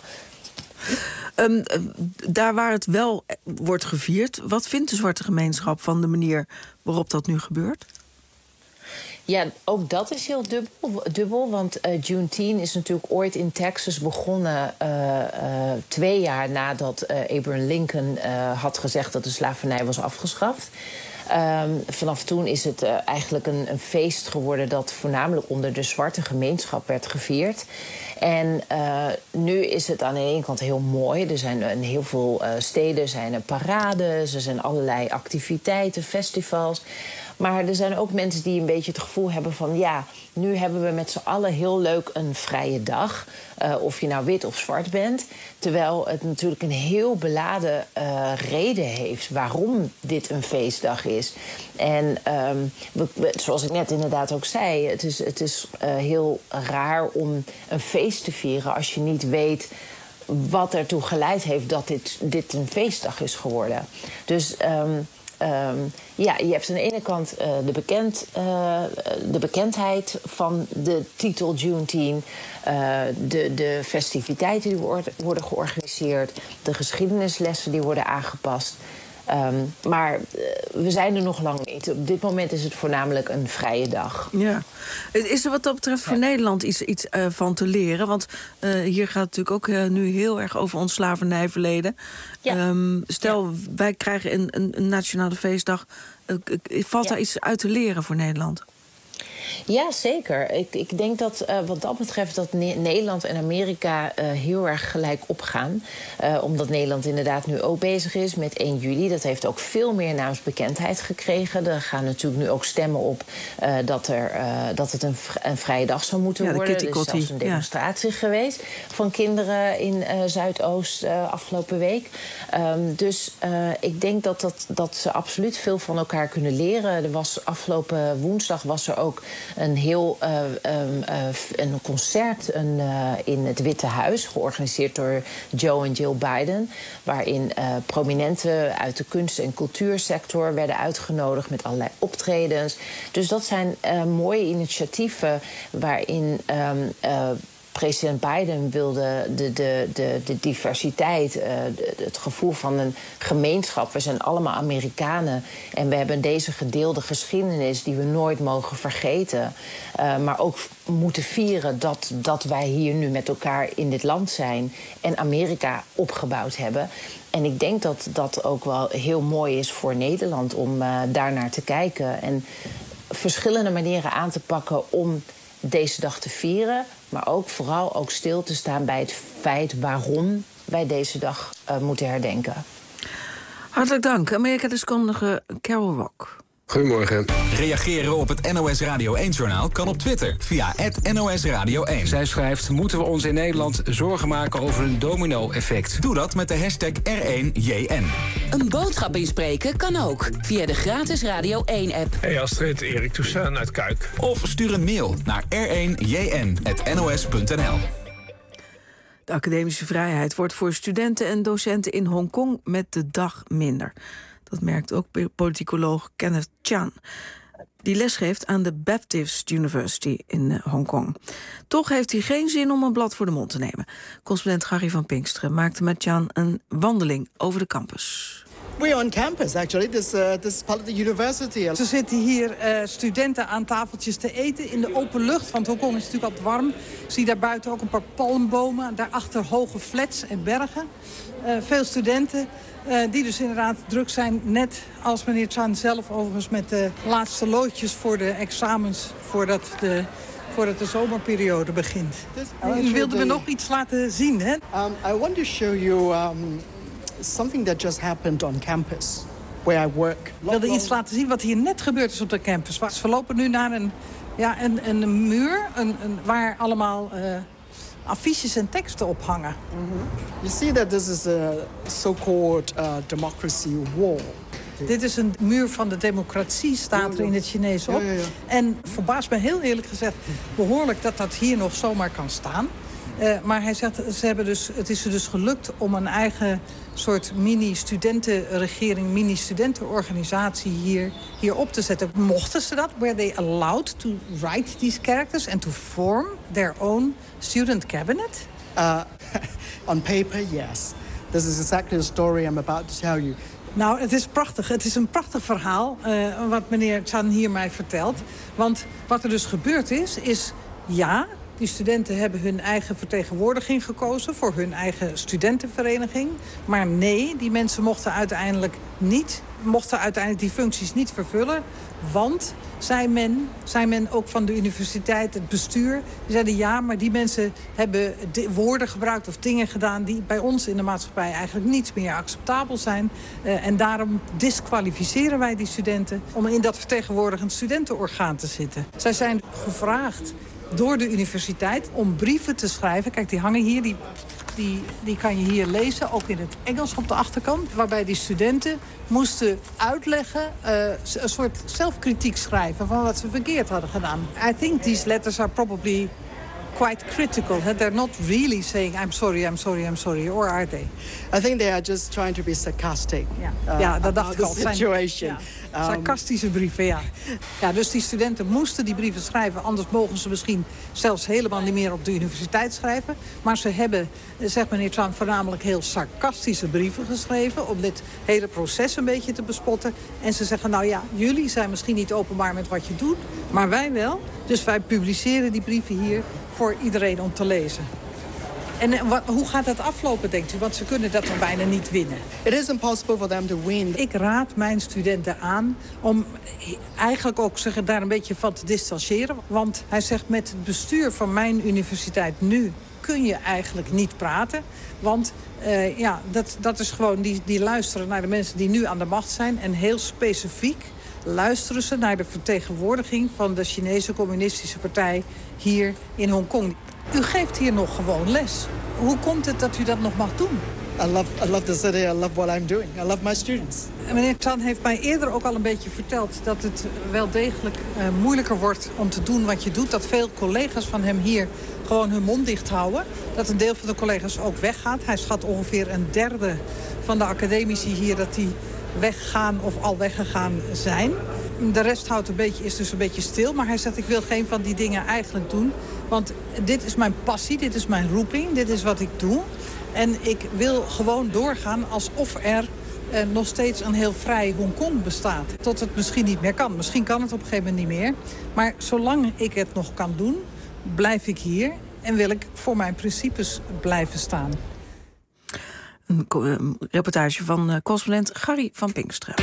Daar waar het wel wordt gevierd, wat vindt de zwarte gemeenschap van de manier waarop dat nu gebeurt? Ja, ook dat is heel dubbel want Juneteenth is natuurlijk ooit in Texas begonnen 2 jaar nadat Abraham Lincoln had gezegd dat de slavernij was afgeschaft. Vanaf toen is het eigenlijk een feest geworden dat voornamelijk onder de zwarte gemeenschap werd gevierd. En nu is het aan de ene kant heel mooi. Er zijn in heel veel steden zijn er parades, er zijn allerlei activiteiten, festivals. Maar er zijn ook mensen die een beetje het gevoel hebben van ja, nu hebben we met z'n allen heel leuk een vrije dag. Of je nou wit of zwart bent. Terwijl het natuurlijk een heel beladen reden heeft waarom dit een feestdag is. En zoals ik net inderdaad ook zei, het is heel raar om een feest te vieren als je niet weet wat ertoe geleid heeft dat dit een feestdag is geworden. Dus je hebt aan de ene kant de bekendheid van de titel Juneteenth, de festiviteiten die worden georganiseerd, de geschiedenislessen die worden aangepast. Maar we zijn er nog lang niet. Op dit moment is het voornamelijk een vrije dag. Ja. Is er wat dat betreft voor Nederland iets van te leren? Want hier gaat het natuurlijk ook nu heel erg over ons slavernijverleden. Ja. Stel, wij krijgen een nationale feestdag. Valt daar iets uit te leren voor Nederland? Ja, zeker. Ik denk dat wat dat betreft dat Nederland en Amerika heel erg gelijk opgaan. Omdat Nederland inderdaad nu ook bezig is met 1 juli. Dat heeft ook veel meer naamsbekendheid gekregen. Er gaan natuurlijk nu ook stemmen op dat het een vrije dag zou moeten worden. Er is zelfs een demonstratie geweest van kinderen in Zuidoost afgelopen week. Dus ik denk dat ze absoluut veel van elkaar kunnen leren. Afgelopen woensdag was er ook een heel een concert in het Witte Huis, georganiseerd door Joe en Jill Biden, waarin prominenten uit de kunst- en cultuursector werden uitgenodigd met allerlei optredens. Dus dat zijn mooie initiatieven waarin president Biden wilde de diversiteit, het gevoel van een gemeenschap. We zijn allemaal Amerikanen en we hebben deze gedeelde geschiedenis die we nooit mogen vergeten. Maar ook moeten vieren dat wij hier nu met elkaar in dit land zijn en Amerika opgebouwd hebben. En ik denk dat dat ook wel heel mooi is voor Nederland om daarnaar te kijken en verschillende manieren aan te pakken om deze dag te vieren, maar ook vooral ook stil te staan bij het feit waarom wij deze dag moeten herdenken. Hartelijk dank, Amerika-deskundige Carol Rock. Goedemorgen. Reageren op het NOS Radio 1-journaal kan op Twitter via @NOS Radio 1. Zij schrijft: moeten we ons in Nederland zorgen maken over een domino-effect? Doe dat met de hashtag R1JN. Een boodschap inspreken kan ook via de gratis Radio 1-app. Hey Astrid, Erik Toussaint uit Kuik. Of stuur een mail naar r1jn@nos.nl. De academische vrijheid wordt voor studenten en docenten in Hongkong met de dag minder. Dat merkt ook politicoloog Kenneth Chan, die lesgeeft aan de Baptist University in Hongkong. Toch heeft hij geen zin om een blad voor de mond te nemen. Correspondent Gary van Pinksteren maakte met Chan een wandeling over de campus. We're on campus, actually. This is part of the university. Ze zitten hier studenten aan tafeltjes te eten in de open lucht. Want Hongkong is natuurlijk altijd warm. Ik zie daar buiten ook een paar palmbomen. Daarachter hoge flats en bergen. Veel studenten die dus inderdaad druk zijn. Net als meneer Chan zelf overigens met de laatste loodjes voor de examens. Voordat de zomerperiode begint. U wilde me nog iets laten zien, hè? I want to show you something that just happened on campus, where I work. Ik wilde iets laten zien wat hier net gebeurd is op de campus. We lopen nu naar een muur waar allemaal affiches en teksten op hangen. You see that this is a so-called democracy wall. Dit is een muur van de democratie, staat er in het Chinees op. Ja. En verbaast me heel eerlijk gezegd behoorlijk dat hier nog zomaar kan staan. Maar hij zegt, het is er dus gelukt om een eigen soort mini-studentenregering, mini-studentenorganisatie hier op te zetten. Mochten ze dat? Were they allowed to write these characters and to form their own student cabinet? On paper, yes. This is exactly the story I'm about to tell you. Nou, het is prachtig. Het is een prachtig verhaal wat meneer Chan hier mij vertelt. Want wat er dus gebeurd is ja, die studenten hebben hun eigen vertegenwoordiging gekozen voor hun eigen studentenvereniging. Maar nee, die mensen mochten uiteindelijk die functies niet vervullen. Want, zei men ook van de universiteit, het bestuur, die zeiden ja, maar die mensen hebben woorden gebruikt of dingen gedaan die bij ons in de maatschappij eigenlijk niet meer acceptabel zijn. En daarom disqualificeren wij die studenten om in dat vertegenwoordigend studentenorgaan te zitten. Zij zijn gevraagd door de universiteit om brieven te schrijven. Kijk, die hangen hier, die kan je hier lezen, ook in het Engels op de achterkant. Waarbij die studenten moesten uitleggen, een soort zelfkritiek schrijven van wat ze verkeerd hadden gedaan. I think these letters are probably quite critical. They're not really saying I'm sorry, or are they? I think they are just trying to be sarcastic. Ja, dat dacht ik al. Situation. Sarcastische brieven, ja. Ja. Dus die studenten moesten die brieven schrijven. Anders mogen ze misschien zelfs helemaal niet meer op de universiteit schrijven. Maar ze hebben, zegt meneer Tran, voornamelijk heel sarcastische brieven geschreven. Om dit hele proces een beetje te bespotten. En ze zeggen, nou ja, jullie zijn misschien niet openbaar met wat je doet. Maar wij wel. Dus wij publiceren die brieven hier voor iedereen om te lezen. En hoe gaat dat aflopen, denkt u? Want ze kunnen dat dan bijna niet winnen. It is impossible for them to win. Ik raad mijn studenten aan om eigenlijk ook daar een beetje van te distancieren. Want hij zegt, met het bestuur van mijn universiteit nu kun je eigenlijk niet praten. Want dat is gewoon, die luisteren naar de mensen die nu aan de macht zijn. En heel specifiek luisteren ze naar de vertegenwoordiging van de Chinese Communistische Partij hier in Hongkong. U geeft hier nog gewoon les. Hoe komt het dat u dat nog mag doen? I love the city, I love what I'm doing. I love my students. Meneer Tran heeft mij eerder ook al een beetje verteld dat het wel degelijk moeilijker wordt om te doen wat je doet. Dat veel collega's van hem hier gewoon hun mond dicht houden. Dat een deel van de collega's ook weggaat. Hij schat ongeveer een derde van de academici hier dat die weggaan of al weggegaan zijn. De rest is dus een beetje stil. Maar hij zegt, ik wil geen van die dingen eigenlijk doen. Want dit is mijn passie, dit is mijn roeping, dit is wat ik doe. En ik wil gewoon doorgaan alsof er nog steeds een heel vrij Hongkong bestaat. Tot het misschien niet meer kan. Misschien kan het op een gegeven moment niet meer. Maar zolang ik het nog kan doen, blijf ik hier. En wil ik voor mijn principes blijven staan. Een reportage van correspondent Gary van Pinksteren.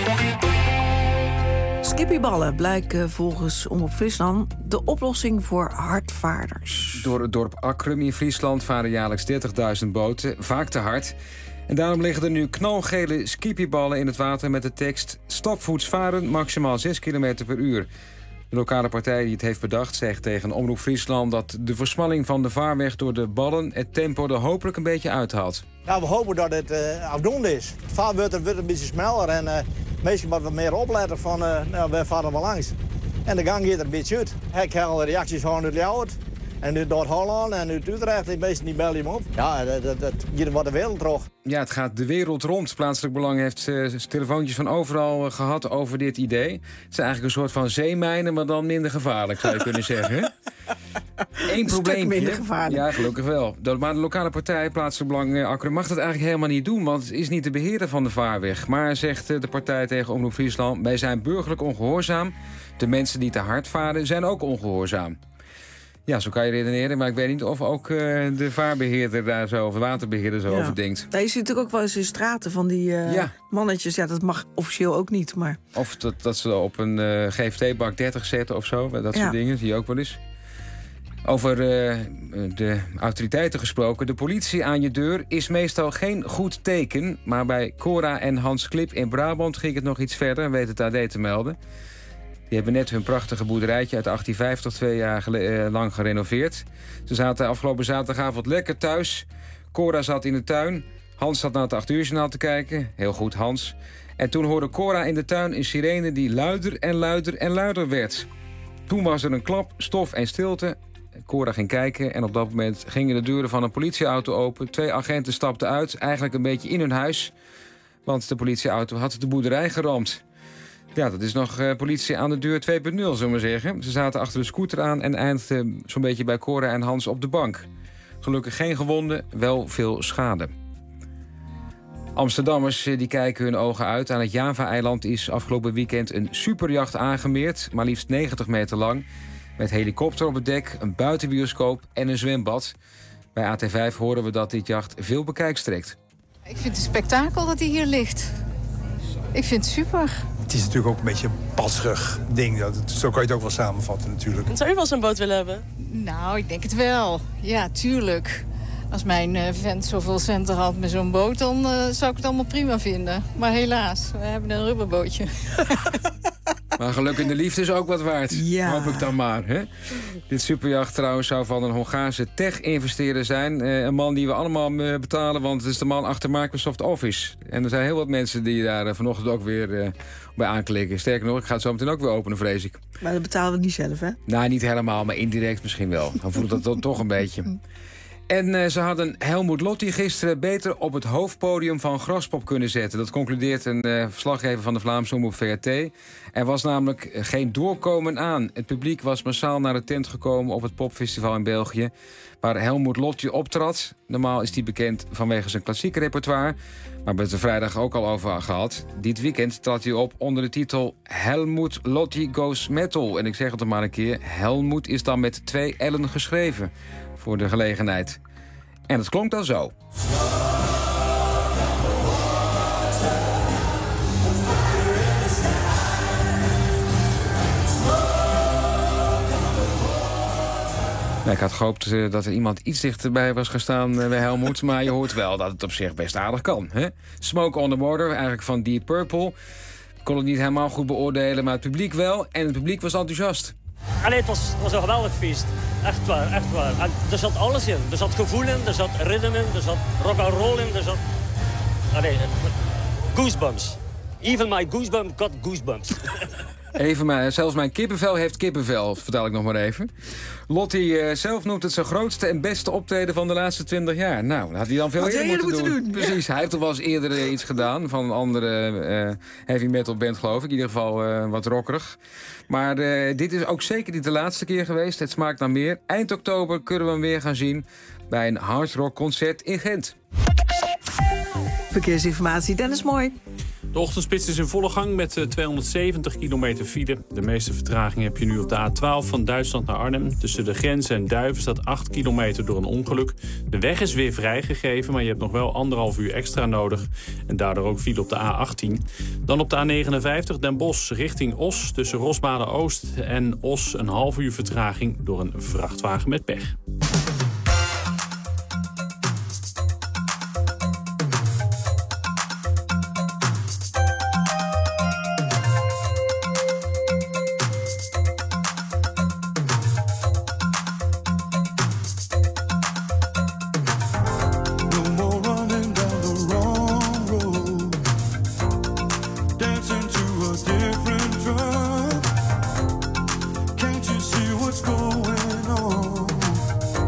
Skippyballen blijken volgens Omroep Friesland de oplossing voor hardvaarders. Door het dorp Akrum in Friesland varen jaarlijks 30.000 boten, vaak te hard. En daarom liggen er nu knalgele skippyballen in het water met de tekst stapvoets varen, maximaal 6 km per uur. De lokale partij die het heeft bedacht zegt tegen Omroep Friesland dat de versmalling van de vaarweg door de ballen het tempo er hopelijk een beetje uithaalt. Ja, we hopen dat het afdoende is. Het vaarwater wordt een beetje sneller en meestal wat we meer opletten van wij varen wel langs. En de gang gaat er een beetje uit. Ik heb al reacties van uit Ljouwert en uit Noord-Holland en uit Utrecht. De meesten die bellen hem op. Ja, dat gaat wat de wereld terug. Ja, het gaat de wereld rond. Plaatselijk Belang heeft telefoontjes van overal gehad over dit idee. Het is eigenlijk een soort van zeemijnen, maar dan minder gevaarlijk, zou je kunnen zeggen. Eén probleempje. Minder gevaarlijk. Ja, gelukkig wel. Maar de lokale partij, Plaatselijk Belang Akrum, mag dat eigenlijk helemaal niet doen, want het is niet de beheerder van de vaarweg. Maar, zegt de partij tegen Omroep Friesland, wij zijn burgerlijk ongehoorzaam. De mensen die te hard varen zijn ook ongehoorzaam. Ja, zo kan je redeneren, maar ik weet niet of ook de vaarbeheerder daar zo, of de waterbeheerder zo over denkt. Daar zit natuurlijk ook wel eens in straten van die mannetjes. Ja, dat mag officieel ook niet, maar... Of dat ze op een GFT-bak 30 zetten of zo, dat soort dingen, zie je ook wel eens. Over de autoriteiten gesproken. De politie aan je deur is meestal geen goed teken. Maar bij Cora en Hans Klip in Brabant ging het nog iets verder, weet het AD te melden. Die hebben net hun prachtige boerderijtje uit 1850 2 jaar lang gerenoveerd. Ze zaten afgelopen zaterdagavond lekker thuis. Cora zat in de tuin. Hans zat naar het 8 uur journaal te kijken. Heel goed, Hans. En toen hoorde Cora in de tuin een sirene die luider en luider en luider werd. Toen was er een klap, stof en stilte. Cora ging kijken en op dat moment gingen de deuren van een politieauto open. 2 agenten stapten uit, eigenlijk een beetje in hun huis. Want de politieauto had de boerderij geramd. Ja, dat is nog politie aan de deur 2.0, zullen we maar zeggen. Ze zaten achter de scooter aan en eindigden zo'n beetje bij Cora en Hans op de bank. Gelukkig geen gewonden, wel veel schade. Amsterdammers die kijken hun ogen uit. Aan het Java-eiland is afgelopen weekend een superjacht aangemeerd. Maar liefst 90 meter lang. Met helikopter op het dek, een buitenbioscoop en een zwembad. Bij AT5 horen we dat dit jacht veel bekijks trekt. Ik vind het een spektakel dat hij hier ligt. Ik vind het super. Het is natuurlijk ook een beetje een patserig ding. Zo kan je het ook wel samenvatten natuurlijk. Zou u wel zo'n boot willen hebben? Nou, ik denk het wel. Ja, tuurlijk. Als mijn vent zoveel centen had met zo'n boot, dan zou ik het allemaal prima vinden. Maar helaas, we hebben een rubberbootje. Maar geluk in de liefde is ook wat waard. Ja. Hoop ik dan maar. Hè? Dit superjacht trouwens zou van een Hongaarse tech-investeerder zijn. Een man die we allemaal betalen, want het is de man achter Microsoft Office. En er zijn heel wat mensen die daar vanochtend ook weer bij aanklikken. Sterker nog, ik ga het zo meteen ook weer openen, vrees ik. Maar dat betalen we niet zelf, hè? Nou, niet helemaal, maar indirect misschien wel. Dan voelt dat dan toch een beetje. En ze hadden Helmut Lotti gisteren beter op het hoofdpodium van Graspop kunnen zetten. Dat concludeert een verslaggever van de Vlaamse omroep VRT. Er was namelijk geen doorkomen aan. Het publiek was massaal naar de tent gekomen op het popfestival in België, waar Helmut Lotti optrad. Normaal is hij bekend vanwege zijn klassieke repertoire, maar we hebben het er vrijdag ook al over gehad. Dit weekend trad hij op onder de titel Helmut Lotti Goes Metal. En ik zeg het er maar een keer, Helmut is dan met 2 L'en geschreven voor de gelegenheid. En het klonk dan zo. Nou, ik had gehoopt dat er iemand iets dichterbij was gestaan bij Helmut, maar je hoort wel dat het op zich best aardig kan. Hè? Smoke on the Water, eigenlijk van Deep Purple. Ik kon het niet helemaal goed beoordelen, maar het publiek wel. En het publiek was enthousiast. Allee, het was een geweldig feest. Echt waar, echt waar. En er zat alles in. Er zat gevoel in, er zat ritme in, er zat rock'n'roll in, er zat... Allee, goosebumps. Even my goosebump got goosebumps. Zelfs mijn kippenvel heeft kippenvel, vertel ik nog maar even. Lotti zelf noemt het zijn grootste en beste optreden van de laatste 20 jaar. Nou, dat had hij dan veel eerder moeten doen. Precies, hij heeft er wel eens eerder iets gedaan van een andere heavy metal band, geloof ik. In ieder geval wat rockerig. Maar dit is ook zeker niet de laatste keer geweest. Het smaakt naar meer. Eind oktober kunnen we hem weer gaan zien bij een hardrock concert in Gent. Verkeersinformatie, Dennis Mooi. De ochtendspits is in volle gang met 270 kilometer file. De meeste vertraging heb je nu op de A12 van Duitsland naar Arnhem. Tussen de grens en Duiven staat 8 kilometer door een ongeluk. De weg is weer vrijgegeven, maar je hebt nog wel 1,5 uur extra nodig. En daardoor ook file op de A18. Dan op de A59 Den Bosch richting Os. Tussen Rosmalen-Oost en Os een half uur vertraging door een vrachtwagen met pech. Can't you see what's going on?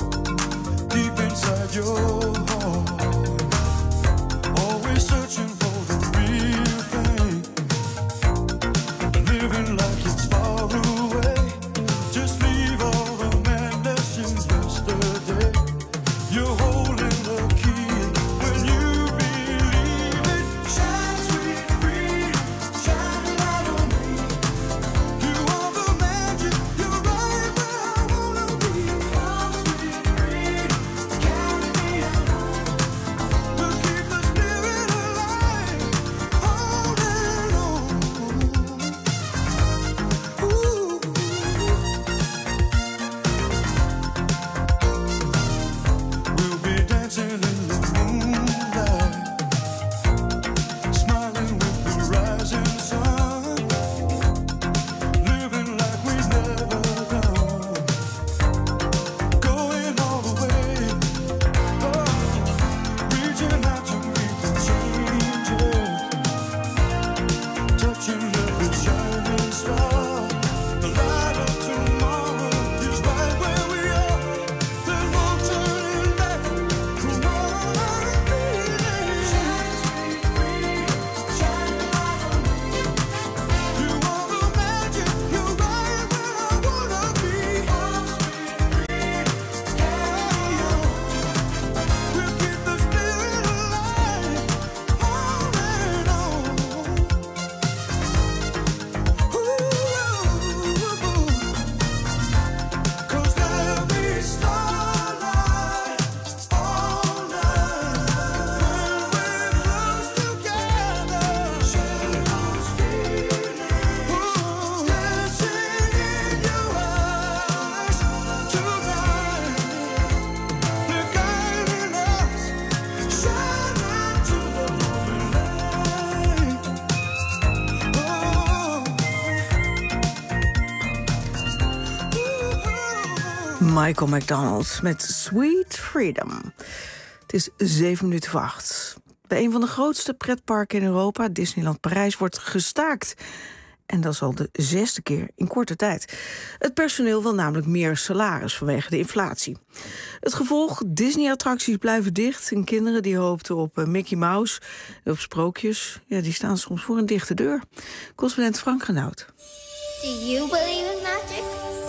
Michael McDonald met Sweet Freedom. Het is 7:07. Bij een van de grootste pretparken in Europa, Disneyland Parijs, wordt gestaakt. En dat is al de 6e keer in korte tijd. Het personeel wil namelijk meer salaris vanwege de inflatie. Het gevolg, Disney-attracties blijven dicht. En kinderen die hoopten op Mickey Mouse en op sprookjes, ja, die staan soms voor een dichte deur. Correspondent Frank Renaud. Do you believe in magic?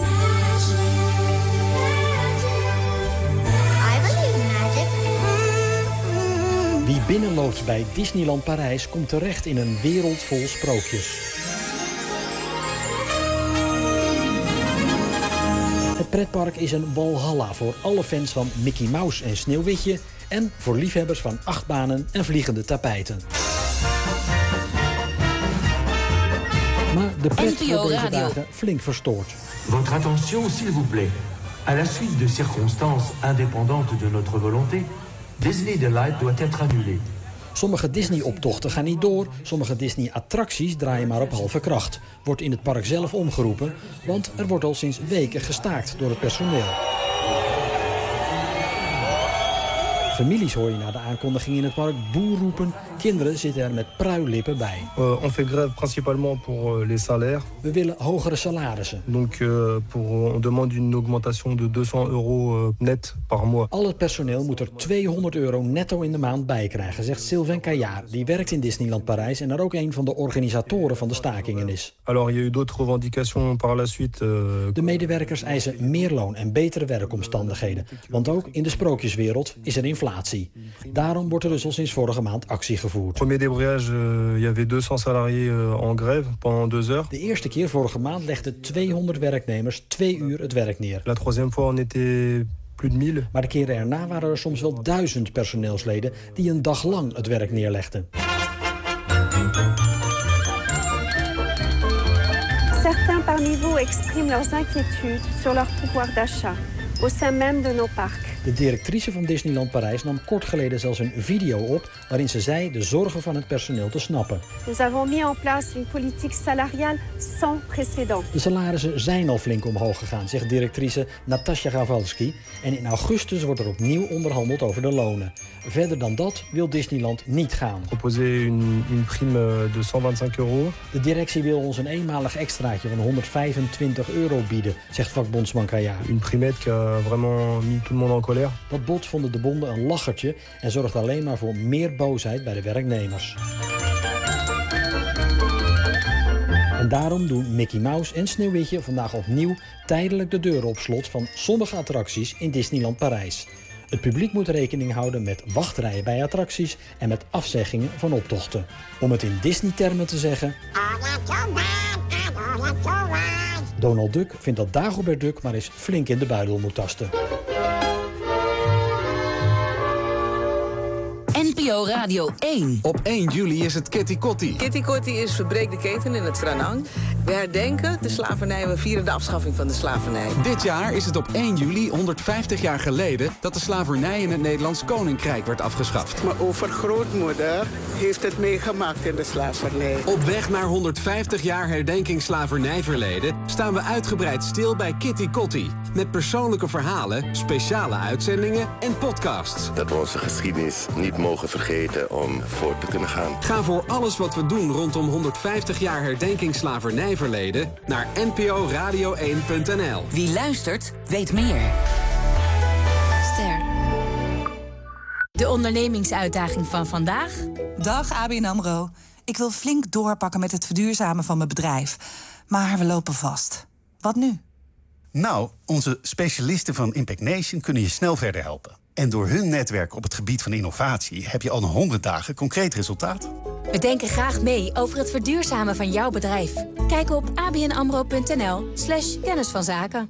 Wie binnenloopt bij Disneyland Parijs komt terecht in een wereld vol sprookjes. Het pretpark is een walhalla voor alle fans van Mickey Mouse en Sneeuwwitje en voor liefhebbers van achtbanen en vliegende tapijten. Maar de pret wordt deze dagen flink verstoord. Votre attention, s'il vous plaît. À la suite de circonstances indépendantes de notre volonté, Disney Delight doit être annulé. Sommige Disney-optochten gaan niet door, sommige Disney-attracties draaien maar op halve kracht. Wordt in het park zelf omgeroepen, want er wordt al sinds weken gestaakt door het personeel. Families hoor je na de aankondiging in het park boer roepen. Kinderen zitten er met pruilippen bij. On fait grève principalement pour les salaires. We willen hogere salarissen. Donc on demande une augmentation de €200 net par mois. Al het personeel moet er €200 netto in de maand bij krijgen, zegt Sylvain Caillard. Die werkt in Disneyland Parijs en er ook een van de organisatoren van de stakingen is. Alors il y a eu d'autres revendications par la suite. De medewerkers eisen meer loon en betere werkomstandigheden. Want ook in de sprookjeswereld is er inflatie. Daarom wordt er dus al sinds vorige maand actie gevoerd. Premier débrayage, il y avait 200 salariés en grève pendant 2 heures. De eerste keer vorige maand legden 200 werknemers 2 uur het werk neer. La troisième fois on était plus de 1000. Maar de keren erna waren er soms wel 1000 personeelsleden die een dag lang het werk neerlegden. Certains parmi vous expriment leurs inquiétudes sur leur pouvoir d'achat au sein même de nos parcs. De directrice van Disneyland Parijs nam kort geleden zelfs een video op waarin ze zei de zorgen van het personeel te snappen. Nous avons mis en place une politique salariale sans précédent. De salarissen zijn al flink omhoog gegaan, zegt directrice Natasja Gawalski. En in augustus wordt er opnieuw onderhandeld over de lonen. Verder dan dat wil Disneyland niet gaan. Proposer une prime de €125. De directie wil ons een eenmalig extraatje van €125 bieden, zegt vakbondsman Caillard. Une primette qui a vraiment mis tout le monde en colère. Dat bod vonden de bonden een lachertje en zorgt alleen maar voor meer boosheid bij de werknemers. En daarom doen Mickey Mouse en Sneeuwwitje vandaag opnieuw tijdelijk de deuren op slot van sommige attracties in Disneyland Parijs. Het publiek moet rekening houden met wachtrijen bij attracties en met afzeggingen van optochten. Om het in Disney-termen te zeggen: Donald Duck vindt dat Dagobert Duck maar eens flink in de buidel moet tasten. NPO Radio 1. Op 1 juli is het Kitty Kotti. Kitty Kotti is Verbreek de Keten in het Stranang. We herdenken de slavernij, we vieren de afschaffing van de slavernij. Dit jaar is het op 1 juli 150 jaar geleden dat de slavernij in het Nederlands Koninkrijk werd afgeschaft. Mijn overgrootmoeder heeft het meegemaakt in de slavernij. Op weg naar 150 jaar herdenking slavernijverleden staan we uitgebreid stil bij Kitty Kotti. Met persoonlijke verhalen, speciale uitzendingen en podcasts. Dat we onze geschiedenis niet mogen vergeten om voort te kunnen gaan. Ga voor alles wat we doen rondom 150 jaar herdenking slavernijverleden naar nporadio1.nl. Wie luistert, weet meer. Ster. De ondernemingsuitdaging van vandaag. Dag ABN AMRO. Ik wil flink doorpakken met het verduurzamen van mijn bedrijf. Maar we lopen vast. Wat nu? Nou, onze specialisten van Impact Nation kunnen je snel verder helpen. En door hun netwerk op het gebied van innovatie heb je al na 100 dagen concreet resultaat. We denken graag mee over het verduurzamen van jouw bedrijf. Kijk op abnamro.nl/kennis van zaken.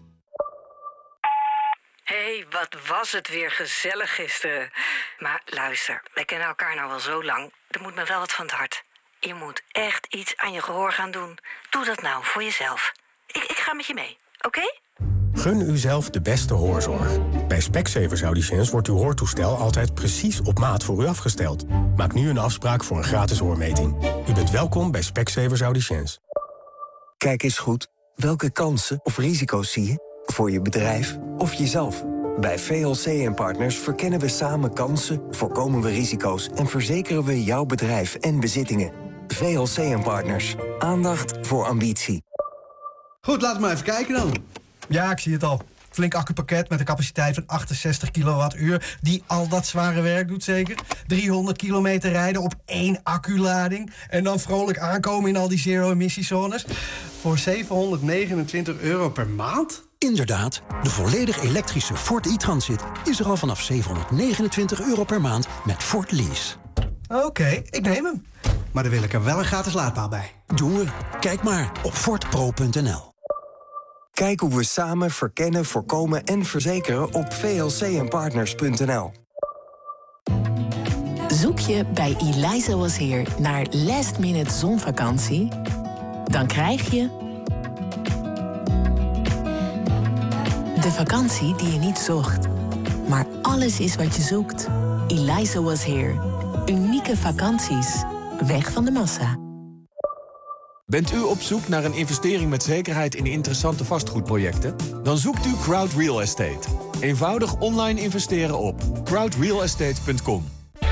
Hé, wat was het weer gezellig gisteren. Maar luister, wij kennen elkaar nou wel zo lang. Er moet me wel wat van het hart. Je moet echt iets aan je gehoor gaan doen. Doe dat nou voor jezelf. Ik ga met je mee, oké? Gun uzelf de beste hoorzorg. Bij Specsavers Audiciëns wordt uw hoortoestel altijd precies op maat voor u afgesteld. Maak nu een afspraak voor een gratis hoormeting. U bent welkom bij Specsavers Audiciëns. Kijk eens goed. Welke kansen of risico's zie je? Voor je bedrijf of jezelf. Bij VLC & Partners verkennen we samen kansen, voorkomen we risico's en verzekeren we jouw bedrijf en bezittingen. VLC & Partners. Aandacht voor ambitie. Goed, laten we maar even kijken dan. Ja, ik zie het al. Flink accupakket met een capaciteit van 68 kilowattuur... die al dat zware werk doet zeker. 300 kilometer rijden op 1 acculading... en dan vrolijk aankomen in al die zero-emissiezones... voor €729 per maand? Inderdaad, de volledig elektrische Ford e-Transit is er al vanaf €729 per maand met Ford Lease. Oké, ik neem hem. Maar dan wil ik er wel een gratis laadpaal bij. Doen we. Kijk maar op fordpro.nl. Kijk hoe we samen verkennen, voorkomen en verzekeren op vlcandpartners.nl. Zoek je bij Eliza Was Here naar last minute zonvakantie? Dan krijg je de vakantie die je niet zocht. Maar alles is wat je zoekt. Eliza Was Here. Unieke vakanties. Weg van de massa. Bent u op zoek naar een investering met zekerheid in interessante vastgoedprojecten? Dan zoekt u Crowd Real Estate. Eenvoudig online investeren op crowdrealestate.com.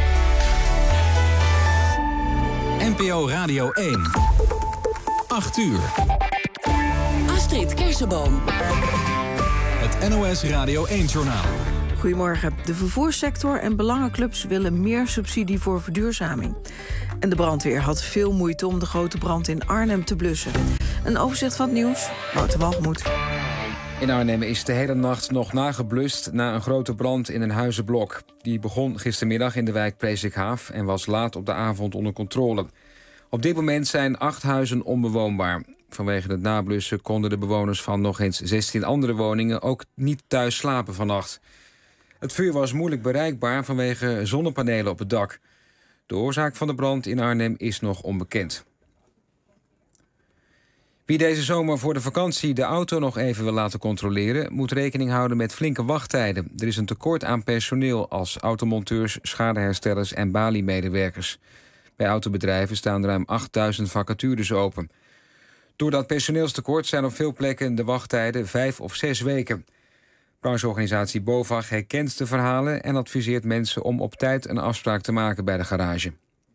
NPO Radio 1. 8 uur. Astrid Kersenboom. Het NOS Radio 1-journaal. Goedemorgen. De vervoerssector en belangenclubs willen meer subsidie voor verduurzaming. En de brandweer had veel moeite om de grote brand in Arnhem te blussen. Een overzicht van het nieuws, Wouter Walgemoed. In Arnhem is de hele nacht nog nageblust na een grote brand in een huizenblok. Die begon gistermiddag in de wijk Presikhaaf en was laat op de avond onder controle. Op dit moment zijn 8 huizen onbewoonbaar. Vanwege het nablussen konden de bewoners van nog eens 16 andere woningen ook niet thuis slapen vannacht. Het vuur was moeilijk bereikbaar vanwege zonnepanelen op het dak. De oorzaak van de brand in Arnhem is nog onbekend. Wie deze zomer voor de vakantie de auto nog even wil laten controleren, moet rekening houden met flinke wachttijden. Er is een tekort aan personeel als automonteurs, schadeherstellers en baliemedewerkers. Bij autobedrijven staan ruim 8000 vacatures open. Door dat personeelstekort zijn op veel plekken de wachttijden 5 of 6 weken. Brancheorganisatie BOVAG herkent de verhalen en adviseert mensen om op tijd een afspraak te maken bij de garage.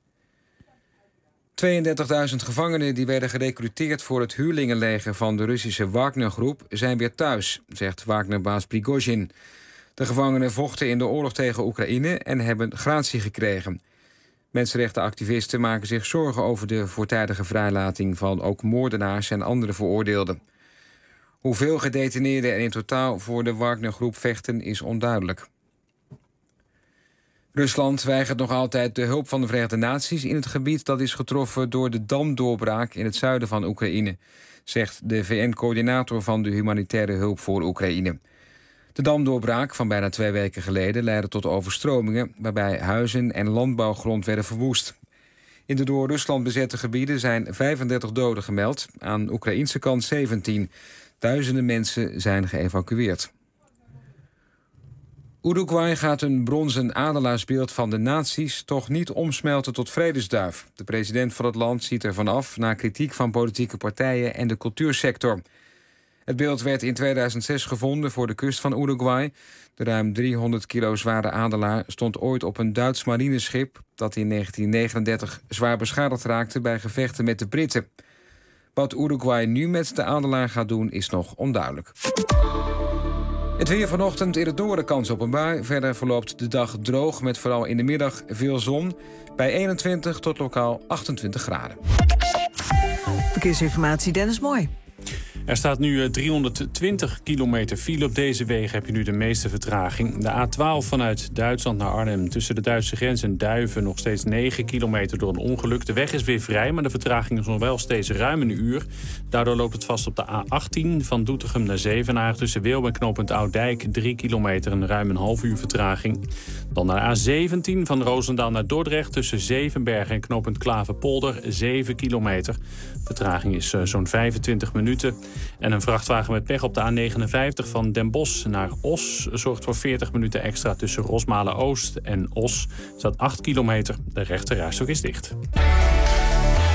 32.000 gevangenen die werden gerekruteerd voor het huurlingenleger van de Russische Wagner-groep zijn weer thuis, zegt Wagner-baas Prigozhin. De gevangenen vochten in de oorlog tegen Oekraïne en hebben gratie gekregen. Mensenrechtenactivisten maken zich zorgen over de voortijdige vrijlating van ook moordenaars en andere veroordeelden. Hoeveel gedetineerden er in totaal voor de Wagner-groep vechten is onduidelijk. Rusland weigert nog altijd de hulp van de Verenigde Naties in het gebied dat is getroffen door de damdoorbraak in het zuiden van Oekraïne, zegt de VN-coördinator van de humanitaire hulp voor Oekraïne. De damdoorbraak van bijna 2 weken geleden leidde tot overstromingen waarbij huizen en landbouwgrond werden verwoest. In de door Rusland bezette gebieden zijn 35 doden gemeld, aan Oekraïnse kant 17. Duizenden mensen zijn geëvacueerd. Uruguay gaat een bronzen adelaarsbeeld van de nazi's toch niet omsmelten tot vredesduif. De president van het land ziet ervan af na kritiek van politieke partijen en de cultuursector. Het beeld werd in 2006 gevonden voor de kust van Uruguay. De ruim 300 kilo zware adelaar stond ooit op een Duits marineschip dat in 1939 zwaar beschadigd raakte bij gevechten met de Britten. Wat Uruguay nu met de adelaar gaat doen is nog onduidelijk. Het weer vanochtend in het noorden kans op een bui. Verder verloopt de dag droog met vooral in de middag veel zon. Bij 21 tot lokaal 28 graden. Verkeersinformatie, Dennis Mooi. Er staat nu 320 kilometer file. Op deze wegen heb je nu de meeste vertraging. De A12 vanuit Duitsland naar Arnhem. Tussen de Duitse grens en Duiven nog steeds 9 kilometer door een ongeluk. De weg is weer vrij, maar de vertraging is nog wel steeds ruim een uur. Daardoor loopt het vast op de A18 van Doetinchem naar Zevenaar. Tussen Wehl en knooppunt Oud-Dijk 3 kilometer en ruim een half uur vertraging. Dan naar A17 van Roosendaal naar Dordrecht. Tussen Zevenbergen en knooppunt Klaverpolder 7 kilometer. Vertraging is zo'n 25 minuten. En een vrachtwagen met pech op de A59 van Den Bosch naar Os zorgt voor 40 minuten extra tussen Rosmalen-Oost en Os. Er staat 8 kilometer. De rechterrijstrook is dicht.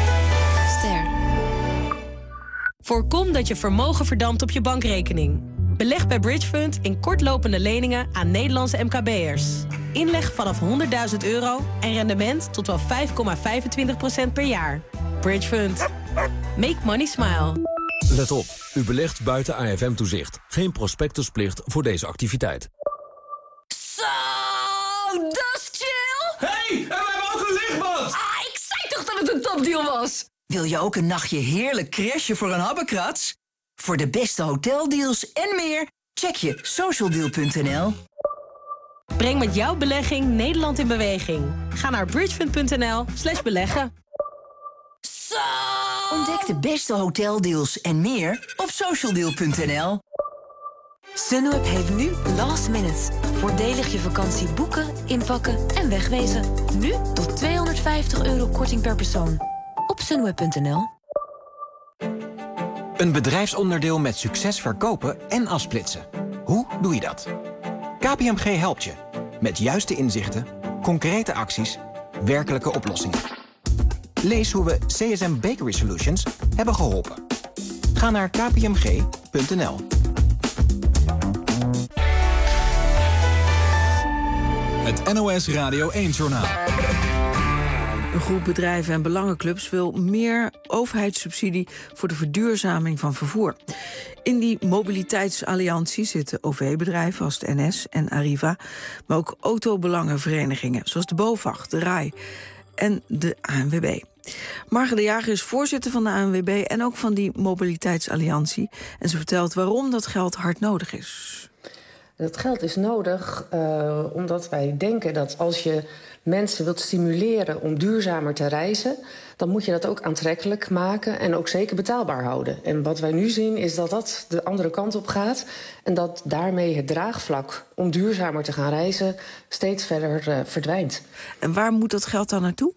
Ster. Voorkom dat je vermogen verdampt op je bankrekening. Beleg bij Bridgefund in kortlopende leningen aan Nederlandse MKB'ers. Inleg vanaf €100.000 en rendement tot wel 5,25% per jaar. Bridgefund. Make money smile. Let op, u belegt buiten AFM-toezicht. Geen prospectusplicht voor deze activiteit. Zo, dat is chill! Hey, en we hebben ook een lichtbad! Ik zei toch dat het een topdeal was? Wil je ook een nachtje heerlijk crashen voor een habbekrats? Voor de beste hoteldeals en meer, check je socialdeal.nl. Breng met jouw belegging Nederland in beweging. Ga naar bridgefund.nl/beleggen. Zo! Ontdek de beste hoteldeals en meer op socialdeal.nl. Sunweb heeft nu last minutes. Voordelig je vakantie boeken, inpakken en wegwezen. Nu tot €250 korting per persoon. Op sunweb.nl. Een bedrijfsonderdeel met succes verkopen en afsplitsen. Hoe doe je dat? KPMG helpt je. Met juiste inzichten, concrete acties, werkelijke oplossingen. Lees hoe we CSM Bakery Solutions hebben geholpen. Ga naar kpmg.nl. Het NOS Radio 1-journaal. Een groep bedrijven en belangenclubs wil meer overheidssubsidie voor de verduurzaming van vervoer. In die mobiliteitsalliantie zitten OV-bedrijven als de NS en Arriva, maar ook autobelangenverenigingen zoals de BOVAG, de RAI en de ANWB. Marga de Jager is voorzitter van de ANWB en ook van die mobiliteitsalliantie. En ze vertelt waarom dat geld hard nodig is. Dat geld is nodig omdat wij denken dat als je mensen wilt stimuleren om duurzamer te reizen, dan moet je dat ook aantrekkelijk maken en ook zeker betaalbaar houden. En wat wij nu zien is dat dat de andere kant op gaat en dat daarmee het draagvlak om duurzamer te gaan reizen steeds verder verdwijnt. En waar moet dat geld dan naartoe?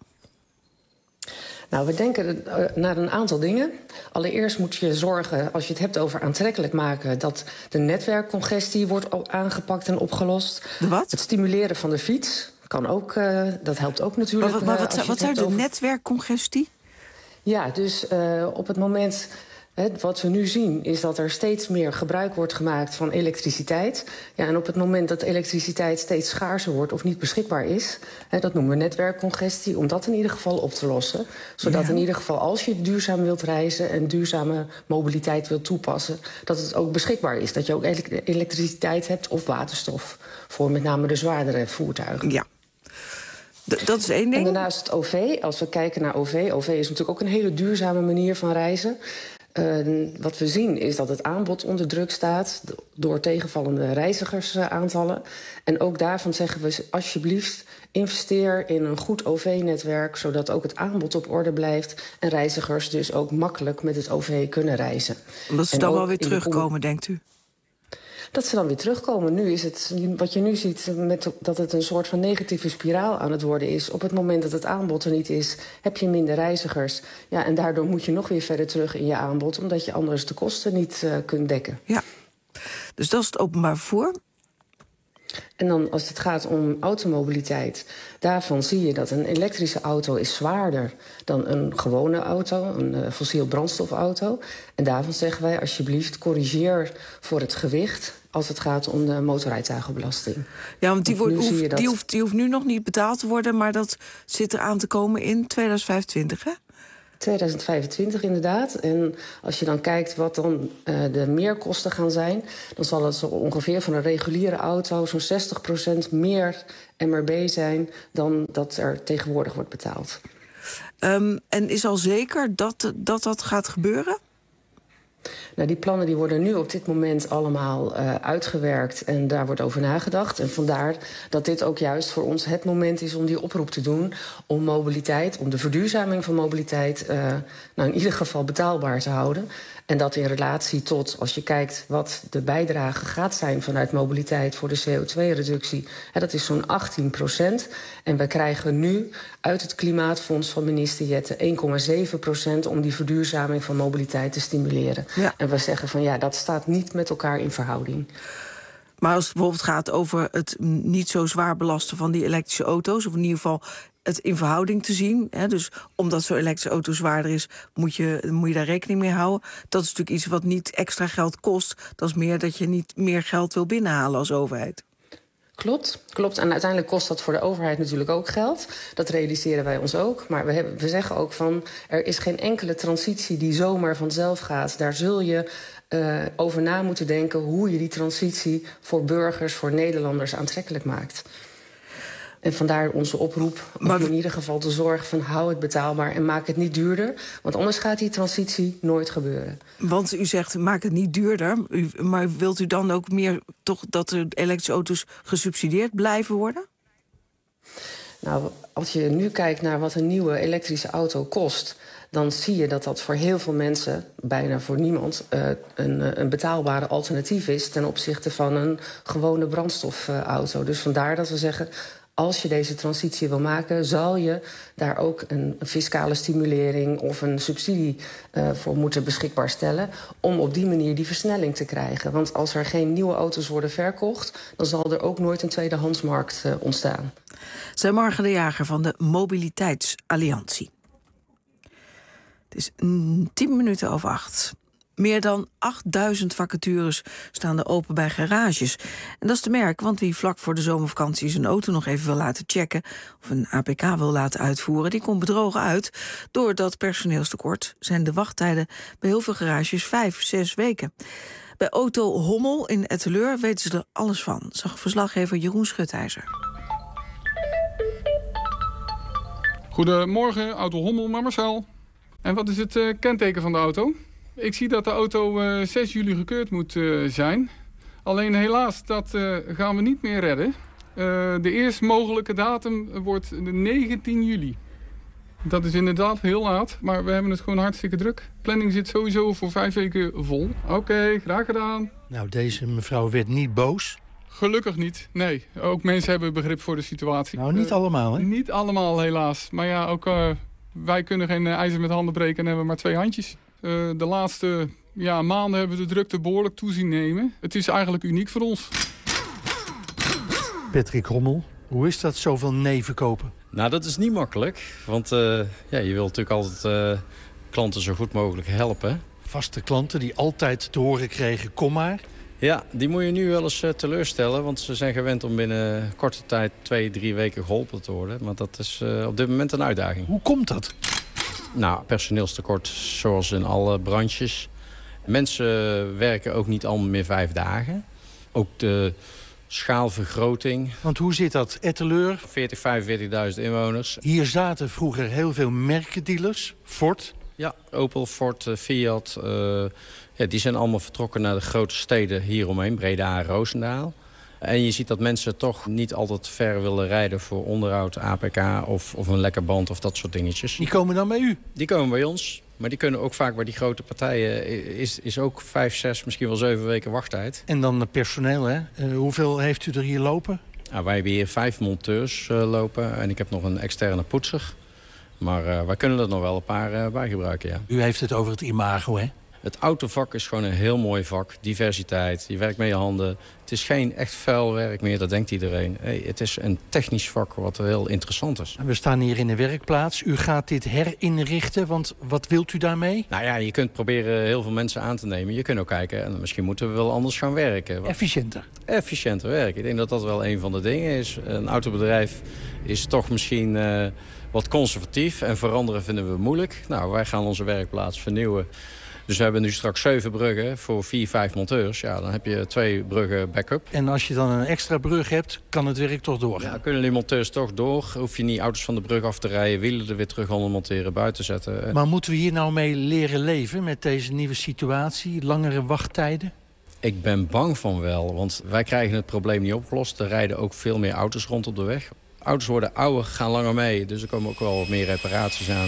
Nou, we denken naar een aantal dingen. Allereerst moet je zorgen, als je het hebt over aantrekkelijk maken, dat de netwerkcongestie wordt aangepakt en opgelost. De wat? Het stimuleren van de fiets kan ook, dat helpt ook natuurlijk. Wat zijn de netwerkcongestie? Ja, dus op het moment, wat we nu zien is dat er steeds meer gebruik wordt gemaakt van elektriciteit. Ja, en op het moment dat elektriciteit steeds schaarser wordt of niet beschikbaar is, dat noemen we netwerkcongestie, om dat in ieder geval op te lossen. Zodat in ieder geval als je duurzaam wilt reizen en duurzame mobiliteit wilt toepassen, dat het ook beschikbaar is. Dat je ook elektriciteit hebt of waterstof voor met name de zwaardere voertuigen. Ja. Dat is één ding. En daarnaast het OV. Als we kijken naar OV. OV is natuurlijk ook een hele duurzame manier van reizen. Wat we zien is dat het aanbod onder druk staat door tegenvallende reizigersaantallen. En ook daarvan zeggen we alsjeblieft investeer in een goed OV-netwerk, zodat ook het aanbod op orde blijft en reizigers dus ook makkelijk met het OV kunnen reizen. Dat ze dan wel weer terugkomen, denkt u? Dat ze dan weer terugkomen. Nu is het, wat je nu ziet, dat het een soort van negatieve spiraal aan het worden is. Op het moment dat het aanbod er niet is, heb je minder reizigers. Ja, en daardoor moet je nog weer verder terug in je aanbod, omdat je anders de kosten niet kunt dekken. Ja, dus dat is het openbaar vervoer. En dan als het gaat om automobiliteit, daarvan zie je dat een elektrische auto is zwaarder dan een gewone auto, een fossiel brandstofauto. En daarvan zeggen wij alsjeblieft corrigeer voor het gewicht als het gaat om de motorrijtuigenbelasting. Ja, want die hoeft nu nog niet betaald te worden, maar dat zit eraan te komen in 2025, hè? 2025 inderdaad. En als je dan kijkt wat dan de meerkosten gaan zijn, dan zal het zo ongeveer van een reguliere auto zo'n 60% meer MRB zijn dan dat er tegenwoordig wordt betaald. En is al zeker dat gaat gebeuren? Nou, die plannen die worden nu op dit moment allemaal uitgewerkt en daar wordt over nagedacht. En vandaar dat dit ook juist voor ons het moment is om die oproep te doen om mobiliteit, om de verduurzaming van mobiliteit in ieder geval betaalbaar te houden. En dat in relatie tot, als je kijkt wat de bijdrage gaat zijn vanuit mobiliteit voor de CO2-reductie, dat is zo'n 18%. En we krijgen nu uit het Klimaatfonds van minister Jette 1,7% om die verduurzaming van mobiliteit te stimuleren. Ja. En we zeggen van ja, dat staat niet met elkaar in verhouding. Maar als het bijvoorbeeld gaat over het niet zo zwaar belasten van die elektrische auto's, of in ieder geval het in verhouding te zien, hè, dus omdat zo'n elektrische auto zwaarder is, moet je daar rekening mee houden. Dat is natuurlijk iets wat niet extra geld kost. Dat is meer dat je niet meer geld wil binnenhalen als overheid. Klopt. En uiteindelijk kost dat voor de overheid natuurlijk ook geld. Dat realiseren wij ons ook. Maar we zeggen ook van, er is geen enkele transitie die zomaar vanzelf gaat. Daar zul je over na moeten denken hoe je die transitie voor burgers, voor Nederlanders aantrekkelijk maakt. En vandaar onze oproep om in ieder geval te zorgen van hou het betaalbaar en maak het niet duurder. Want anders gaat die transitie nooit gebeuren. Want u zegt maak het niet duurder. Maar wilt u dan ook meer toch dat de elektrische auto's gesubsidieerd blijven worden? Nou, als je nu kijkt naar wat een nieuwe elektrische auto kost, dan zie je dat voor heel veel mensen, bijna voor niemand, een betaalbare alternatief is ten opzichte van een gewone brandstofauto. Dus vandaar dat we zeggen, als je deze transitie wil maken, zal je daar ook een fiscale stimulering of een subsidie voor moeten beschikbaar stellen, om op die manier die versnelling te krijgen. Want als er geen nieuwe auto's worden verkocht, dan zal er ook nooit een tweedehandsmarkt ontstaan. Zij Marga de Jager van de Mobiliteitsalliantie. Het is 7:10. Meer dan 8000 vacatures staan er open bij garages. En dat is te merken, want wie vlak voor de zomervakantie zijn auto nog even wil laten checken of een APK wil laten uitvoeren, die komt bedrogen uit. Door dat personeelstekort zijn de wachttijden bij heel veel garages 5-6 weken. Bij Auto Hommel in Etteleur weten ze er alles van, zag verslaggever Jeroen Schutijzer. Goedemorgen, Auto Hommel, maar Marcel. En wat is het kenteken van de auto? Ik zie dat de auto 6 juli gekeurd moet zijn. Alleen helaas, dat gaan we niet meer redden. De eerst mogelijke datum wordt de 19 juli. Dat is inderdaad heel laat, maar we hebben het gewoon hartstikke druk. De planning zit sowieso voor 5 weken vol. Oké, graag gedaan. Nou, deze mevrouw werd niet boos. Gelukkig niet, nee. Ook mensen hebben begrip voor de situatie. Nou, niet allemaal, hè? Niet allemaal, helaas. Maar ja, ook wij kunnen geen ijzer met handen breken en hebben maar 2 handjes. De laatste maanden hebben we de drukte behoorlijk toezien nemen. Het is eigenlijk uniek voor ons. Patrick Hommel, hoe is dat zoveel nee verkopen? Nou, dat is niet makkelijk. Want je wilt natuurlijk altijd klanten zo goed mogelijk helpen. Vaste klanten die altijd te horen kregen, kom maar. Ja, die moet je nu wel eens teleurstellen. Want ze zijn gewend om binnen korte tijd 2-3 weken geholpen te worden. Maar dat is op dit moment een uitdaging. Hoe komt dat? Nou, personeelstekort zoals in alle branches. Mensen werken ook niet allemaal meer 5 dagen. Ook de schaalvergroting. Want hoe zit dat? Etteleur? 45.000 inwoners. Hier zaten vroeger heel veel merkendealers. Ford? Ja, Opel, Ford, Fiat. Die zijn allemaal vertrokken naar de grote steden hieromheen. Breda en Roosendaal. En je ziet dat mensen toch niet altijd ver willen rijden voor onderhoud, APK of een lekker band of dat soort dingetjes. Die komen dan bij u? Die komen bij ons. Maar die kunnen ook vaak bij die grote partijen. Is ook 5, 6, misschien wel 7 weken wachttijd. En dan personeel, hè? Hoeveel heeft u er hier lopen? Nou, wij hebben hier 5 monteurs lopen. En ik heb nog een externe poetser. Maar wij kunnen er nog wel een paar bij gebruiken, ja. U heeft het over het imago, hè? Het autovak is gewoon een heel mooi vak. Diversiteit, je werkt met je handen. Het is geen echt vuil werk meer, dat denkt iedereen. Het is een technisch vak wat heel interessant is. We staan hier in de werkplaats. U gaat dit herinrichten, want wat wilt u daarmee? Nou ja, je kunt proberen heel veel mensen aan te nemen. Je kunt ook kijken, en misschien moeten we wel anders gaan werken. Efficiënter? Efficiënter werken. Ik denk dat dat wel een van de dingen is. Een autobedrijf is toch misschien wat conservatief en veranderen vinden we moeilijk. Nou, wij gaan onze werkplaats vernieuwen. Dus we hebben nu straks 7 bruggen voor 4, 5 monteurs. Ja, dan heb je 2 bruggen backup. En als je dan een extra brug hebt, kan het werk toch doorgaan? Ja, kunnen die monteurs toch door. Hoef je niet auto's van de brug af te rijden, wielen er weer terug onder monteren, buiten zetten. Maar moeten we hier nou mee leren leven met deze nieuwe situatie? Langere wachttijden? Ik ben bang van wel, want wij krijgen het probleem niet opgelost. Er rijden ook veel meer auto's rond op de weg. Auto's worden ouder, gaan langer mee, dus er komen ook wel wat meer reparaties aan.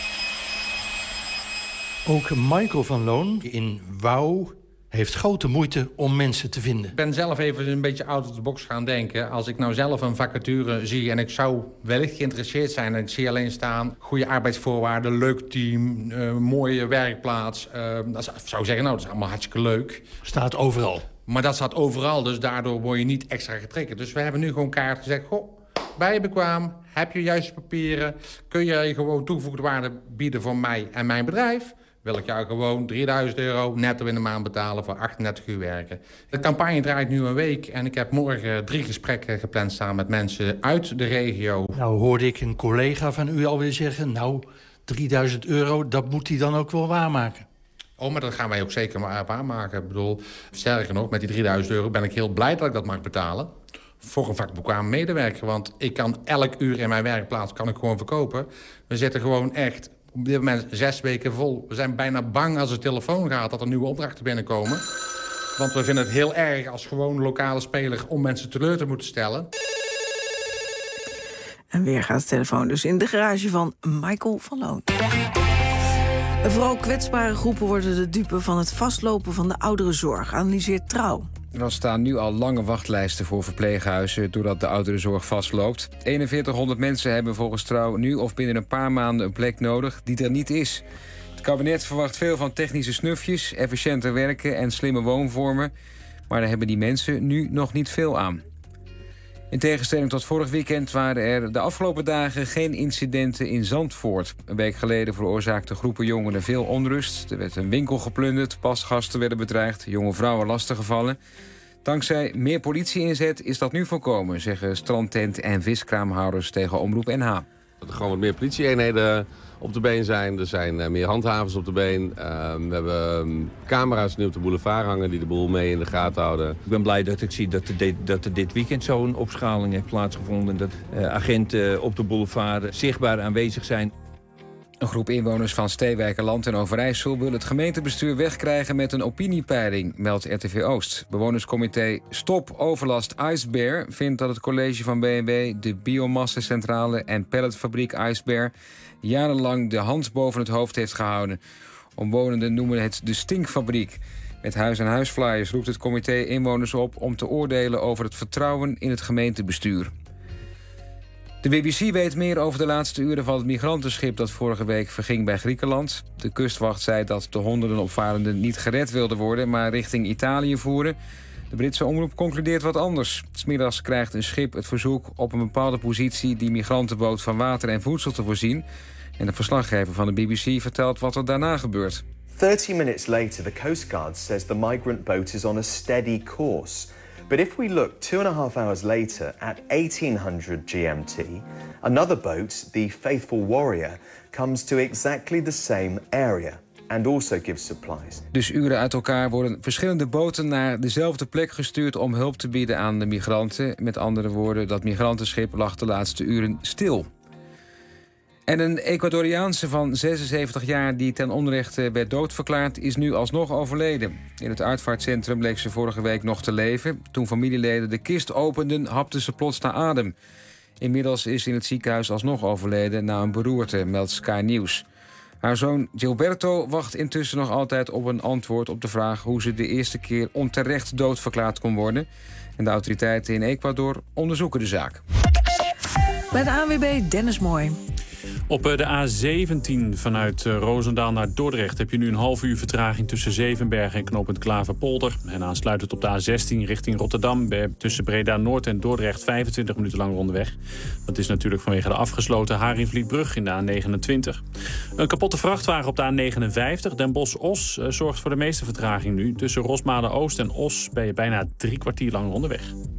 Ook Michael van Loon in Wouw heeft grote moeite om mensen te vinden. Ik ben zelf even een beetje out of the box gaan denken. Als ik nou zelf een vacature zie en ik zou wellicht geïnteresseerd zijn... en ik zie alleen staan, goede arbeidsvoorwaarden, leuk team, mooie werkplaats. Dan zou ik zeggen, nou, dat is allemaal hartstikke leuk. Staat overal? Maar dat staat overal, dus daardoor word je niet extra getriggerd. Dus we hebben nu gewoon kaart gezegd... Goh, ben je bekwaam? Heb je juiste papieren? Kun je gewoon toegevoegde waarde bieden voor mij en mijn bedrijf? Wil ik jou gewoon €3.000 netto in de maand betalen voor 38 uur werken. De campagne draait nu een week en ik heb morgen 3 gesprekken gepland staan met mensen uit de regio. Nou hoorde ik een collega van u alweer zeggen... nou, €3.000, dat moet hij dan ook wel waarmaken. Oh, maar dat gaan wij ook zeker waarmaken. Ik bedoel, sterker nog, met die €3.000 ben ik heel blij dat ik dat mag betalen. Voor een vakbekwaam medewerker. Want ik kan elk uur in mijn werkplaats kan ik gewoon verkopen. We zitten gewoon echt op dit moment 6 weken vol. We zijn bijna bang als de telefoon gaat dat er nieuwe opdrachten binnenkomen. Want we vinden het heel erg als gewoon lokale speler om mensen teleur te moeten stellen. En weer gaat de telefoon dus in de garage van Michael van Loon. Vooral kwetsbare groepen worden de dupe van het vastlopen van de ouderenzorg, analyseert Trouw. Er staan nu al lange wachtlijsten voor verpleeghuizen doordat de ouderenzorg vastloopt. 4100 mensen hebben volgens Trouw nu of binnen een paar maanden een plek nodig die er niet is. Het kabinet verwacht veel van technische snufjes, efficiënter werken en slimme woonvormen. Maar daar hebben die mensen nu nog niet veel aan. In tegenstelling tot vorig weekend waren er de afgelopen dagen geen incidenten in Zandvoort. Een week geleden veroorzaakten groepen jongeren veel onrust. Er werd een winkel geplunderd, pasgasten werden bedreigd, jonge vrouwen lastiggevallen. Dankzij meer politie-inzet is dat nu voorkomen, zeggen strandtent- en viskraamhouders tegen Omroep NH. Dat er gewoon wat meer politieeenheden op de been zijn. Er zijn meer handhavers op de been. We hebben camera's nu op de boulevard hangen die de boel mee in de gaten houden. Ik ben blij dat ik zie dat er dit weekend zo'n opschaling heeft plaatsgevonden. Dat agenten op de boulevard zichtbaar aanwezig zijn. Een groep inwoners van Steewijkerland en Overijssel wil het gemeentebestuur wegkrijgen met een opiniepeiling, meldt RTV Oost. Bewonerscomité Stop Overlast IJsbeer vindt dat het college van B&W de biomassacentrale en pelletfabriek IJsbeer jarenlang de hand boven het hoofd heeft gehouden. Omwonenden noemen het de stinkfabriek. Met huis-aan-huis flyers roept het comité inwoners op om te oordelen over het vertrouwen in het gemeentebestuur. De BBC weet meer over de laatste uren van het migrantenschip dat vorige week verging bij Griekenland. De kustwacht zei dat de honderden opvarenden niet gered wilden worden, maar richting Italië voeren. De Britse omroep concludeert wat anders. 's Middags krijgt een schip het verzoek op een bepaalde positie die migrantenboot van water en voedsel te voorzien. En de verslaggever van de BBC vertelt wat er daarna gebeurt. 30 minutes later, the Coast Guard says the migrant boat is on a steady course. But if we look 2.5 hours later at 1800 GMT, another boat, the Faithful Warrior, comes to exactly the same area and also gives supplies. Dus uren uit elkaar worden verschillende boten naar dezelfde plek gestuurd om hulp te bieden aan de migranten. Met andere woorden, dat migrantenschip lag de laatste uren stil. En een Ecuadoriaanse van 76 jaar die ten onrechte werd doodverklaard is nu alsnog overleden. In het uitvaartcentrum bleek ze vorige week nog te leven. Toen familieleden de kist openden, hapte ze plots naar adem. Inmiddels is ze in het ziekenhuis alsnog overleden na een beroerte, meldt Sky News. Haar zoon Gilberto wacht intussen nog altijd op een antwoord op de vraag hoe ze de eerste keer onterecht doodverklaard kon worden. En de autoriteiten in Ecuador onderzoeken de zaak. Bij de ANWB Dennis Mooi. Op de A17 vanuit Roosendaal naar Dordrecht heb je nu een half uur vertraging tussen Zevenbergen en knooppunt Klaverpolder. En aansluitend op de A16 richting Rotterdam tussen Breda Noord en Dordrecht 25 minuten lang onderweg. Dat is natuurlijk vanwege de afgesloten Haringvlietbrug in de A29. Een kapotte vrachtwagen op de A59 Den Bosch-Os zorgt voor de meeste vertraging nu. Tussen Rosmalen-Oost en Os ben je bijna 3 kwartier lang onderweg.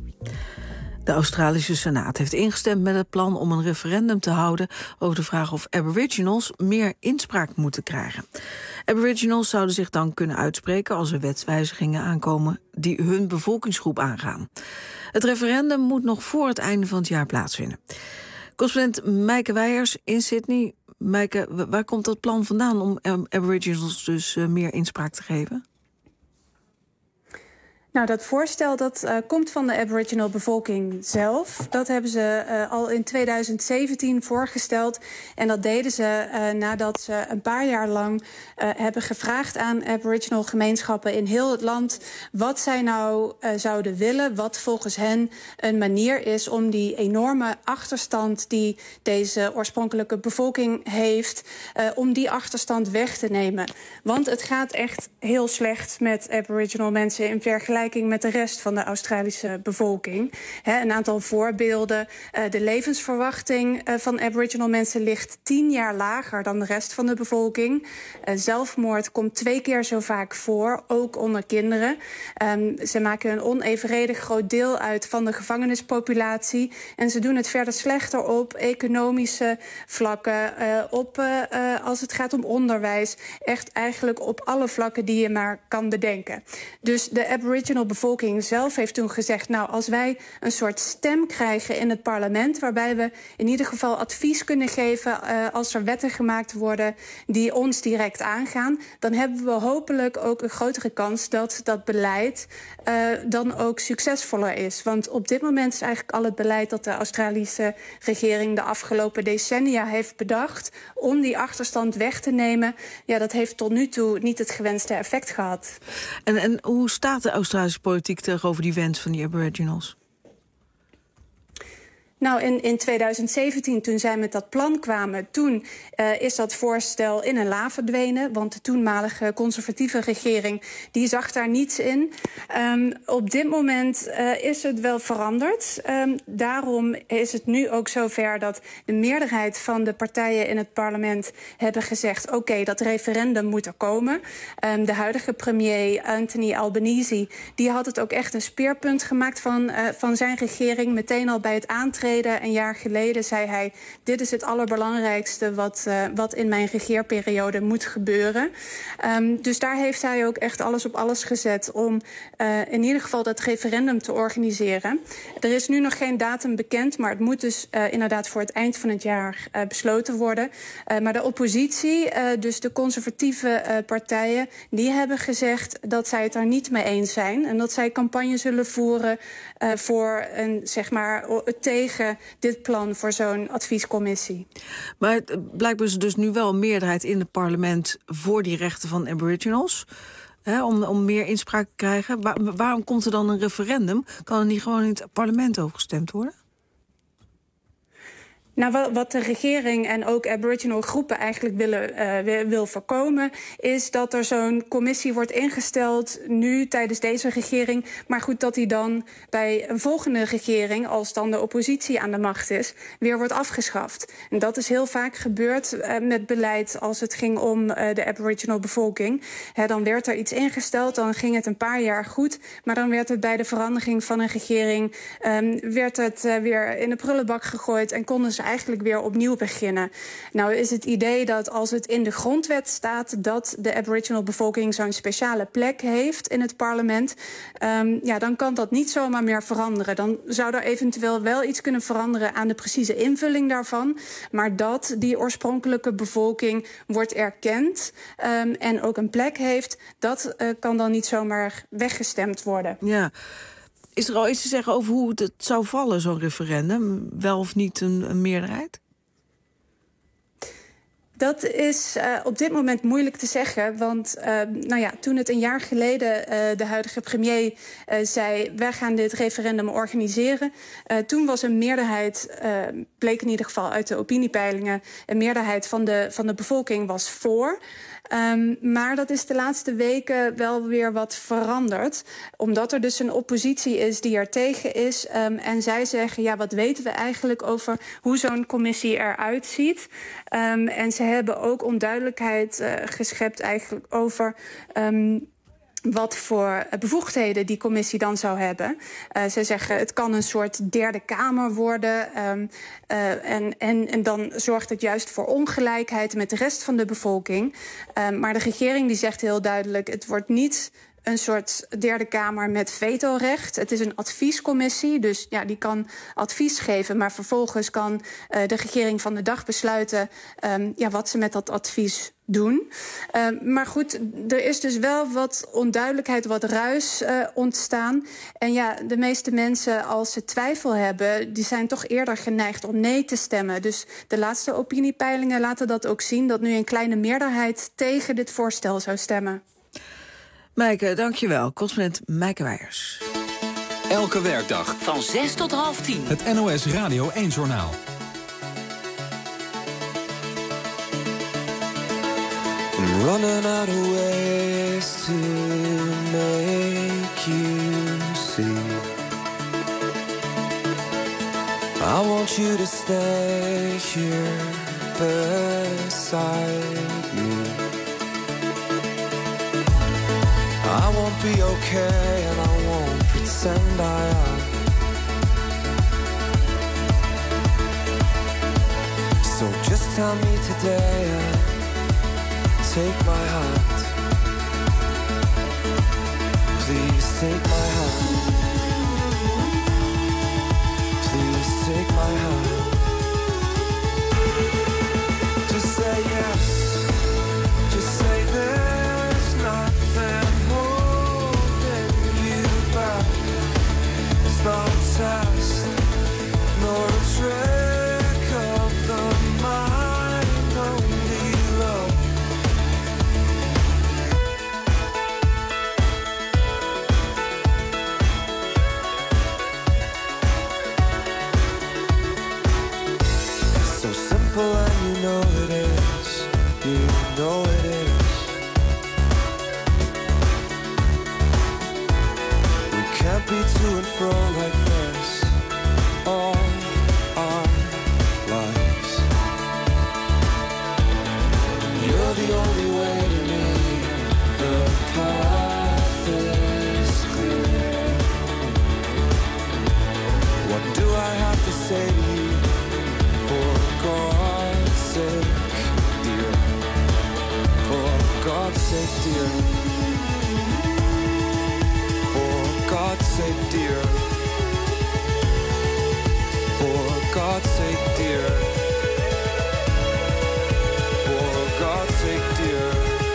De Australische Senaat heeft ingestemd met het plan om een referendum te houden over de vraag of Aboriginals meer inspraak moeten krijgen. Aboriginals zouden zich dan kunnen uitspreken als er wetswijzigingen aankomen die hun bevolkingsgroep aangaan. Het referendum moet nog voor het einde van het jaar plaatsvinden. Correspondent Meike Weijers in Sydney. Meike, waar komt dat plan vandaan om Aboriginals dus meer inspraak te geven? Nou, dat voorstel dat komt van de Aboriginal bevolking zelf. Dat hebben ze al in 2017 voorgesteld. En dat deden ze nadat ze een paar jaar lang hebben gevraagd aan Aboriginal gemeenschappen in heel het land wat zij nou zouden willen, wat volgens hen een manier is om die enorme achterstand die deze oorspronkelijke bevolking heeft, om die achterstand weg te nemen. Want het gaat echt heel slecht met Aboriginal mensen in vergelijking vergelijking met de rest van de Australische bevolking. Een aantal voorbeelden. De levensverwachting van Aboriginal mensen ligt 10 jaar lager dan de rest van de bevolking. Zelfmoord komt 2 keer zo vaak voor, ook onder kinderen. Ze maken een onevenredig groot deel uit van de gevangenispopulatie. En ze doen het verder slechter op economische vlakken, als het gaat om onderwijs. Echt eigenlijk op alle vlakken die je maar kan bedenken. Dus de Aboriginal bevolking zelf heeft toen gezegd, nou, als wij een soort stem krijgen in het parlement, waarbij we in ieder geval advies kunnen geven als er wetten gemaakt worden die ons direct aangaan, dan hebben we hopelijk ook een grotere kans dat dat beleid dan ook succesvoller is. Want op dit moment is eigenlijk al het beleid dat de Australische regering de afgelopen decennia heeft bedacht om die achterstand weg te nemen, ja, dat heeft tot nu toe niet het gewenste effect gehad. En hoe staat de Australische politiek tegenover die wens van die Aboriginals? Nou, in 2017, toen zij met dat plan kwamen, toen is dat voorstel in een la verdwenen. Want de toenmalige conservatieve regering die zag daar niets in. Op dit moment is het wel veranderd. Daarom is het nu ook zover dat de meerderheid van de partijen in het parlement hebben gezegd, oké, dat referendum moet er komen. De huidige premier Anthony Albanese, die had het ook echt een speerpunt gemaakt van zijn regering. Meteen al bij het aantreden een jaar geleden zei hij, dit is het allerbelangrijkste wat in mijn regeerperiode moet gebeuren. Dus daar heeft hij ook echt alles op alles gezet om in ieder geval dat referendum te organiseren. Er is nu nog geen datum bekend, maar het moet dus inderdaad voor het eind van het jaar besloten worden. Maar de oppositie, dus de conservatieve partijen, die hebben gezegd dat zij het daar niet mee eens zijn en dat zij campagne zullen voeren voor tegen dit plan voor zo'n adviescommissie. Maar blijkbaar is er dus nu wel een meerderheid in het parlement voor die rechten van Aboriginals, om meer inspraak te krijgen. Waarom komt er dan een referendum? Kan er niet gewoon in het parlement over gestemd worden? Nou, wat de regering en ook Aboriginal groepen eigenlijk wil voorkomen, is dat er zo'n commissie wordt ingesteld nu tijdens deze regering. Maar goed, dat die dan bij een volgende regering, als dan de oppositie aan de macht is, weer wordt afgeschaft. En dat is heel vaak gebeurd met beleid als het ging om de Aboriginal bevolking. Dan werd er iets ingesteld, dan ging het een paar jaar goed, maar dan werd het bij de verandering van een regering werd het weer in de prullenbak gegooid en konden ze eigenlijk weer opnieuw beginnen. Nou is het idee dat als het in de grondwet staat dat de Aboriginal bevolking zo'n speciale plek heeft in het parlement, dan kan dat niet zomaar meer veranderen. Dan zou er eventueel wel iets kunnen veranderen aan de precieze invulling daarvan, maar dat die oorspronkelijke bevolking wordt erkend en ook een plek heeft, dat kan dan niet zomaar weggestemd worden. Ja. Is er al iets te zeggen over hoe het zou vallen, zo'n referendum? Wel of niet een meerderheid? Dat is op dit moment moeilijk te zeggen. Want toen het een jaar geleden de huidige premier zei, wij gaan dit referendum organiseren. Toen was een meerderheid, bleek in ieder geval uit de opiniepeilingen, een meerderheid van de bevolking was voor. Maar dat is de laatste weken wel weer wat veranderd. Omdat er dus een oppositie is die er tegen is. En zij zeggen, ja, wat weten we eigenlijk over hoe zo'n commissie eruit ziet? En ze hebben ook onduidelijkheid geschept eigenlijk over wat voor bevoegdheden die commissie dan zou hebben. Ze zeggen, het kan een soort derde kamer worden. En dan zorgt het juist voor ongelijkheid met de rest van de bevolking. Maar de regering die zegt heel duidelijk, het wordt niet een soort derde kamer met vetorecht. Het is een adviescommissie, dus ja, die kan advies geven, maar vervolgens kan de regering van de dag besluiten wat ze met dat advies doen. Maar goed, er is dus wel wat onduidelijkheid, wat ruis ontstaan. En ja, de meeste mensen, als ze twijfel hebben, die zijn toch eerder geneigd om nee te stemmen. Dus de laatste opiniepeilingen laten dat ook zien, dat nu een kleine meerderheid tegen dit voorstel zou stemmen. Meike, dankjewel. Correspondent Meike Wijers. Elke werkdag van 6 tot half 10. Het NOS Radio 1-journaal. I'm running out of ways to make you I want you to stay here beside me. I won't be okay and I won't pretend I am. So just tell me today and take my hand. Please take my hand. Please take my hand. Just say yes. Just say there's nothing holding you back. It's not a test, nor a trick of the mind, only love. And you know it is, you know it is. We can't be to and fro like this all our lives. You're the only way to me, the path is clear. What do I have to say to you? For God's sake, dear. For God's sake, dear. For God's sake, dear. For God's sake, dear. For God's sake, dear.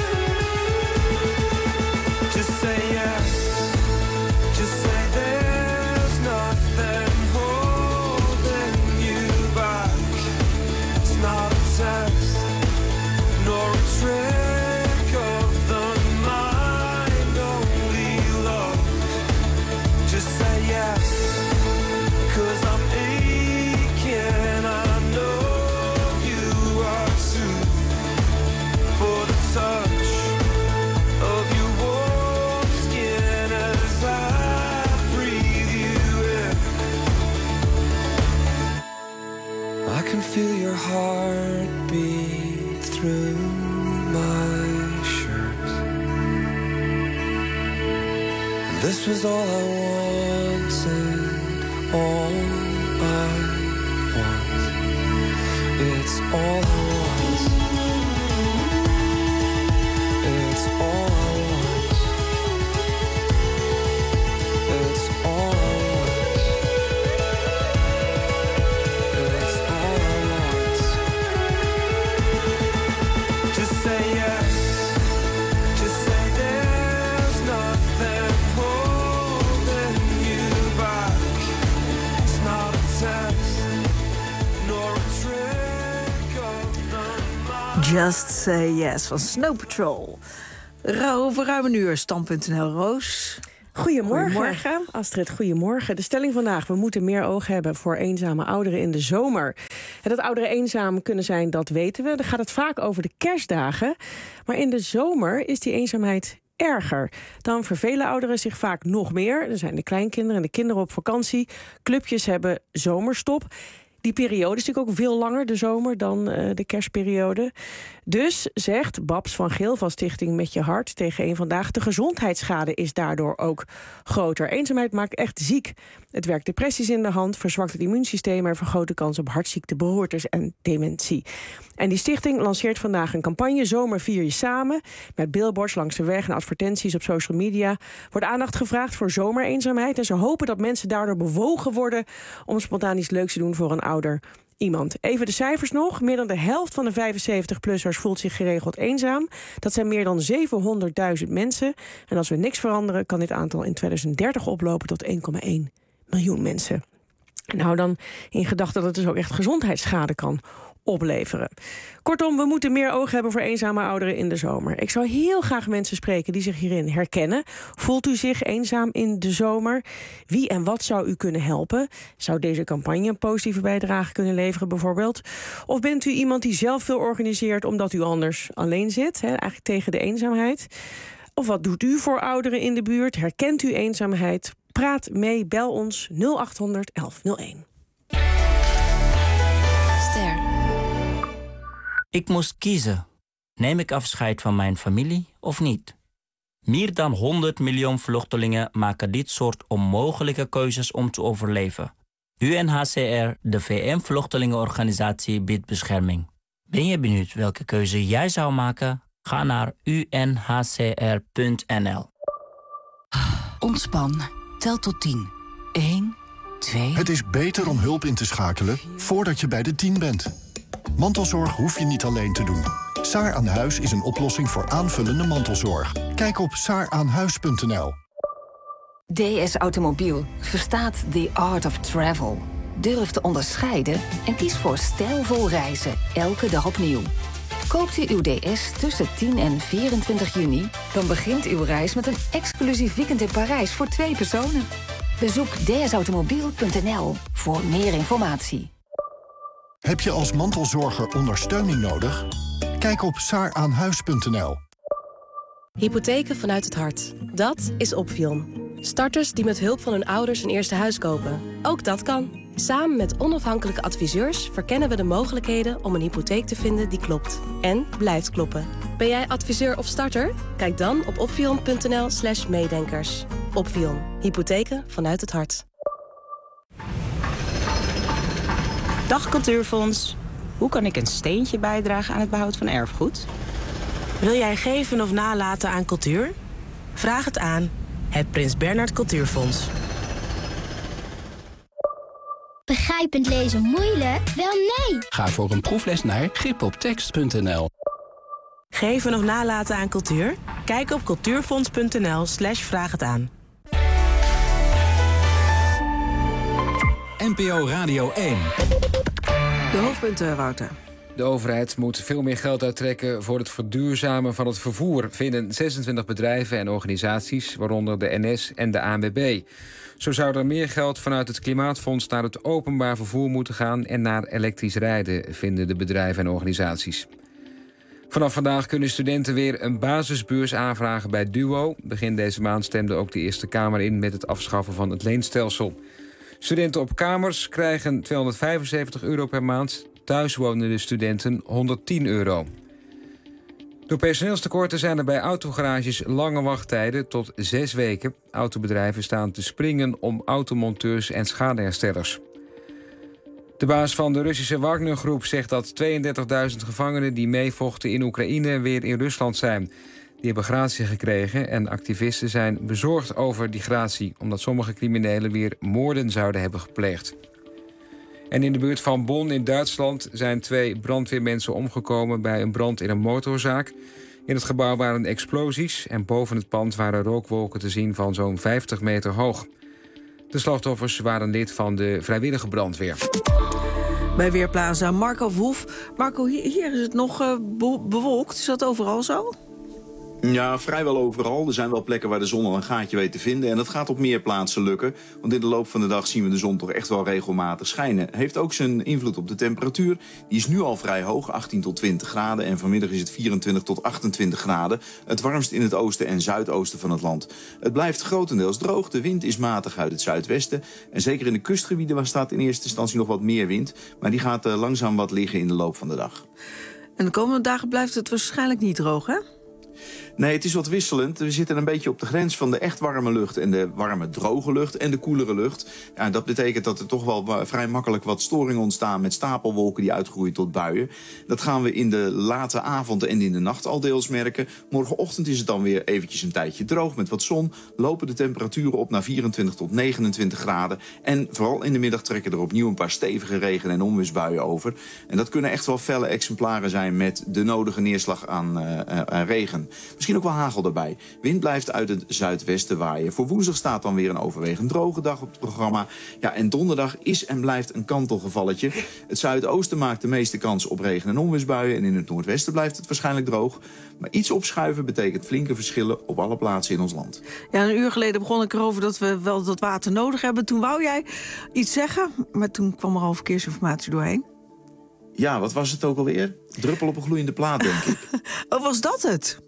Just say yes. Just say there's nothing holding you back. It's not a test, nor a trick of the mind, only love. Just say yes, 'cause I'm aching, I know you are too. For the touch of your warm skin as I breathe you in. I can feel your heart beat through my shirt. This was all I wanted, all I want. It's all I want. It's all I want. It's all I want. It's all I want. Just say yes. Just say there's nothing holding you back. It's not a test, nor a trick of the mind. Just Say Yes van Snow Patrol. Over ruim een uur, Stand.nl, Roos. Goedemorgen. Astrid, goedemorgen. De stelling vandaag: we moeten meer oog hebben voor eenzame ouderen in de zomer. En dat ouderen eenzaam kunnen zijn, dat weten we. Dan gaat het vaak over de kerstdagen. Maar in de zomer is die eenzaamheid erger. Dan vervelen ouderen zich vaak nog meer. Er zijn de kleinkinderen en de kinderen op vakantie. Clubjes hebben zomerstop. Die periode is natuurlijk ook veel langer, de zomer, dan de kerstperiode. Dus, zegt Babs van Geel van Stichting Met Je Hart tegen Eén Vandaag, de gezondheidsschade is daardoor ook groter. Eenzaamheid maakt echt ziek. Het werkt depressies in de hand, verzwakt het immuunsysteem en vergroot de kans op hartziekte, beroertes en dementie. En die stichting lanceert vandaag een campagne, Zomer vier je samen. Met billboards langs de weg en advertenties op social media wordt aandacht gevraagd voor zomereenzaamheid. En ze hopen dat mensen daardoor bewogen worden om spontaan iets leuks te doen voor een ouder iemand. Even de cijfers nog. Meer dan de helft van de 75-plussers voelt zich geregeld eenzaam. Dat zijn meer dan 700.000 mensen. En als we niks veranderen, kan dit aantal in 2030 oplopen tot 1,1 miljoen mensen. En hou dan in gedachten dat het dus ook echt gezondheidsschade kan opleveren. Kortom, we moeten meer oog hebben voor eenzame ouderen in de zomer. Ik zou heel graag mensen spreken die zich hierin herkennen. Voelt u zich eenzaam in de zomer? Wie en wat zou u kunnen helpen? Zou deze campagne een positieve bijdrage kunnen leveren bijvoorbeeld? Of bent u iemand die zelf veel organiseert omdat u anders alleen zit? Eigenlijk tegen de eenzaamheid. Of wat doet u voor ouderen in de buurt? Herkent u eenzaamheid? Praat mee, bel ons 0800 1101. Ik moest kiezen. Neem ik afscheid van mijn familie of niet? Meer dan 100 miljoen vluchtelingen maken dit soort onmogelijke keuzes om te overleven. UNHCR, de VN-vluchtelingenorganisatie, biedt bescherming. Ben je benieuwd welke keuze jij zou maken? Ga naar unhcr.nl. Ontspan. Tel tot 10. 1, 2... Het is beter om hulp in te schakelen voordat je bij de 10 bent. Mantelzorg hoef je niet alleen te doen. Saar aan Huis is een oplossing voor aanvullende mantelzorg. Kijk op saaraanhuis.nl. DS Automobiel verstaat the art of travel. Durf te onderscheiden en kies voor stijlvol reizen. Elke dag opnieuw. Koopt u uw DS tussen 10 en 24 juni... dan begint uw reis met een exclusief weekend in Parijs voor 2 personen. Bezoek dsautomobiel.nl voor meer informatie. Heb je als mantelzorger ondersteuning nodig? Kijk op saaraanhuis.nl. Hypotheken vanuit het hart. Dat is Opvion. Starters die met hulp van hun ouders een eerste huis kopen. Ook dat kan. Samen met onafhankelijke adviseurs verkennen we de mogelijkheden om een hypotheek te vinden die klopt. En blijft kloppen. Ben jij adviseur of starter? Kijk dan op opvion.nl/meedenkers. Opvion. Hypotheken vanuit het hart. Dag Cultuurfonds. Hoe kan ik een steentje bijdragen aan het behoud van erfgoed? Wil jij geven of nalaten aan cultuur? Vraag het aan het Prins Bernhard Cultuurfonds. Begrijpend lezen moeilijk? Wel nee! Ga voor een proefles naar gripoptekst.nl. Geven of nalaten aan cultuur? Kijk op cultuurfonds.nl/vraag het aan. NPO Radio 1. De hoofdpunten, Wouter. De overheid moet veel meer geld uittrekken voor het verduurzamen van het vervoer, vinden 26 bedrijven en organisaties, waaronder de NS en de ANWB. Zo zou er meer geld vanuit het Klimaatfonds naar het openbaar vervoer moeten gaan en naar elektrisch rijden, vinden de bedrijven en organisaties. Vanaf vandaag kunnen studenten weer een basisbeurs aanvragen bij DUO. Begin deze maand stemde ook de Eerste Kamer in met het afschaffen van het leenstelsel. Studenten op kamers krijgen €275 per maand. Thuis wonen de studenten €110. Door personeelstekorten zijn er bij autogarages lange wachttijden tot 6 weken. Autobedrijven staan te springen om automonteurs en schadeherstellers. De baas van de Russische Wagner-groep zegt dat 32.000 gevangenen die meevochten in Oekraïne weer in Rusland zijn. Die hebben gratie gekregen en activisten zijn bezorgd over die gratie, omdat sommige criminelen weer moorden zouden hebben gepleegd. En in de buurt van Bonn in Duitsland zijn 2 brandweermensen omgekomen bij een brand in een motorzaak. In het gebouw waren explosies en boven het pand waren rookwolken te zien van zo'n 50 meter hoog. De slachtoffers waren lid van de vrijwillige brandweer. Bij Weerplaza Marco Verhoef. Marco, hier is het nog bewolkt. Is dat overal zo? Ja, vrijwel overal. Er zijn wel plekken waar de zon al een gaatje weet te vinden. En dat gaat op meer plaatsen lukken. Want in de loop van de dag zien we de zon toch echt wel regelmatig schijnen. Heeft ook zijn invloed op de temperatuur. Die is nu al vrij hoog, 18 tot 20 graden. En vanmiddag is het 24 tot 28 graden. Het warmst in het oosten en zuidoosten van het land. Het blijft grotendeels droog. De wind is matig uit het zuidwesten. En zeker in de kustgebieden waar staat in eerste instantie nog wat meer wind. Maar die gaat langzaam wat liggen in de loop van de dag. En de komende dagen blijft het waarschijnlijk niet droog, hè? Nee, het is wat wisselend. We zitten een beetje op de grens van de echt warme lucht en de warme droge lucht en de koelere lucht. Ja, dat betekent dat er toch wel vrij makkelijk wat storingen ontstaan met stapelwolken die uitgroeien tot buien. Dat gaan we in de late avond en in de nacht al deels merken. Morgenochtend is het dan weer eventjes een tijdje droog met wat zon. Lopen de temperaturen op naar 24 tot 29 graden. En vooral in de middag trekken er opnieuw een paar stevige regen- en onweersbuien over. En dat kunnen echt wel felle exemplaren zijn met de nodige neerslag aan regen. Misschien ook wel hagel erbij. Wind blijft uit het zuidwesten waaien. Voor woensdag staat dan weer een overwegend droge dag op het programma. Ja, en donderdag is en blijft een kantelgevalletje. Het zuidoosten maakt de meeste kans op regen- en onweersbuien. En in het noordwesten blijft het waarschijnlijk droog. Maar iets opschuiven betekent flinke verschillen op alle plaatsen in ons land. Ja, een uur geleden begon ik erover dat we wel dat water nodig hebben. Toen wou jij iets zeggen, maar toen kwam er al verkeersinformatie doorheen. Ja, wat was het ook alweer? Druppel op een gloeiende plaat, denk ik. Oh, was dat het?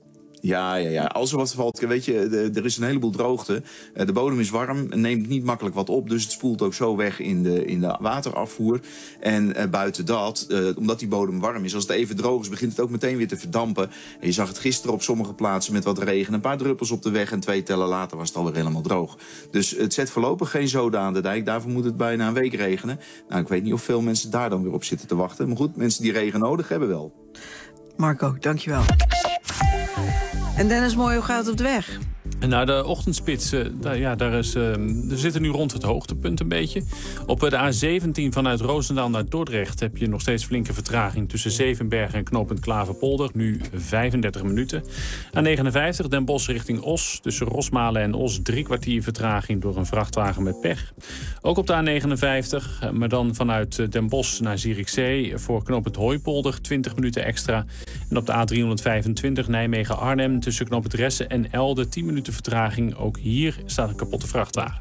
Ja. Als er wat valt, weet je, er is een heleboel droogte. De bodem is warm, neemt niet makkelijk wat op. Dus het spoelt ook zo weg in de waterafvoer. En buiten dat, omdat die bodem warm is, als het even droog is, begint het ook meteen weer te verdampen. En je zag het gisteren op sommige plaatsen met wat regen. Een paar druppels op de weg en 2 tellen later was het alweer helemaal droog. Dus het zet voorlopig geen zoden aan de dijk. Daarvoor moet het bijna een week regenen. Nou, ik weet niet of veel mensen daar dan weer op zitten te wachten. Maar goed, mensen die regen nodig hebben wel. Marco, dankjewel. En Dennis Mooi, hoe gaat het op de weg? Nou, de ochtendspits, we zitten nu rond het hoogtepunt een beetje. Op de A17 vanuit Roosendaal naar Dordrecht heb je nog steeds flinke vertraging tussen Zevenbergen en knooppunt Klaverpolder. Nu 35 minuten. A59 Den Bosch richting Os. Tussen Rosmalen en Os 3 kwartier vertraging door een vrachtwagen met pech. Ook op de A59, maar dan vanuit Den Bosch naar Zierikzee voor knooppunt Hooipolder 20 minuten extra. En op de A325 Nijmegen-Arnhem tussen knooppunt Ressen en Elde 10 minuten vertraging. Ook hier staat een kapotte vrachtwagen.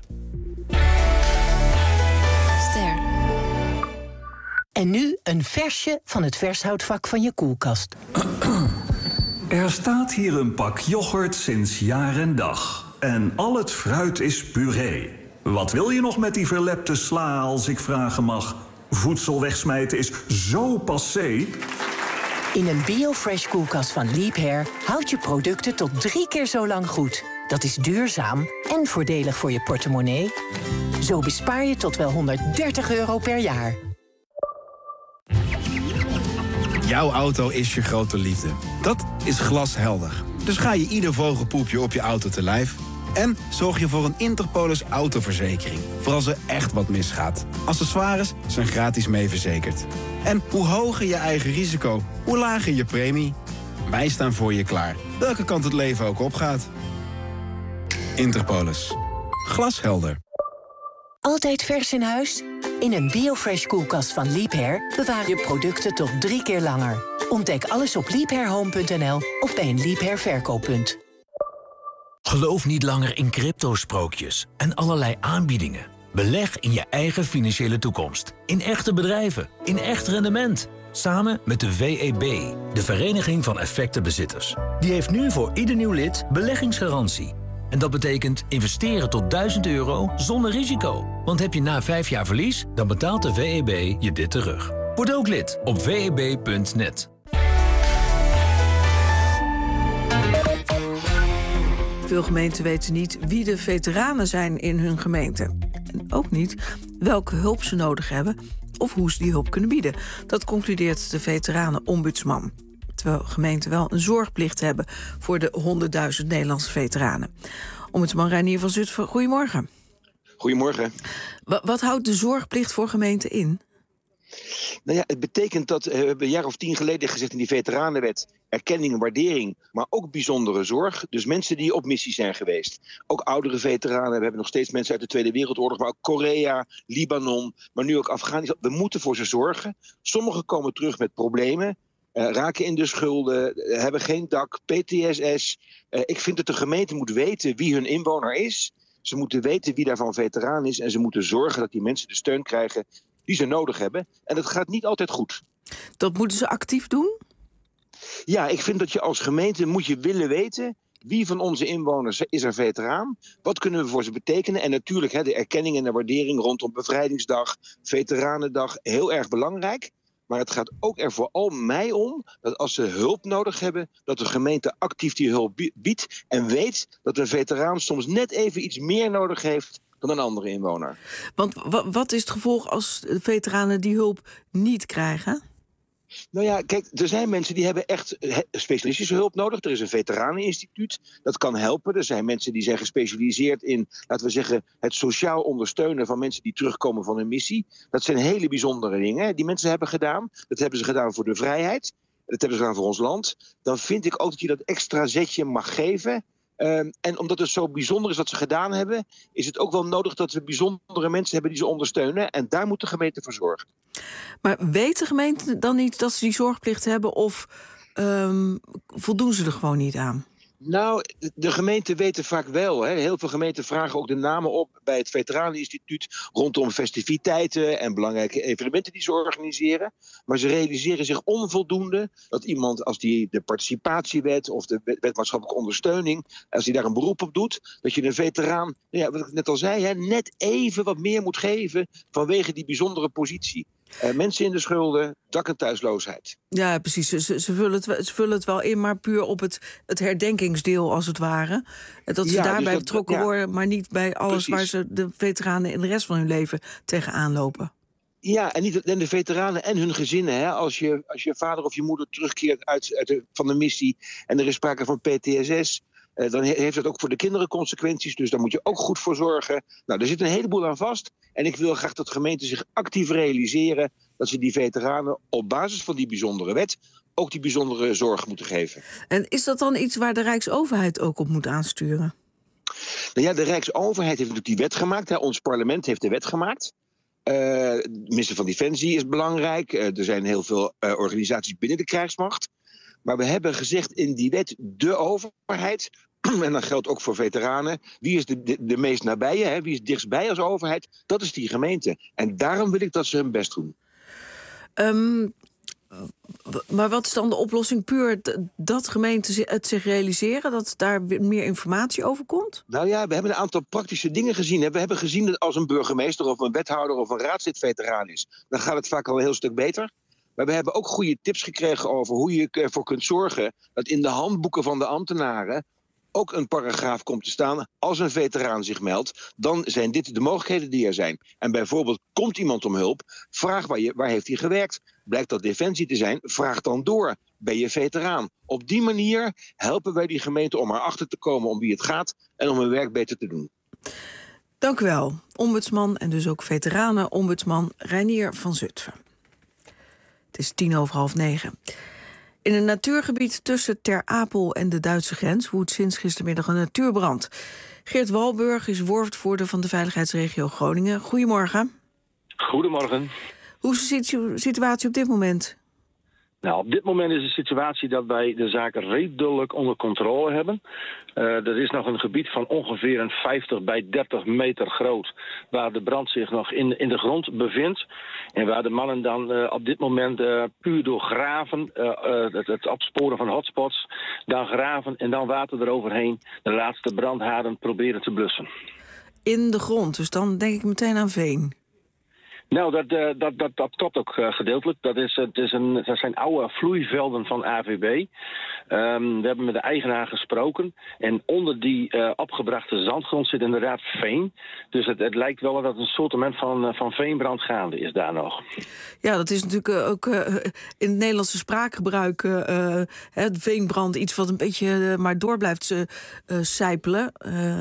Ster. En nu een versje van het vershoudvak van je koelkast. Er staat hier een pak yoghurt sinds jaar en dag. En al het fruit is puree. Wat wil je nog met die verlepte sla, als ik vragen mag? Voedsel wegsmijten is zo passé. In een BioFresh koelkast van Liebherr houd je producten tot 3 keer zo lang goed. Dat is duurzaam en voordelig voor je portemonnee. Zo bespaar je tot wel €130 per jaar. Jouw auto is je grote liefde. Dat is glashelder. Dus ga je ieder vogelpoepje op je auto te lijf. En zorg je voor een Interpolis autoverzekering. Voor als er echt wat misgaat. Accessoires zijn gratis mee verzekerd. En hoe hoger je eigen risico, hoe lager je premie. Wij staan voor je klaar. Welke kant het leven ook opgaat. Interpolis. Glashelder. Altijd vers in huis? In een BioFresh koelkast van Liebherr bewaar je producten tot 3 keer langer. Ontdek alles op liebherrhome.nl of bij een Liebherr verkooppunt. Geloof niet langer in cryptosprookjes en allerlei aanbiedingen. Beleg in je eigen financiële toekomst. In echte bedrijven. In echt rendement. Samen met de VEB, de Vereniging van Effectenbezitters. Die heeft nu voor ieder nieuw lid beleggingsgarantie. En dat betekent investeren tot €1000 zonder risico. Want heb je na 5 jaar verlies, dan betaalt de VEB je dit terug. Word ook lid op veb.net. Veel gemeenten weten niet wie de veteranen zijn in hun gemeente. En ook niet welke hulp ze nodig hebben of hoe ze die hulp kunnen bieden. Dat concludeert de veteranenombudsman. Terwijl gemeenten wel een zorgplicht hebben voor de 100.000 Nederlandse veteranen. Ombudsman Reinier van Zutphen, goedemorgen. Goedemorgen. Wat houdt de zorgplicht voor gemeenten in? Nou ja, het betekent dat we hebben een jaar of 10 geleden gezegd in die veteranenwet erkenning en waardering, maar ook bijzondere zorg. Dus mensen die op missie zijn geweest. Ook oudere veteranen. We hebben nog steeds mensen uit de Tweede Wereldoorlog, maar ook Korea, Libanon, maar nu ook Afghanistan. We moeten voor ze zorgen. Sommigen komen terug met problemen. Raken in de schulden, hebben geen dak, PTSS. Ik vind dat de gemeente moet weten wie hun inwoner is. Ze moeten weten wie daarvan veteraan is. En ze moeten zorgen dat die mensen de steun krijgen die ze nodig hebben. En dat gaat niet altijd goed. Dat moeten ze actief doen? Ja, ik vind dat je als gemeente moet je willen weten wie van onze inwoners is er veteraan. Wat kunnen we voor ze betekenen? En natuurlijk de erkenning en de waardering rondom Bevrijdingsdag, Veteranendag, heel erg belangrijk. Maar het gaat ook er vooral mij om dat als ze hulp nodig hebben, dat de gemeente actief die hulp biedt en weet dat een veteraan soms net even iets meer nodig heeft dan een andere inwoner. Want wat is het gevolg als veteranen die hulp niet krijgen? Nou ja, kijk, er zijn mensen die hebben echt specialistische hulp nodig. Er is een veteraneninstituut, dat kan helpen. Er zijn mensen die zijn gespecialiseerd in, laten we zeggen, het sociaal ondersteunen van mensen die terugkomen van een missie. Dat zijn hele bijzondere dingen die mensen hebben gedaan. Dat hebben ze gedaan voor de vrijheid. Dat hebben ze gedaan voor ons land. Dan vind ik ook dat je dat extra zetje mag geven. En omdat het zo bijzonder is wat ze gedaan hebben, is het ook wel nodig dat we bijzondere mensen hebben die ze ondersteunen. En daar moet de gemeente voor zorgen. Maar weet de gemeente dan niet dat ze die zorgplicht hebben of voldoen ze er gewoon niet aan? Nou, de gemeenten weten vaak wel. Hè. Heel veel gemeenten vragen ook de namen op bij het Veteraneninstituut rondom festiviteiten en belangrijke evenementen die ze organiseren. Maar ze realiseren zich onvoldoende dat iemand, als die de participatiewet of de wet maatschappelijke ondersteuning, als die daar een beroep op doet, dat je een veteraan, wat ik net al zei, hè, net even wat meer moet geven vanwege die bijzondere positie. Mensen in de schulden, dak- en thuisloosheid. Ja, precies. Ze vullen het wel in, maar puur op het herdenkingsdeel, als het ware. Dat ze daarbij betrokken worden, maar niet bij alles waar ze de veteranen in de rest van hun leven tegenaan lopen. Ja, en niet alleen de veteranen en hun gezinnen. Hè. Als je vader of je moeder terugkeert van de missie en er is sprake van PTSS, dan heeft dat ook voor de kinderen consequenties. Dus daar moet je ook goed voor zorgen. Nou, er zit een heleboel aan vast. En ik wil graag dat gemeenten zich actief realiseren dat ze die veteranen op basis van die bijzondere wet ook die bijzondere zorg moeten geven. En is dat dan iets waar de Rijksoverheid ook op moet aansturen? Nou ja, de Rijksoverheid heeft natuurlijk die wet gemaakt. Hè. Ons parlement heeft de wet gemaakt. De minister van Defensie is belangrijk. Er zijn heel veel organisaties binnen de krijgsmacht. Maar we hebben gezegd in die wet de overheid, en dat geldt ook voor veteranen, wie is de meest nabije, hè? Wie is dichtstbij als overheid, dat is die gemeente. En daarom wil ik dat ze hun best doen. Maar wat is dan de oplossing? Puur dat gemeenten het zich realiseren, dat daar meer informatie over komt? Nou ja, we hebben een aantal praktische dingen gezien. We hebben gezien dat als een burgemeester of een wethouder of een raadslid veteraan is, dan gaat het vaak al een heel stuk beter. Maar we hebben ook goede tips gekregen over hoe je ervoor kunt zorgen dat in de handboeken van de ambtenaren ook een paragraaf komt te staan. Als een veteraan zich meldt, dan zijn dit de mogelijkheden die er zijn. En bijvoorbeeld, komt iemand om hulp, vraag waar heeft hij gewerkt? Blijkt dat Defensie te zijn, vraag dan door. Ben je veteraan? Op die manier helpen wij die gemeente om erachter te komen om wie het gaat en om hun werk beter te doen. Dank u wel, ombudsman en dus ook veteranen-ombudsman Reinier van Zutphen. Het is 9:10. In een natuurgebied tussen Ter Apel en de Duitse grens woedt sinds gistermiddag een natuurbrand. Geert Walburg is woordvoerder van de veiligheidsregio Groningen. Goedemorgen. Goedemorgen. Hoe is de situatie op dit moment? Nou, op dit moment is de situatie dat wij de zaak redelijk onder controle hebben. Er is nog een gebied van ongeveer een 50 bij 30 meter groot, waar de brand zich nog in de grond bevindt. En waar de mannen dan op dit moment puur door graven, het opsporen van hotspots, dan graven en dan water eroverheen, de laatste brandhaarden proberen te blussen. In de grond, dus dan denk ik meteen aan veen. Nou, dat klopt ook gedeeltelijk. Dat zijn oude vloeivelden van AVB. We hebben met de eigenaar gesproken. En onder die opgebrachte zandgrond zit inderdaad veen. Dus het lijkt wel dat een soortement van veenbrand gaande is daar nog. Ja, dat is natuurlijk ook in het Nederlandse spraakgebruik veenbrand iets wat een beetje maar door blijft sijpelen.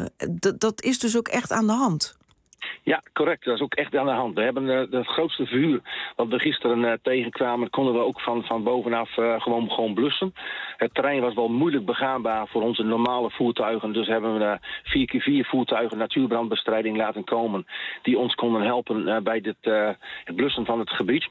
Dat is dus ook echt aan de hand. Ja, correct. Dat is ook echt aan de hand. We hebben het grootste vuur wat we gisteren tegenkwamen, konden we ook van bovenaf gewoon blussen. Het terrein was wel moeilijk begaanbaar voor onze normale voertuigen. Dus hebben we 4x4 voertuigen natuurbrandbestrijding laten komen die ons konden helpen bij het blussen van het gebied.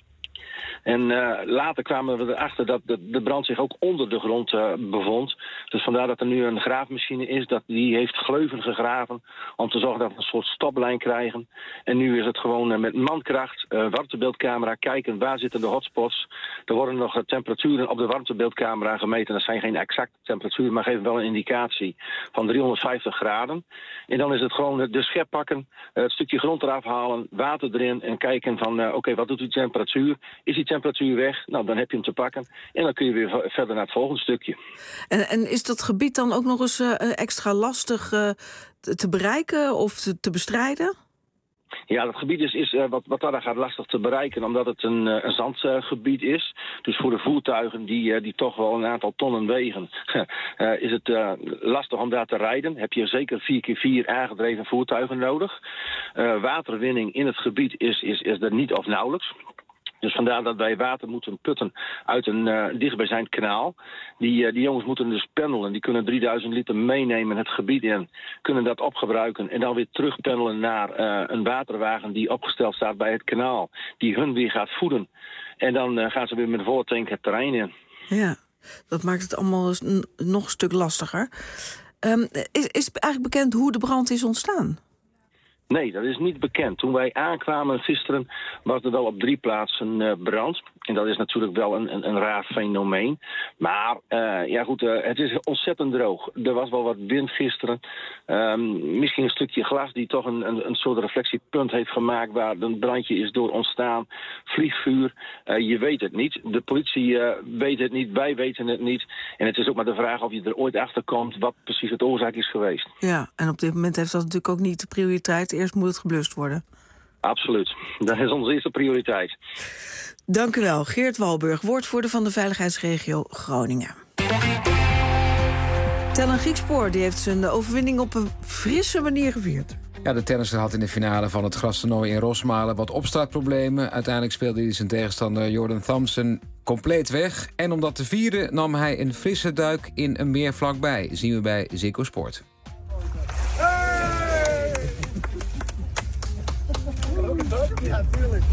En later kwamen we erachter dat de brand zich ook onder de grond bevond. Dus vandaar dat er nu een graafmachine is. Die heeft gleuven gegraven om te zorgen dat we een soort stoplijn krijgen. En nu is het gewoon met mankracht, warmtebeeldcamera, kijken waar zitten de hotspots. Er worden nog temperaturen op de warmtebeeldcamera gemeten. Dat zijn geen exacte temperaturen, maar geven wel een indicatie van 350 graden. En dan is het gewoon de schep pakken, het stukje grond eraf halen, water erin en kijken van oké, wat doet die temperatuur? Is die temperatuur weg? Nou, dan heb je hem te pakken. En dan kun je weer verder naar het volgende stukje. En is dat gebied dan ook nog eens extra lastig te bereiken of te bestrijden? Ja, dat gebied is wat daar gaat lastig te bereiken, omdat het een zandgebied is. Dus voor de voertuigen die toch wel een aantal tonnen wegen, is het lastig om daar te rijden. Heb je zeker 4x4 aangedreven voertuigen nodig. Waterwinning in het gebied is er niet of nauwelijks. Dus vandaar dat wij water moeten putten uit een dichtbijzijnd kanaal. Die jongens moeten dus pendelen. Die kunnen 3000 liter meenemen het gebied in. Kunnen dat opgebruiken en dan weer terugpendelen naar een waterwagen die opgesteld staat bij het kanaal. Die hun weer gaat voeden. En dan gaan ze weer met een volle tank het terrein in. Ja. Dat maakt het allemaal nog een stuk lastiger. Is het eigenlijk bekend hoe de brand is ontstaan? Nee, dat is niet bekend. Toen wij aankwamen gisteren was er wel op 3 plaatsen brand. En dat is natuurlijk wel een raar fenomeen. Maar het is ontzettend droog. Er was wel wat wind gisteren. Misschien een stukje glas die toch een soort reflectiepunt heeft gemaakt waar een brandje is door ontstaan. Vliegvuur, je weet het niet. De politie weet het niet, wij weten het niet. En het is ook maar de vraag of je er ooit achter komt wat precies het oorzaak is geweest. Ja, en op dit moment heeft dat natuurlijk ook niet de prioriteit. Eerst moet het geblust worden. Absoluut. Dat is onze eerste prioriteit. Dank u wel, Geert Walburg, woordvoerder van de veiligheidsregio Groningen. Tellen Griekspoor die heeft zijn overwinning op een frisse manier gevierd. Ja, de tennisser had in de finale van het grastoernooi in Rosmalen wat opstartproblemen. Uiteindelijk speelde hij zijn tegenstander Jordan Thompson compleet weg. En om dat te vieren nam hij een frisse duik in een meer vlakbij. Zien we bij Ziggo Sport. Ja, tuurlijk.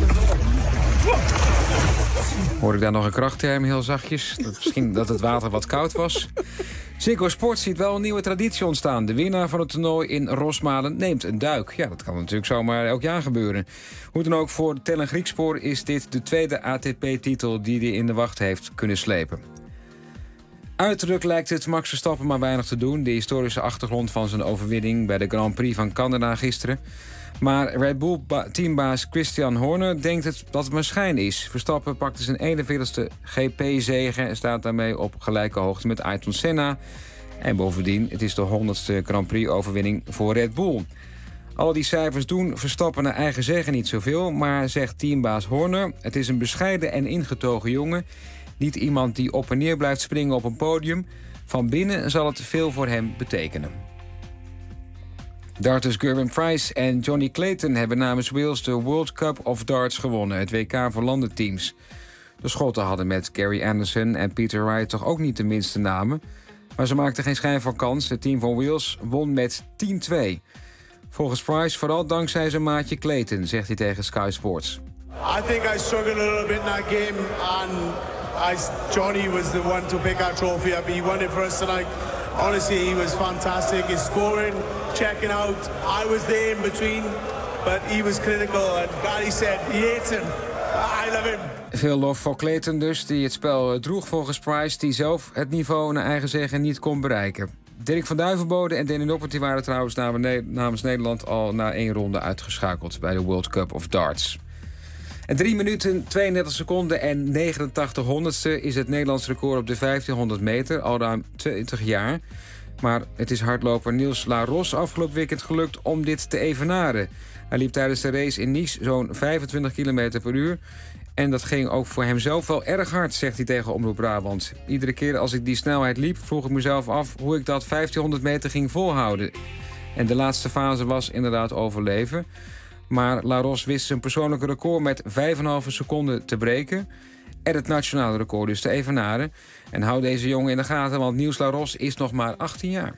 Hoor ik daar nog een krachtterm heel zachtjes? Misschien dat het water wat koud was. Ziggo Sport ziet wel een nieuwe traditie ontstaan. De winnaar van het toernooi in Rosmalen neemt een duik. Ja, dat kan natuurlijk zomaar elk jaar gebeuren. Hoe dan ook, voor Tellen Griekspoor is dit de tweede ATP-titel die hij in de wacht heeft kunnen slepen. Uiterlijk lijkt het Max Verstappen maar weinig te doen. De historische achtergrond van zijn overwinning bij de Grand Prix van Canada gisteren. Maar Red Bull-teambaas Christian Horner denkt dat het maar schijn is. Verstappen pakte zijn 41ste GP-zege en staat daarmee op gelijke hoogte met Ayrton Senna. En bovendien, het is de 100ste Grand Prix-overwinning voor Red Bull. Al die cijfers doen Verstappen naar eigen zeggen niet zoveel, maar zegt teambaas Horner: het is een bescheiden en ingetogen jongen. Niet iemand die op en neer blijft springen op een podium. Van binnen zal het veel voor hem betekenen. Darters Gerwin Price en Johnny Clayton hebben namens Wales de World Cup of Darts gewonnen, het WK voor landenteams. De Schotten hadden met Gary Anderson en Peter Wright toch ook niet de minste namen. Maar ze maakten geen schijn van kans. Het team van Wales won met 10-2. Volgens Price vooral dankzij zijn maatje Clayton, zegt hij tegen Sky Sports. I think I struggled a little bit in that game and Johnny was the one to pick our trophy up. He won it for us tonight. Honestly, he was fantastic. His scoring, checking out. I was there in between, but he was critical. And Gary said he hates him. I love him. Veel lof voor Clayton dus, die het spel droeg volgens Price, die zelf het niveau naar eigen zeggen niet kon bereiken. Dirk van Duivenbode en Danny Noppert waren trouwens namens Nederland al na 1 ronde uitgeschakeld bij de World Cup of Darts. En 3 minuten, 32 seconden en 89 honderdste is het Nederlands record op de 1500 meter, al ruim 20 jaar. Maar het is hardloper Niels Laros afgelopen weekend gelukt om dit te evenaren. Hij liep tijdens de race in Nice zo'n 25 km per uur. En dat ging ook voor hemzelf wel erg hard, zegt hij tegen Omroep Brabant. Iedere keer als ik die snelheid liep, vroeg ik mezelf af hoe ik dat 1500 meter ging volhouden. En de laatste fase was inderdaad overleven. Maar Laros wist zijn persoonlijke record met 5,5 seconden te breken. En het nationale record dus te evenaren. En hou deze jongen in de gaten, want Niels Laros is nog maar 18 jaar.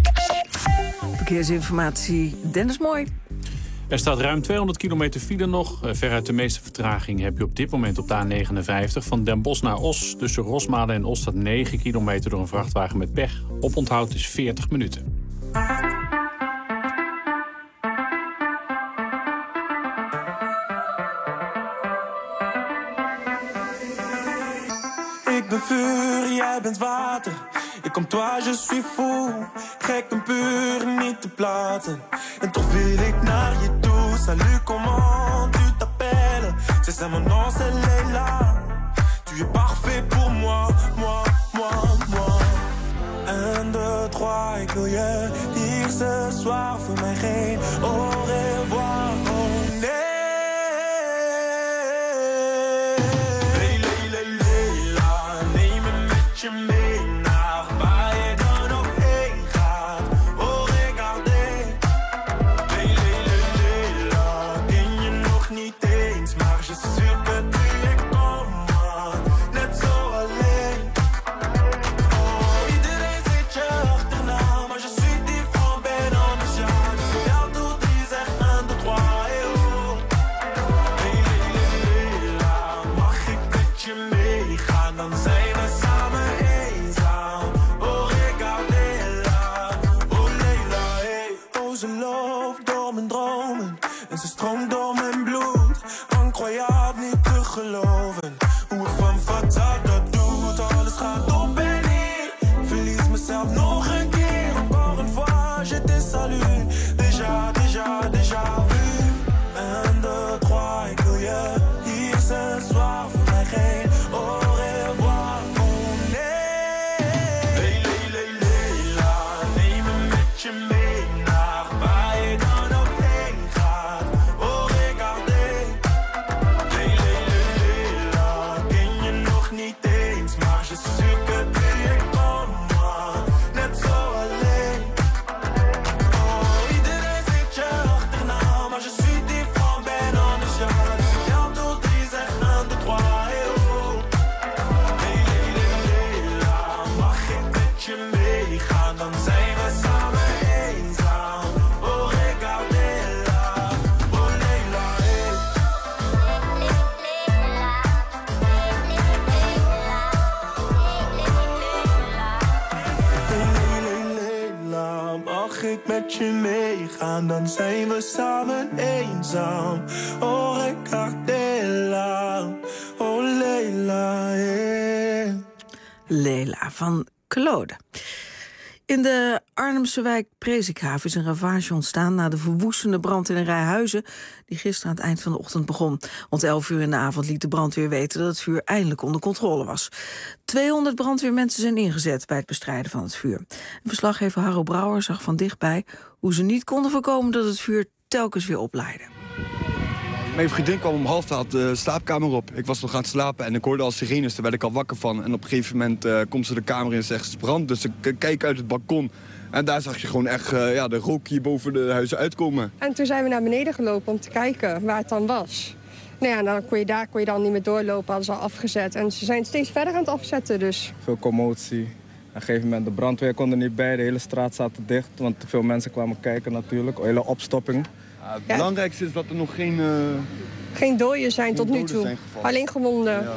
Verkeersinformatie, Dennis Mooi. Er staat ruim 200 kilometer file nog. Veruit de meeste vertraging heb je op dit moment op de A59... van Den Bosch naar Os. Tussen Rosmalen en Os staat 9 kilometer door een vrachtwagen met pech. Oponthoud is 40 minuten. Ik ben vuur, jij bent water. Ik kom toi, je suis fou. Gek en puur, niet te plaatsen. En toch wil ik naar je toe. Salut, comment tu t'appelles? C'est ça mon nom, c'est Leila. Tu es parfait pour moi, moi, moi, moi. 1, 2, 3, ik wil je hier ce soir. Voor mij geen au revoir, oh nee. geloof door mijn dromen. En ze stroomt door mijn bloed. Incroyable, niet te geloven. Hoe het van fataal dat doet. Alles gaat op en neer. Verlies mezelf nog een keer. Encore une fois, je te salue. Déjà vu. 1, 2, 3, ik wil je hier ce soir. Voor mij geen au revoir. Oh nee. Leila, neem me met je mee naar waar je dan ook heen gaat. Oh regardez. Leila, ken je nog niet eens, maar je suis que tu es comme moi. Net zo alleen. Oh, iedereen zit je achterna, maar je suis différent, ben anders ja. Dus ik tel tot 3, zeg 1, 2, 3, oh. Leila, mag ik met je meegaan, dan zijn we samen eenzaam. Oh, regardez-la, oh Leila, hey. Leila, mag ik met je meegaan, dan zijn we samen eenzaam. Oh, regardez-la, oh Leila, hey. Leila van Claude. In de Arnhemse wijk Presikhaaf is een ravage ontstaan na de verwoestende brand in een rij huizen die gisteren aan het eind van de ochtend begon. Rond 11 uur in de avond liet de brandweer weten dat het vuur eindelijk onder controle was. 200 brandweermensen zijn ingezet bij het bestrijden van het vuur. Verslaggever Harro Brouwer zag van dichtbij hoe ze niet konden voorkomen dat het vuur telkens weer oplaaide. Mijn vriendin kwam om 7:30 de slaapkamer op. Ik was nog aan het slapen en ik hoorde al sirenes, daar werd ik al wakker van. En op een gegeven moment komt ze de kamer in en zegt, het is brand. Dus ik keek uit het balkon en daar zag je gewoon echt de rook hier boven de huizen uitkomen. En toen zijn we naar beneden gelopen om te kijken waar het dan was. Nou ja, dan kon je dan niet meer doorlopen, hadden ze al afgezet. En ze zijn steeds verder aan het afzetten dus. Veel commotie. Op een gegeven moment de brandweer kon er niet bij, de hele straat zat dicht. Want te veel mensen kwamen kijken natuurlijk, hele opstopping. Het belangrijkste is dat er nog geen doden zijn tot nu toe. Alleen gewonden. Ja.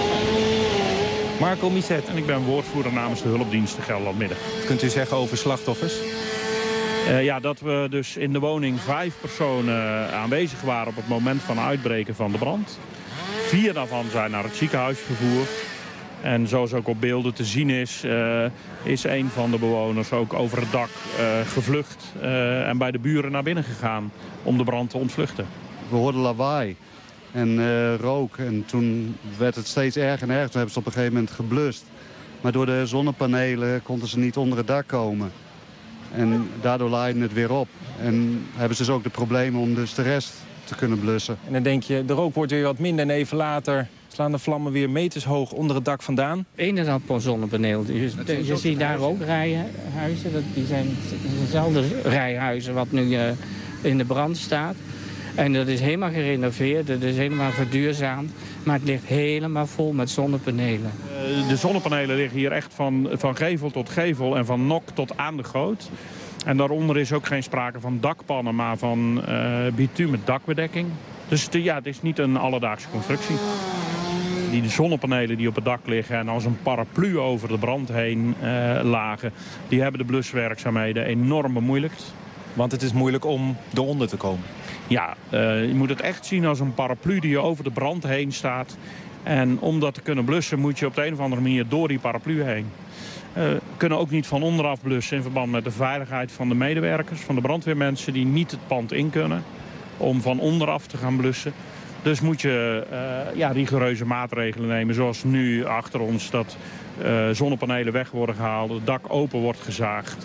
Marco Misset. En ik ben woordvoerder namens de hulpdiensten Gelderland-Midden. Wat kunt u zeggen over slachtoffers? Dat we dus in de woning 5 personen aanwezig waren op het moment van uitbreken van de brand. 4 daarvan zijn naar het ziekenhuis vervoerd. En zoals ook op beelden te zien is een van de bewoners ook over het dak gevlucht en bij de buren naar binnen gegaan om de brand te ontvluchten. We hoorden lawaai en rook en toen werd het steeds erger en erger. Toen hebben ze op een gegeven moment geblust. Maar door de zonnepanelen konden ze niet onder het dak komen. En daardoor laaide het weer op. En hebben ze dus ook de problemen om dus de rest te kunnen blussen. En dan denk je, de rook wordt weer wat minder en even later slaan de vlammen weer metershoog onder het dak vandaan. Een zonnepaneel. Je ziet daar ook rijhuizen. Die zijn dezelfde rijhuizen wat nu in de brand staat. En dat is helemaal gerenoveerd, dat is helemaal verduurzaamd. Maar het ligt helemaal vol met zonnepanelen. De zonnepanelen liggen hier echt van gevel tot gevel en van nok tot aan de goot. En daaronder is ook geen sprake van dakpannen, maar van bitumen dakbedekking. Dus het is niet een alledaagse constructie. Die zonnepanelen die op het dak liggen en als een paraplu over de brand heen lagen, die hebben de bluswerkzaamheden enorm bemoeilijkt. Want het is moeilijk om eronder te komen. Ja, je moet het echt zien als een paraplu die over de brand heen staat. En om dat te kunnen blussen moet je op de een of andere manier door die paraplu heen. Kunnen ook niet van onderaf blussen in verband met de veiligheid van de medewerkers, van de brandweermensen die niet het pand in kunnen om van onderaf te gaan blussen. Dus moet je rigoureuze maatregelen nemen, zoals nu achter ons dat zonnepanelen weg worden gehaald, het dak open wordt gezaagd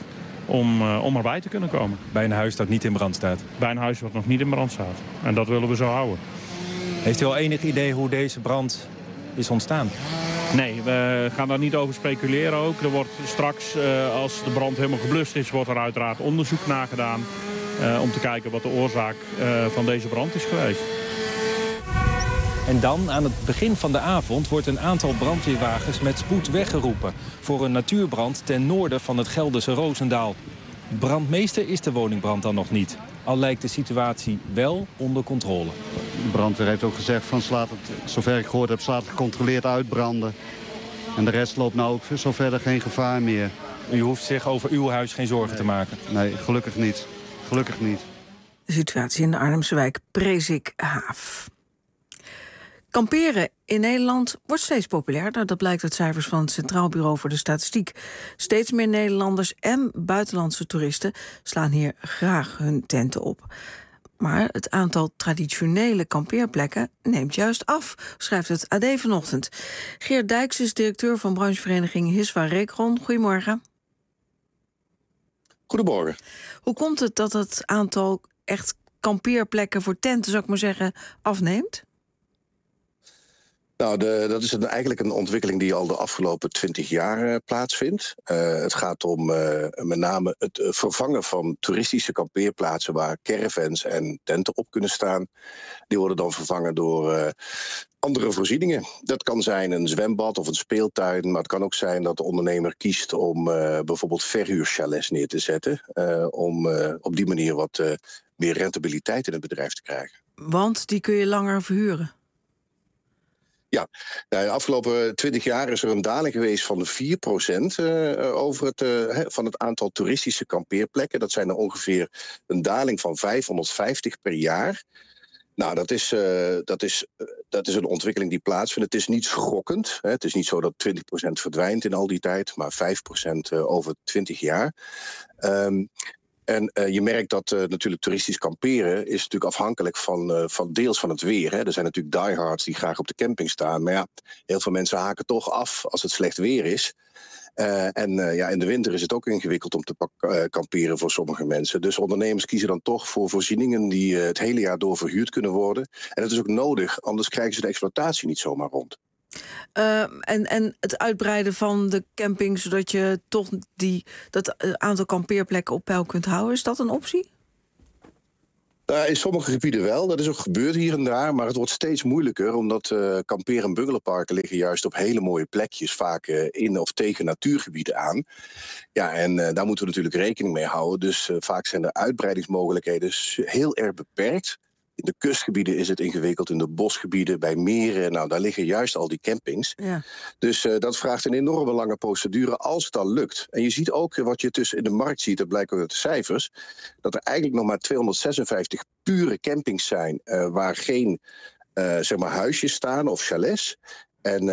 om erbij te kunnen komen. Bij een huis dat niet in brand staat? Bij een huis dat nog niet in brand staat. En dat willen we zo houden. Heeft u al enig idee hoe deze brand is ontstaan? Nee, we gaan daar niet over speculeren ook. Er wordt straks, als de brand helemaal geblust is, wordt er uiteraard onderzoek nagedaan om te kijken wat de oorzaak van deze brand is geweest. En dan, aan het begin van de avond, wordt een aantal brandweerwagens met spoed weggeroepen voor een natuurbrand ten noorden van het Gelderse Roosendaal. Brandmeester is de woningbrand dan nog niet. Al lijkt de situatie wel onder controle. De brandweer heeft ook gezegd van zover ik gehoord heb, slaat het gecontroleerd uitbranden. En de rest loopt nou ook zover geen gevaar meer. U hoeft zich over uw huis geen zorgen te maken? Nee, gelukkig niet. Gelukkig niet. De situatie in de Arnhemse wijk Presikhaaf. Kamperen in Nederland wordt steeds populairder. Dat blijkt uit cijfers van het Centraal Bureau voor de Statistiek. Steeds meer Nederlanders en buitenlandse toeristen slaan hier graag hun tenten op. Maar het aantal traditionele kampeerplekken neemt juist af, schrijft het AD vanochtend. Geert Dijks is directeur van branchevereniging Hiswa Rekron. Goedemorgen. Goedemorgen. Hoe komt het dat het aantal echt kampeerplekken voor tenten, zou ik maar zeggen, afneemt? Nou, dat is eigenlijk een ontwikkeling die al de afgelopen 20 jaar plaatsvindt. Het gaat om met name het vervangen van toeristische kampeerplaatsen waar caravans en tenten op kunnen staan. Die worden dan vervangen door andere voorzieningen. Dat kan zijn een zwembad of een speeltuin, maar het kan ook zijn dat de ondernemer kiest om bijvoorbeeld verhuurchalets neer te zetten. Om op die manier wat meer rentabiliteit in het bedrijf te krijgen. Want die kun je langer verhuren? Ja, de afgelopen 20 jaar is er een daling geweest van 4% over van het aantal toeristische kampeerplekken. Dat zijn er ongeveer een daling van 550 per jaar. Nou, dat is een ontwikkeling die plaatsvindt. Het is niet schokkend. Het is niet zo dat 20% verdwijnt in al die tijd, maar 5% over 20 jaar. En je merkt dat natuurlijk toeristisch kamperen is natuurlijk afhankelijk van deels van het weer. Hè. Er zijn natuurlijk diehards die graag op de camping staan. Maar ja, heel veel mensen haken toch af als het slecht weer is. In de winter is het ook ingewikkeld om te kamperen voor sommige mensen. Dus ondernemers kiezen dan toch voor voorzieningen die het hele jaar door verhuurd kunnen worden. En dat is ook nodig, anders krijgen ze de exploitatie niet zomaar rond. En het uitbreiden van de camping, zodat je toch dat aantal kampeerplekken op peil kunt houden, is dat een optie? In sommige gebieden wel, dat is ook gebeurd hier en daar, maar het wordt steeds moeilijker, omdat kampeer- en bungalowparken liggen juist op hele mooie plekjes, vaak in of tegen natuurgebieden aan. Ja, en daar moeten we natuurlijk rekening mee houden, dus vaak zijn de uitbreidingsmogelijkheden heel erg beperkt. In de kustgebieden is het ingewikkeld, in de bosgebieden, bij meren. Nou, daar liggen juist al die campings. Ja. Dus dat vraagt een enorme lange procedure als het al lukt. En je ziet ook wat je tussen in de markt ziet, dat blijkt ook uit de cijfers, dat er eigenlijk nog maar 256 pure campings zijn waar geen huisjes staan of chalets. En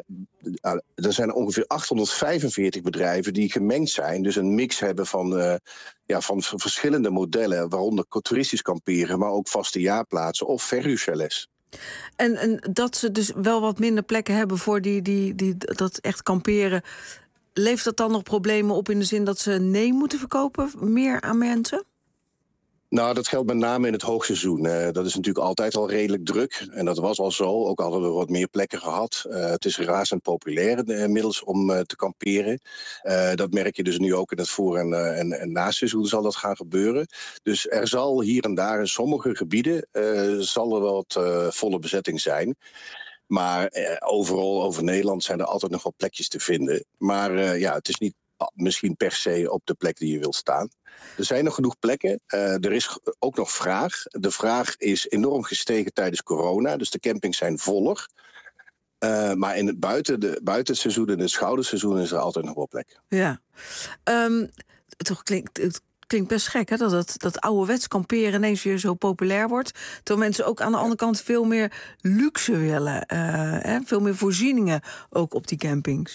er zijn ongeveer 845 bedrijven die gemengd zijn. Dus een mix hebben van verschillende modellen. Waaronder toeristisch kamperen, maar ook vaste jaarplaatsen of verhuurchalets. En dat ze dus wel wat minder plekken hebben voor dat echt kamperen. Levert dat dan nog problemen op in de zin dat ze nee moeten verkopen meer aan mensen? Nou, dat geldt met name in het hoogseizoen. Dat is natuurlijk altijd al redelijk druk. En dat was al zo, ook al hadden we wat meer plekken gehad. Het is razend populair inmiddels om te kamperen. Dat merk je dus nu ook in het voor- en naseizoen zal dat gaan gebeuren. Dus er zal hier en daar in sommige gebieden zal er wat volle bezetting zijn. Maar overal over Nederland zijn er altijd nog wel plekjes te vinden. Maar het is niet misschien per se op de plek die je wilt staan. Er zijn nog genoeg plekken. Er is ook nog vraag. De vraag is enorm gestegen tijdens corona. Dus de campings zijn voller. Maar buiten het seizoen en het schouderseizoen is er altijd nog wel plek. Ja. Het klinkt best gek, hè? Dat ouderwets kamperen ineens weer zo populair wordt. Terwijl mensen ook aan de andere kant veel meer luxe willen. Veel meer voorzieningen ook op die campings.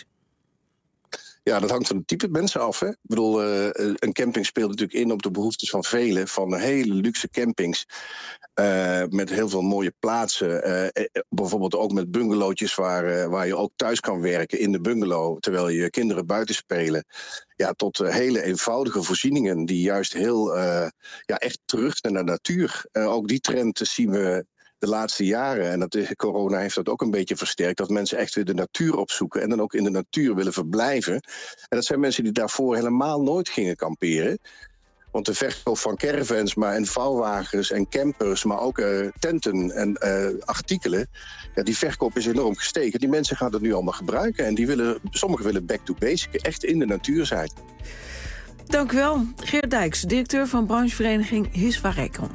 Ja, dat hangt van het type mensen af. Hè? Ik bedoel, een camping speelt natuurlijk in op de behoeftes van velen. Van hele luxe campings met heel veel mooie plaatsen. Bijvoorbeeld ook met bungalowtjes waar je ook thuis kan werken in de bungalow, terwijl je kinderen buiten spelen. Ja, tot hele eenvoudige voorzieningen die juist heel echt terug naar de natuur. Ook die trend zien we de laatste jaren, en corona heeft dat ook een beetje versterkt, dat mensen echt weer de natuur opzoeken en dan ook in de natuur willen verblijven. En dat zijn mensen die daarvoor helemaal nooit gingen kamperen. Want de verkoop van caravans, en vouwwagens en campers, maar ook tenten en artikelen, die verkoop is enorm gestegen. Die mensen gaan het nu allemaal gebruiken en sommigen willen back to basic, echt in de natuur zijn. Dank u wel, Geert Dijks, directeur van branchevereniging Hiswa Rekron.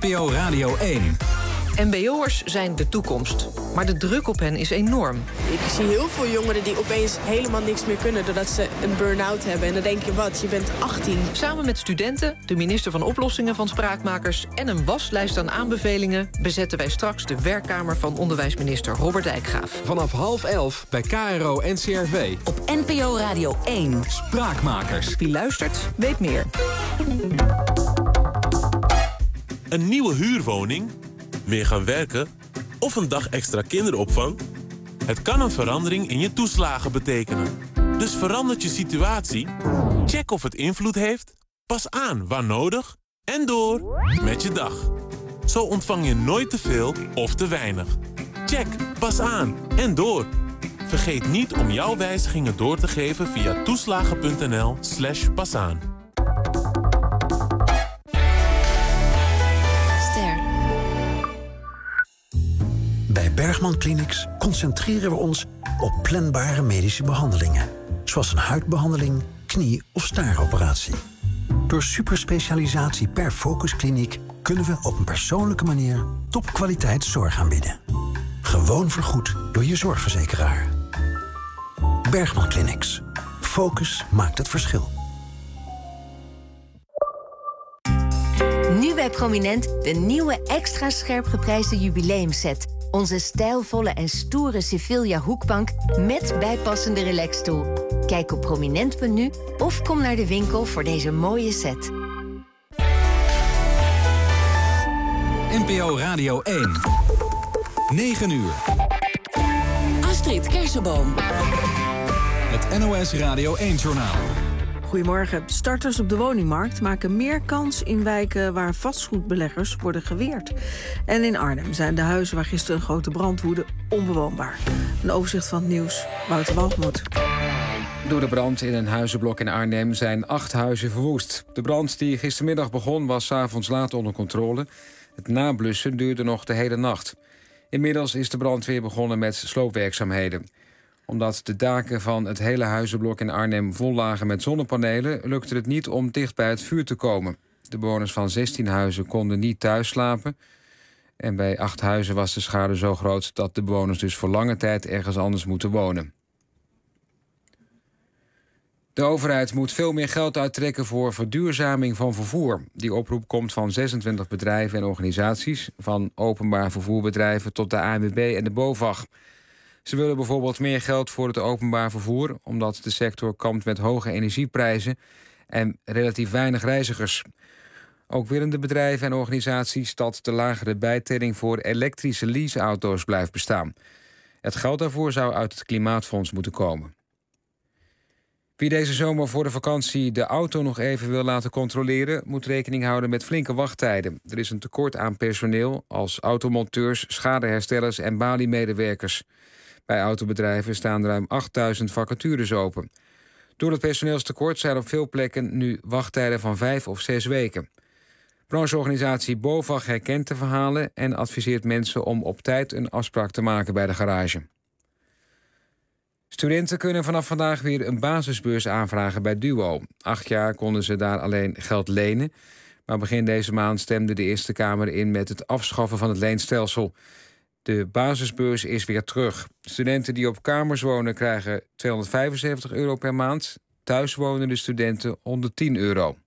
NPO Radio 1. MBO'ers zijn de toekomst, maar de druk op hen is enorm. Ik zie heel veel jongeren die opeens helemaal niks meer kunnen doordat ze een burn-out hebben. En dan denk je, wat, je bent 18. Samen met studenten, de minister van Oplossingen van Spraakmakers en een waslijst aan aanbevelingen bezetten wij straks de werkkamer van onderwijsminister Robert Dijkgraaf. Vanaf 10:30 bij KRO NCRV. Op NPO Radio 1. Spraakmakers. Wie luistert, weet meer. Een nieuwe huurwoning? Meer gaan werken? Of een dag extra kinderopvang? Het kan een verandering in je toeslagen betekenen. Dus verandert je situatie? Check of het invloed heeft. Pas aan waar nodig. En door met je dag. Zo ontvang je nooit te veel of te weinig. Check, pas aan en door. Vergeet niet om jouw wijzigingen door te geven via toeslagen.nl/pasaan. Bij Bergman Clinics concentreren we ons op planbare medische behandelingen. Zoals een huidbehandeling, knie- of staaroperatie. Door superspecialisatie per focuskliniek kunnen we op een persoonlijke manier topkwaliteit zorg aanbieden. Gewoon vergoed door je zorgverzekeraar. Bergman Clinics. Focus maakt het verschil. Nu bij Prominent de nieuwe extra scherp geprijsde jubileumset. Onze stijlvolle en stoere Sevilla hoekbank met bijpassende relaxstoel. Kijk op prominent.nu of kom naar de winkel voor deze mooie set. NPO Radio 1. 9 uur. Astrid Kersenboom. Het NOS Radio 1-journaal. Goedemorgen. Starters op de woningmarkt maken meer kans in wijken waar vastgoedbeleggers worden geweerd. En in Arnhem zijn de huizen waar gisteren een grote brand woedde onbewoonbaar. Een overzicht van het nieuws. Wouter Walgemoed. Door de brand in een huizenblok in Arnhem zijn 8 huizen verwoest. De brand die gistermiddag begon was 's avonds laat onder controle. Het nablussen duurde nog de hele nacht. Inmiddels is de brandweer begonnen met sloopwerkzaamheden. Omdat de daken van het hele huizenblok in Arnhem vol lagen met zonnepanelen, lukte het niet om dicht bij het vuur te komen. De bewoners van 16 huizen konden niet thuis slapen. En bij 8 huizen was de schade zo groot dat de bewoners dus voor lange tijd ergens anders moeten wonen. De overheid moet veel meer geld uittrekken voor verduurzaming van vervoer. Die oproep komt van 26 bedrijven en organisaties, van openbaar vervoerbedrijven tot de ANWB en de BOVAG. Ze willen bijvoorbeeld meer geld voor het openbaar vervoer, omdat de sector kampt met hoge energieprijzen en relatief weinig reizigers. Ook willen de bedrijven en organisaties dat de lagere bijtelling voor elektrische leaseauto's blijft bestaan. Het geld daarvoor zou uit het Klimaatfonds moeten komen. Wie deze zomer voor de vakantie de auto nog even wil laten controleren, moet rekening houden met flinke wachttijden. Er is een tekort aan personeel als automonteurs, schadeherstellers en baliemedewerkers. Bij autobedrijven staan ruim 8000 vacatures open. Door het personeelstekort zijn op veel plekken nu wachttijden van 5 of 6 weken. Brancheorganisatie BOVAG herkent de verhalen en adviseert mensen om op tijd een afspraak te maken bij de garage. Studenten kunnen vanaf vandaag weer een basisbeurs aanvragen bij DUO. 8 jaar konden ze daar alleen geld lenen. Maar begin deze maand stemde de Eerste Kamer in met het afschaffen van het leenstelsel. De basisbeurs is weer terug. Studenten die op kamers wonen krijgen €275 per maand. Thuiswonende studenten €110.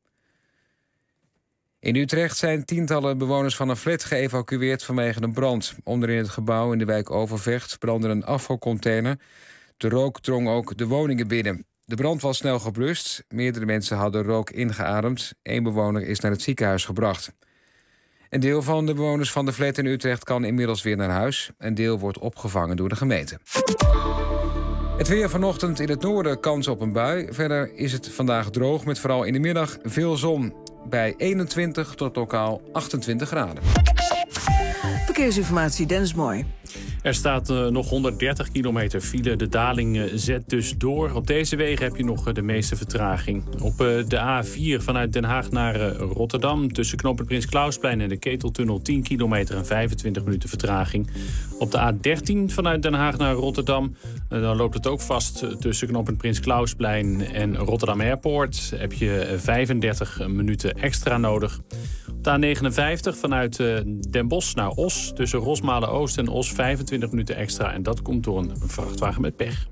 In Utrecht zijn tientallen bewoners van een flat geëvacueerd vanwege een brand. Onderin het gebouw in de wijk Overvecht brandde een afvalcontainer. De rook drong ook de woningen binnen. De brand was snel geblust. Meerdere mensen hadden rook ingeademd. 1 bewoner is naar het ziekenhuis gebracht. Een deel van de bewoners van de flat in Utrecht kan inmiddels weer naar huis. Een deel wordt opgevangen door de gemeente. Het weer vanochtend in het noorden kans op een bui. Verder is het vandaag droog met vooral in de middag veel zon. Bij 21 tot lokaal 28 graden. Verkeersinformatie, Dennis Mooi. Er staat nog 130 kilometer file. De daling zet dus door. Op deze wegen heb je nog de meeste vertraging. Op de A4 vanuit Den Haag naar Rotterdam. Tussen knooppunt Prins Klausplein en de Keteltunnel 10 kilometer en 25 minuten vertraging. Op de A13 vanuit Den Haag naar Rotterdam. Dan loopt het ook vast tussen knooppunt Prins Klausplein en Rotterdam Airport. Heb je 35 minuten extra nodig. Op de A59 vanuit Den Bosch naar Os. Tussen Rosmalen-Oost en Os 25 minuten extra. En dat komt door een vrachtwagen met pech.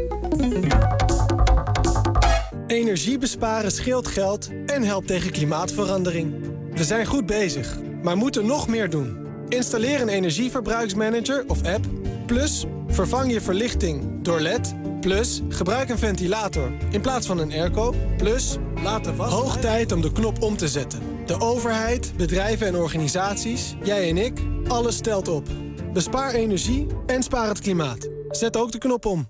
Energie besparen scheelt geld en helpt tegen klimaatverandering. We zijn goed bezig, maar moeten nog meer doen. Installeer een energieverbruiksmanager of app. Plus, vervang je verlichting door LED. Plus, gebruik een ventilator in plaats van een airco. Plus, laat de was... Hoog tijd om de knop om te zetten. De overheid, bedrijven en organisaties, jij en ik, alles telt op. Bespaar energie en spaar het klimaat. Zet ook de knop om.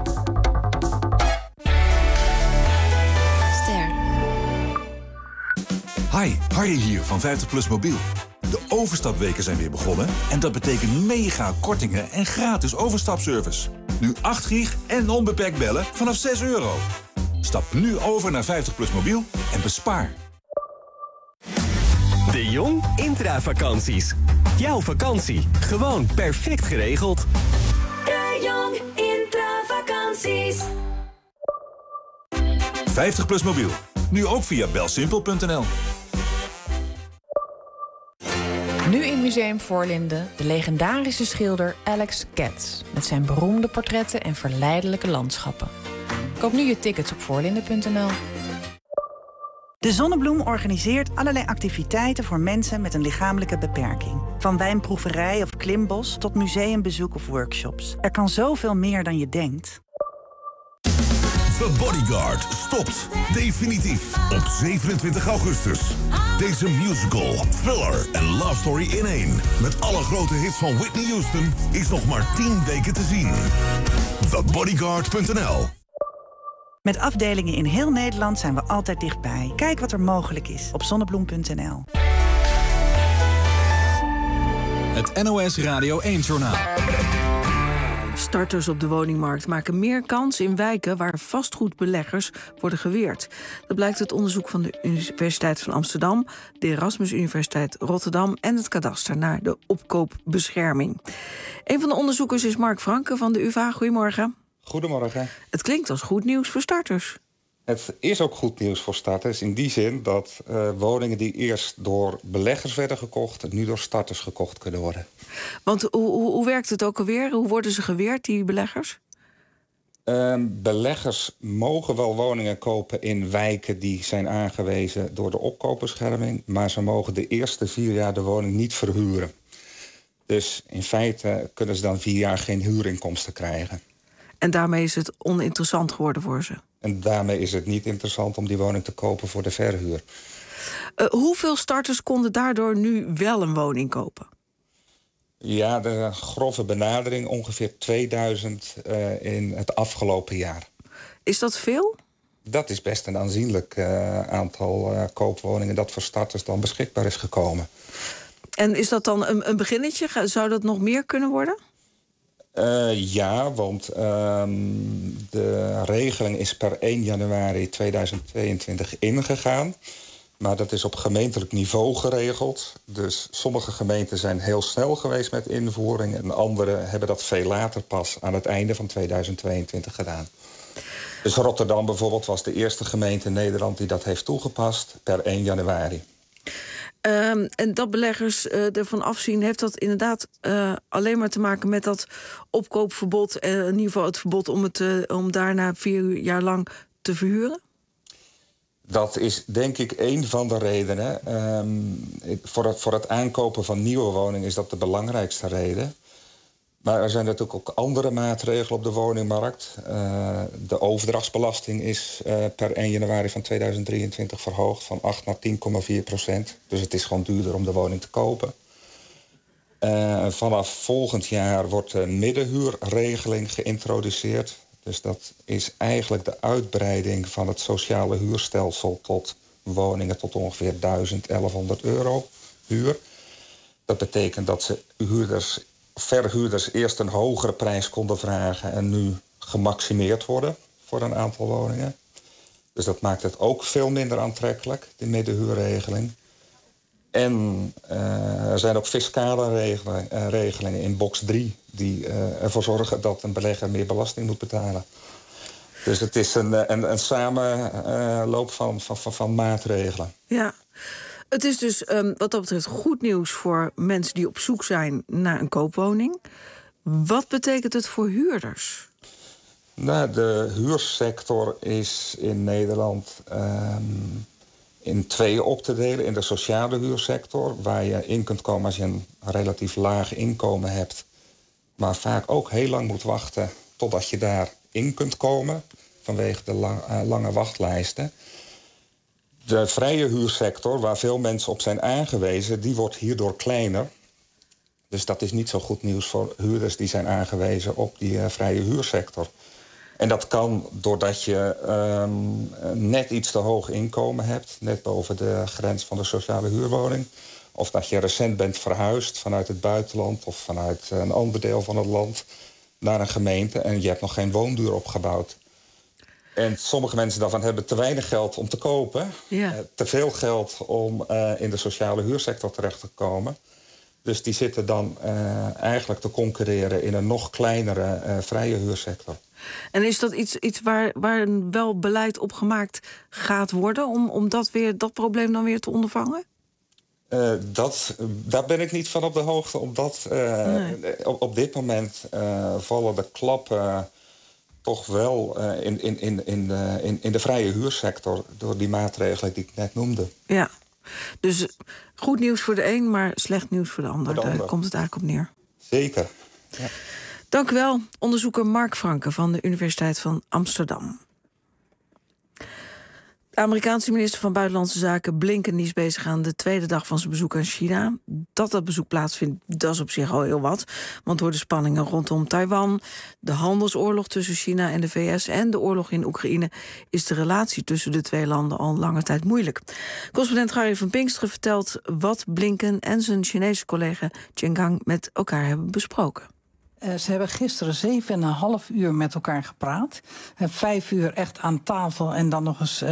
Hi, Harry hier van 50PLUS Mobiel. De overstapweken zijn weer begonnen en dat betekent mega kortingen en gratis overstapservice. Nu 8 gig en onbeperkt bellen vanaf €6. Stap nu over naar 50PLUS Mobiel en bespaar. De Jong Intravakanties. Jouw vakantie, gewoon perfect geregeld. De Jong Intravakanties. 50PLUS Mobiel. Nu ook via belsimpel.nl. Nu in Museum Voorlinden de legendarische schilder Alex Katz met zijn beroemde portretten en verleidelijke landschappen. Koop nu je tickets op voorlinden.nl. De Zonnebloem organiseert allerlei activiteiten voor mensen met een lichamelijke beperking. Van wijnproeverij of klimbos tot museumbezoek of workshops. Er kan zoveel meer dan je denkt. The Bodyguard stopt definitief op 27 augustus. Deze musical, thriller en love story in één, met alle grote hits van Whitney Houston, is nog maar 10 weken te zien. TheBodyguard.nl. Met afdelingen in heel Nederland zijn we altijd dichtbij. Kijk wat er mogelijk is op zonnebloem.nl. Het NOS Radio 1-journaal. Starters op de woningmarkt maken meer kans in wijken waar vastgoedbeleggers worden geweerd. Dat blijkt uit onderzoek van de Universiteit van Amsterdam, de Erasmus Universiteit Rotterdam en het Kadaster naar de opkoopbescherming. Een van de onderzoekers is Mark Franke van de UvA. Goedemorgen. Goedemorgen. Het klinkt als goed nieuws voor starters. Het is ook goed nieuws voor starters in die zin dat woningen die eerst door beleggers werden gekocht, nu door starters gekocht kunnen worden. Want hoe werkt het ook alweer? Hoe worden ze geweerd, die beleggers? Beleggers mogen wel woningen kopen in wijken die zijn aangewezen door de opkoopbescherming, maar ze mogen de eerste 4 jaar de woning niet verhuren. Dus in feite kunnen ze dan 4 jaar geen huurinkomsten krijgen. En daarmee is het oninteressant geworden voor ze? En daarmee is het niet interessant om die woning te kopen voor de verhuur. Hoeveel starters konden daardoor nu wel een woning kopen? Ja, de grove benadering ongeveer 2000 in het afgelopen jaar. Is dat veel? Dat is best een aanzienlijk aantal koopwoningen dat voor starters dan beschikbaar is gekomen. En is dat dan een beginnetje? Zou dat nog meer kunnen worden? Ja, want de regeling is per 1 januari 2022 ingegaan. Maar dat is op gemeentelijk niveau geregeld. Dus sommige gemeenten zijn heel snel geweest met invoering en andere hebben dat veel later pas aan het einde van 2022 gedaan. Dus Rotterdam bijvoorbeeld was de eerste gemeente in Nederland die dat heeft toegepast per 1 januari. En dat beleggers ervan afzien, heeft dat inderdaad alleen maar te maken met dat opkoopverbod, in ieder geval het verbod om daarna 4 jaar lang te verhuren? Dat is denk ik een van de redenen. Voor het aankopen van nieuwe woningen is dat de belangrijkste reden. Maar er zijn natuurlijk ook andere maatregelen op de woningmarkt. De overdrachtsbelasting is per 1 januari van 2023 verhoogd van 8 naar 10,4%. Dus het is gewoon duurder om de woning te kopen. Vanaf volgend jaar wordt de middenhuurregeling geïntroduceerd. Dus dat is eigenlijk de uitbreiding van het sociale huurstelsel tot woningen tot ongeveer 1100 euro huur. Dat betekent dat ze verhuurders eerst een hogere prijs konden vragen en nu gemaximeerd worden voor een aantal woningen. Dus dat maakt het ook veel minder aantrekkelijk, die middenhuurregeling. En er zijn ook fiscale regelingen in box 3 die ervoor zorgen dat een belegger meer belasting moet betalen. Dus het is een samenloop van maatregelen. Ja. Het is dus wat dat betreft goed nieuws voor mensen die op zoek zijn naar een koopwoning. Wat betekent het voor huurders? Nou, de huursector is in Nederland in tweeën op te delen. In de sociale huursector, waar je in kunt komen als je een relatief laag inkomen hebt, maar vaak ook heel lang moet wachten totdat je daarin kunt komen, vanwege de lange wachtlijsten. De vrije huursector, waar veel mensen op zijn aangewezen, die wordt hierdoor kleiner. Dus dat is niet zo goed nieuws voor huurders die zijn aangewezen op die vrije huursector. En dat kan doordat je net iets te hoog inkomen hebt, net boven de grens van de sociale huurwoning. Of dat je recent bent verhuisd vanuit het buitenland of vanuit een ander deel van het land naar een gemeente en je hebt nog geen woonduur opgebouwd. En sommige mensen daarvan hebben te weinig geld om te kopen. Ja. Te veel geld om in de sociale huursector terecht te komen. Dus die zitten dan eigenlijk te concurreren in een nog kleinere vrije huursector. En is dat iets waar wel beleid op gemaakt gaat worden om dat probleem dan weer te ondervangen? Daar ben ik niet van op de hoogte. Omdat op dit moment vallen de klappen toch wel in de vrije huursector door die maatregelen die ik net noemde. Ja, dus goed nieuws voor de een, maar slecht nieuws voor de ander. Daar komt het eigenlijk op neer. Zeker. Ja. Dank u wel, onderzoeker Mark Franke van de Universiteit van Amsterdam. De Amerikaanse minister van Buitenlandse Zaken Blinken is bezig aan de tweede dag van zijn bezoek aan China. Dat bezoek plaatsvindt, dat is op zich al heel wat. Want door de spanningen rondom Taiwan, de handelsoorlog tussen China en de VS en de oorlog in Oekraïne is de relatie tussen de twee landen al lange tijd moeilijk. Correspondent Gary van Pinksteren vertelt wat Blinken en zijn Chinese collega Qin Gang met elkaar hebben besproken. Ze hebben gisteren 7,5 uur met elkaar gepraat. 5 uur echt aan tafel en dan nog eens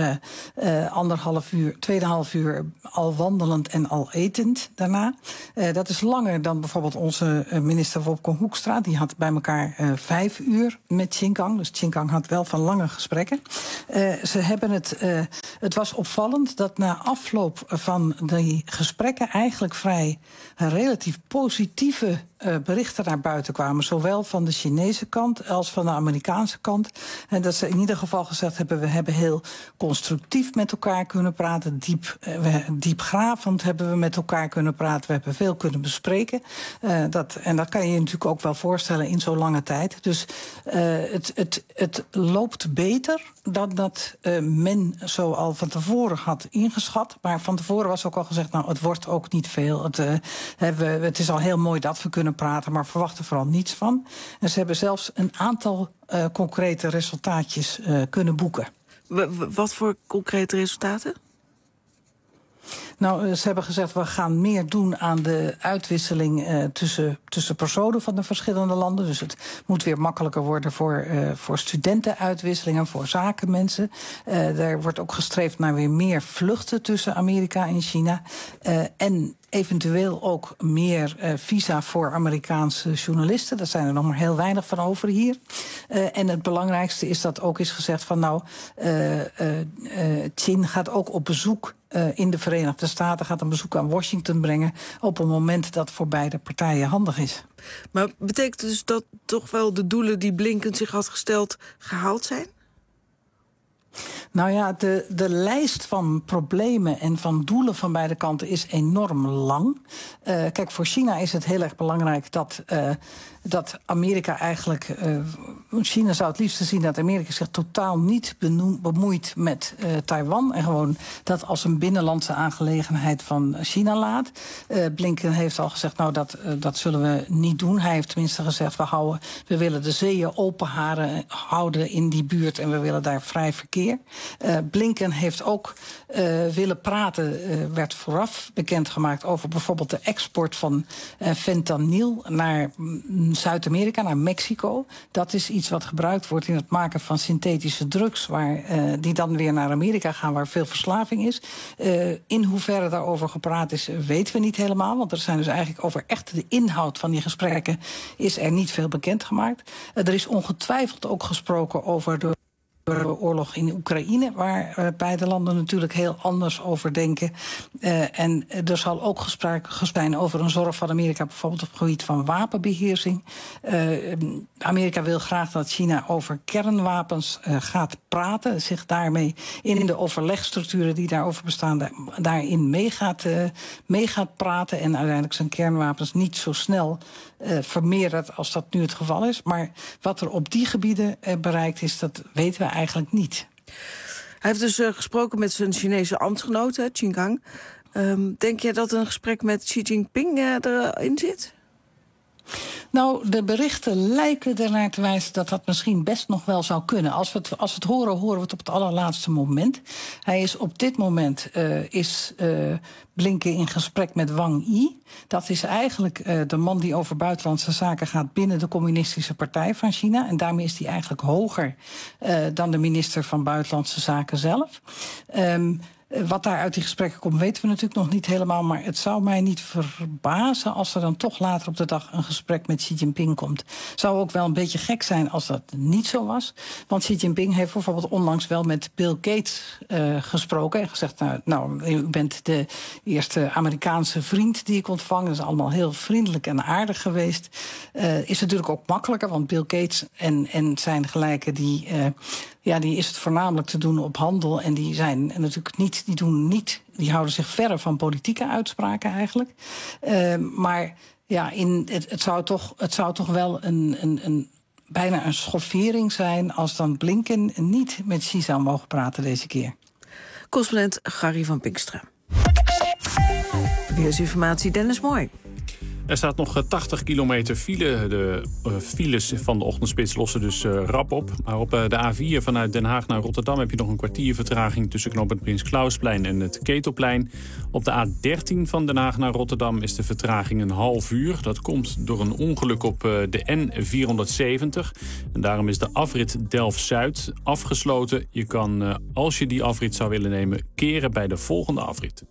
2,5 uur al wandelend en al etend daarna. Dat is langer dan bijvoorbeeld onze minister Wopke Hoekstra. Die had bij elkaar 5 uur met Qin Gang. Dus Qin Gang had wel van lange gesprekken. Ze hebben het was opvallend dat na afloop van die gesprekken eigenlijk vrij relatief positieve berichten naar buiten kwamen. Zowel van de Chinese kant als van de Amerikaanse kant. En dat ze in ieder geval gezegd hebben, we hebben heel constructief met elkaar kunnen praten. Diepgravend hebben we met elkaar kunnen praten. We hebben veel kunnen bespreken. En dat kan je je natuurlijk ook wel voorstellen in zo'n lange tijd. Dus het loopt beter dan dat men zo al van tevoren had ingeschat. Maar van tevoren was ook al gezegd, nou, het wordt ook niet veel. Het is al heel mooi dat we kunnen praten, maar verwachten vooral niets van. En ze hebben zelfs een aantal concrete resultaatjes kunnen boeken. Wat voor concrete resultaten? Nou, ze hebben gezegd, we gaan meer doen aan de uitwisseling tussen personen van de verschillende landen. Dus het moet weer makkelijker worden voor studentenuitwisselingen, voor zakenmensen. Er wordt ook gestreefd naar weer meer vluchten tussen Amerika en China. En eventueel ook meer visa voor Amerikaanse journalisten. Daar zijn er nog maar heel weinig van over hier. En het belangrijkste is dat ook is gezegd van nou, Qin gaat ook op bezoek in de Verenigde Staten, gaat een bezoek aan Washington brengen op een moment dat voor beide partijen handig is. Maar betekent dus dat toch wel de doelen die Blinken zich had gesteld gehaald zijn? Nou ja, de lijst van problemen en van doelen van beide kanten is enorm lang. Kijk, voor China is het heel erg belangrijk dat Amerika eigenlijk... China zou het liefst zien dat Amerika zich totaal niet bemoeit met Taiwan. En gewoon dat als een binnenlandse aangelegenheid van China laat. Blinken heeft al gezegd, nou dat zullen we niet doen. Hij heeft tenminste gezegd, we willen de zeeën open houden in die buurt. En we willen daar vrij verkeer. Blinken heeft ook willen praten, werd vooraf bekendgemaakt over bijvoorbeeld de export van fentanyl naar Zuid-Amerika, naar Mexico. Dat is iets wat gebruikt wordt in het maken van synthetische drugs, die dan weer naar Amerika gaan, waar veel verslaving is. In hoeverre daarover gepraat is, weten we niet helemaal. Want er zijn dus eigenlijk over echt de inhoud van die gesprekken is er niet veel bekendgemaakt. Er is ongetwijfeld ook gesproken over de door de oorlog in Oekraïne, waar beide landen natuurlijk heel anders over denken. En er zal ook gesproken zijn over een zorg van Amerika, bijvoorbeeld op het gebied van wapenbeheersing. Amerika wil graag dat China over kernwapens gaat praten, zich daarmee in de overlegstructuren die daarover bestaan, daarin mee gaat praten en uiteindelijk zijn kernwapens niet zo snel vermeerdert als dat nu het geval is. Maar wat er op die gebieden bereikt is, dat weten we eigenlijk niet. Hij heeft dus gesproken met zijn Chinese ambtsgenoot, Qinggang. Denk je dat een gesprek met Xi Jinping erin zit? Nou, de berichten lijken ernaar te wijzen dat dat misschien best nog wel zou kunnen. Als we het horen, horen we het op het allerlaatste moment. Hij is op dit moment Blinken in gesprek met Wang Yi. Dat is eigenlijk de man die over buitenlandse zaken gaat binnen de Communistische Partij van China. En daarmee is hij eigenlijk hoger dan de minister van Buitenlandse Zaken zelf. Wat daar uit die gesprekken komt, weten we natuurlijk nog niet helemaal. Maar het zou mij niet verbazen als er dan toch later op de dag een gesprek met Xi Jinping komt. Zou ook wel een beetje gek zijn als dat niet zo was. Want Xi Jinping heeft bijvoorbeeld onlangs wel met Bill Gates gesproken. En gezegd, nou, u bent de eerste Amerikaanse vriend die ik ontvang. Dat is allemaal heel vriendelijk en aardig geweest. Is natuurlijk ook makkelijker, want Bill Gates en zijn gelijken die is het voornamelijk te doen op handel. En die zijn natuurlijk die houden zich verre van politieke uitspraken eigenlijk. Maar ja, het zou toch wel bijna een schoffering zijn als dan Blinken niet met Xi zou mogen praten deze keer. Correspondent Gary van Pinkstra. Verkeersinformatie, Dennis Mooi. Er staat nog 80 kilometer file. De files van de ochtendspits lossen dus rap op. Maar op de A4 vanuit Den Haag naar Rotterdam heb je nog een kwartier vertraging tussen knooppunt Prins Clausplein en het Ketelplein. Op de A13 van Den Haag naar Rotterdam is de vertraging een half uur. Dat komt door een ongeluk op de N470. En daarom is de afrit Delft-Zuid afgesloten. Je kan, als je die afrit zou willen nemen, keren bij de volgende afrit.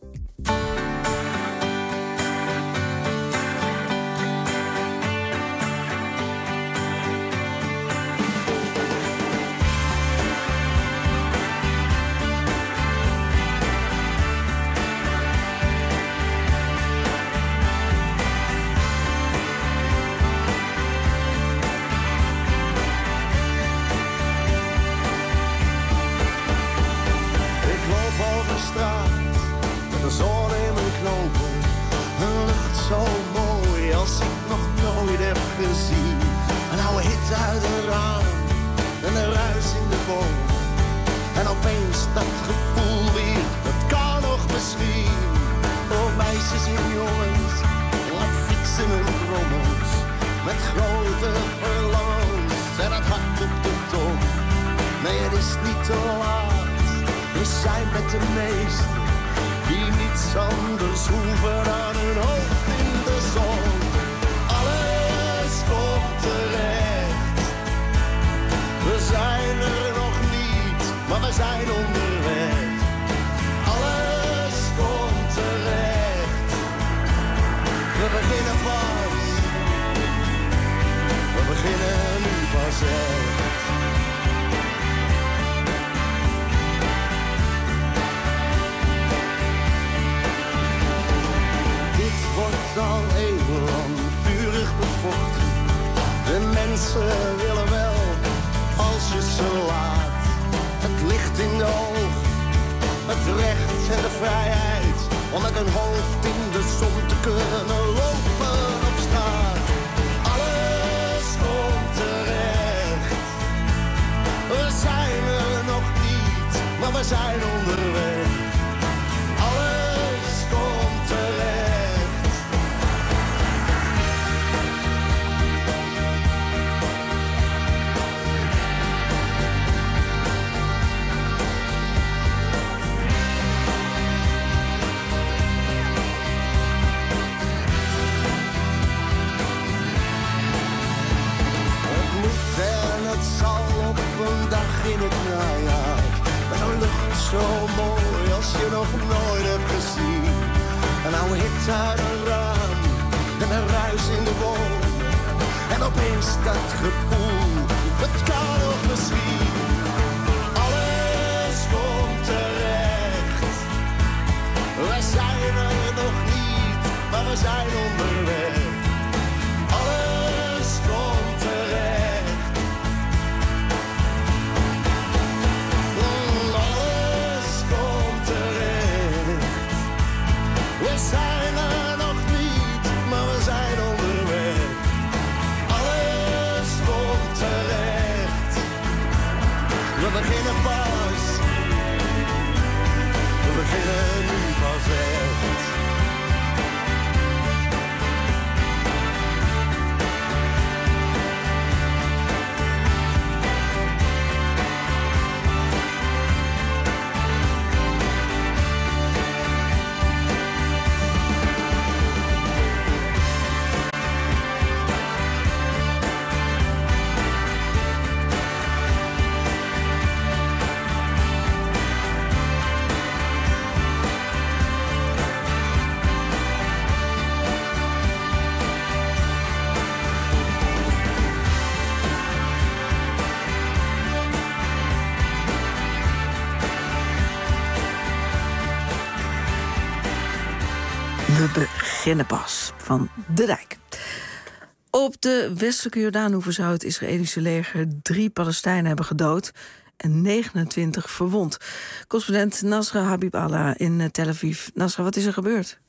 We beginnen pas van de Dijk. Op de westelijke Jordaanoever zou het Israëlische leger 3 Palestijnen hebben gedood en 29 verwond. Correspondent Nasra Habiballah in Tel Aviv. Nasra, wat is er gebeurd?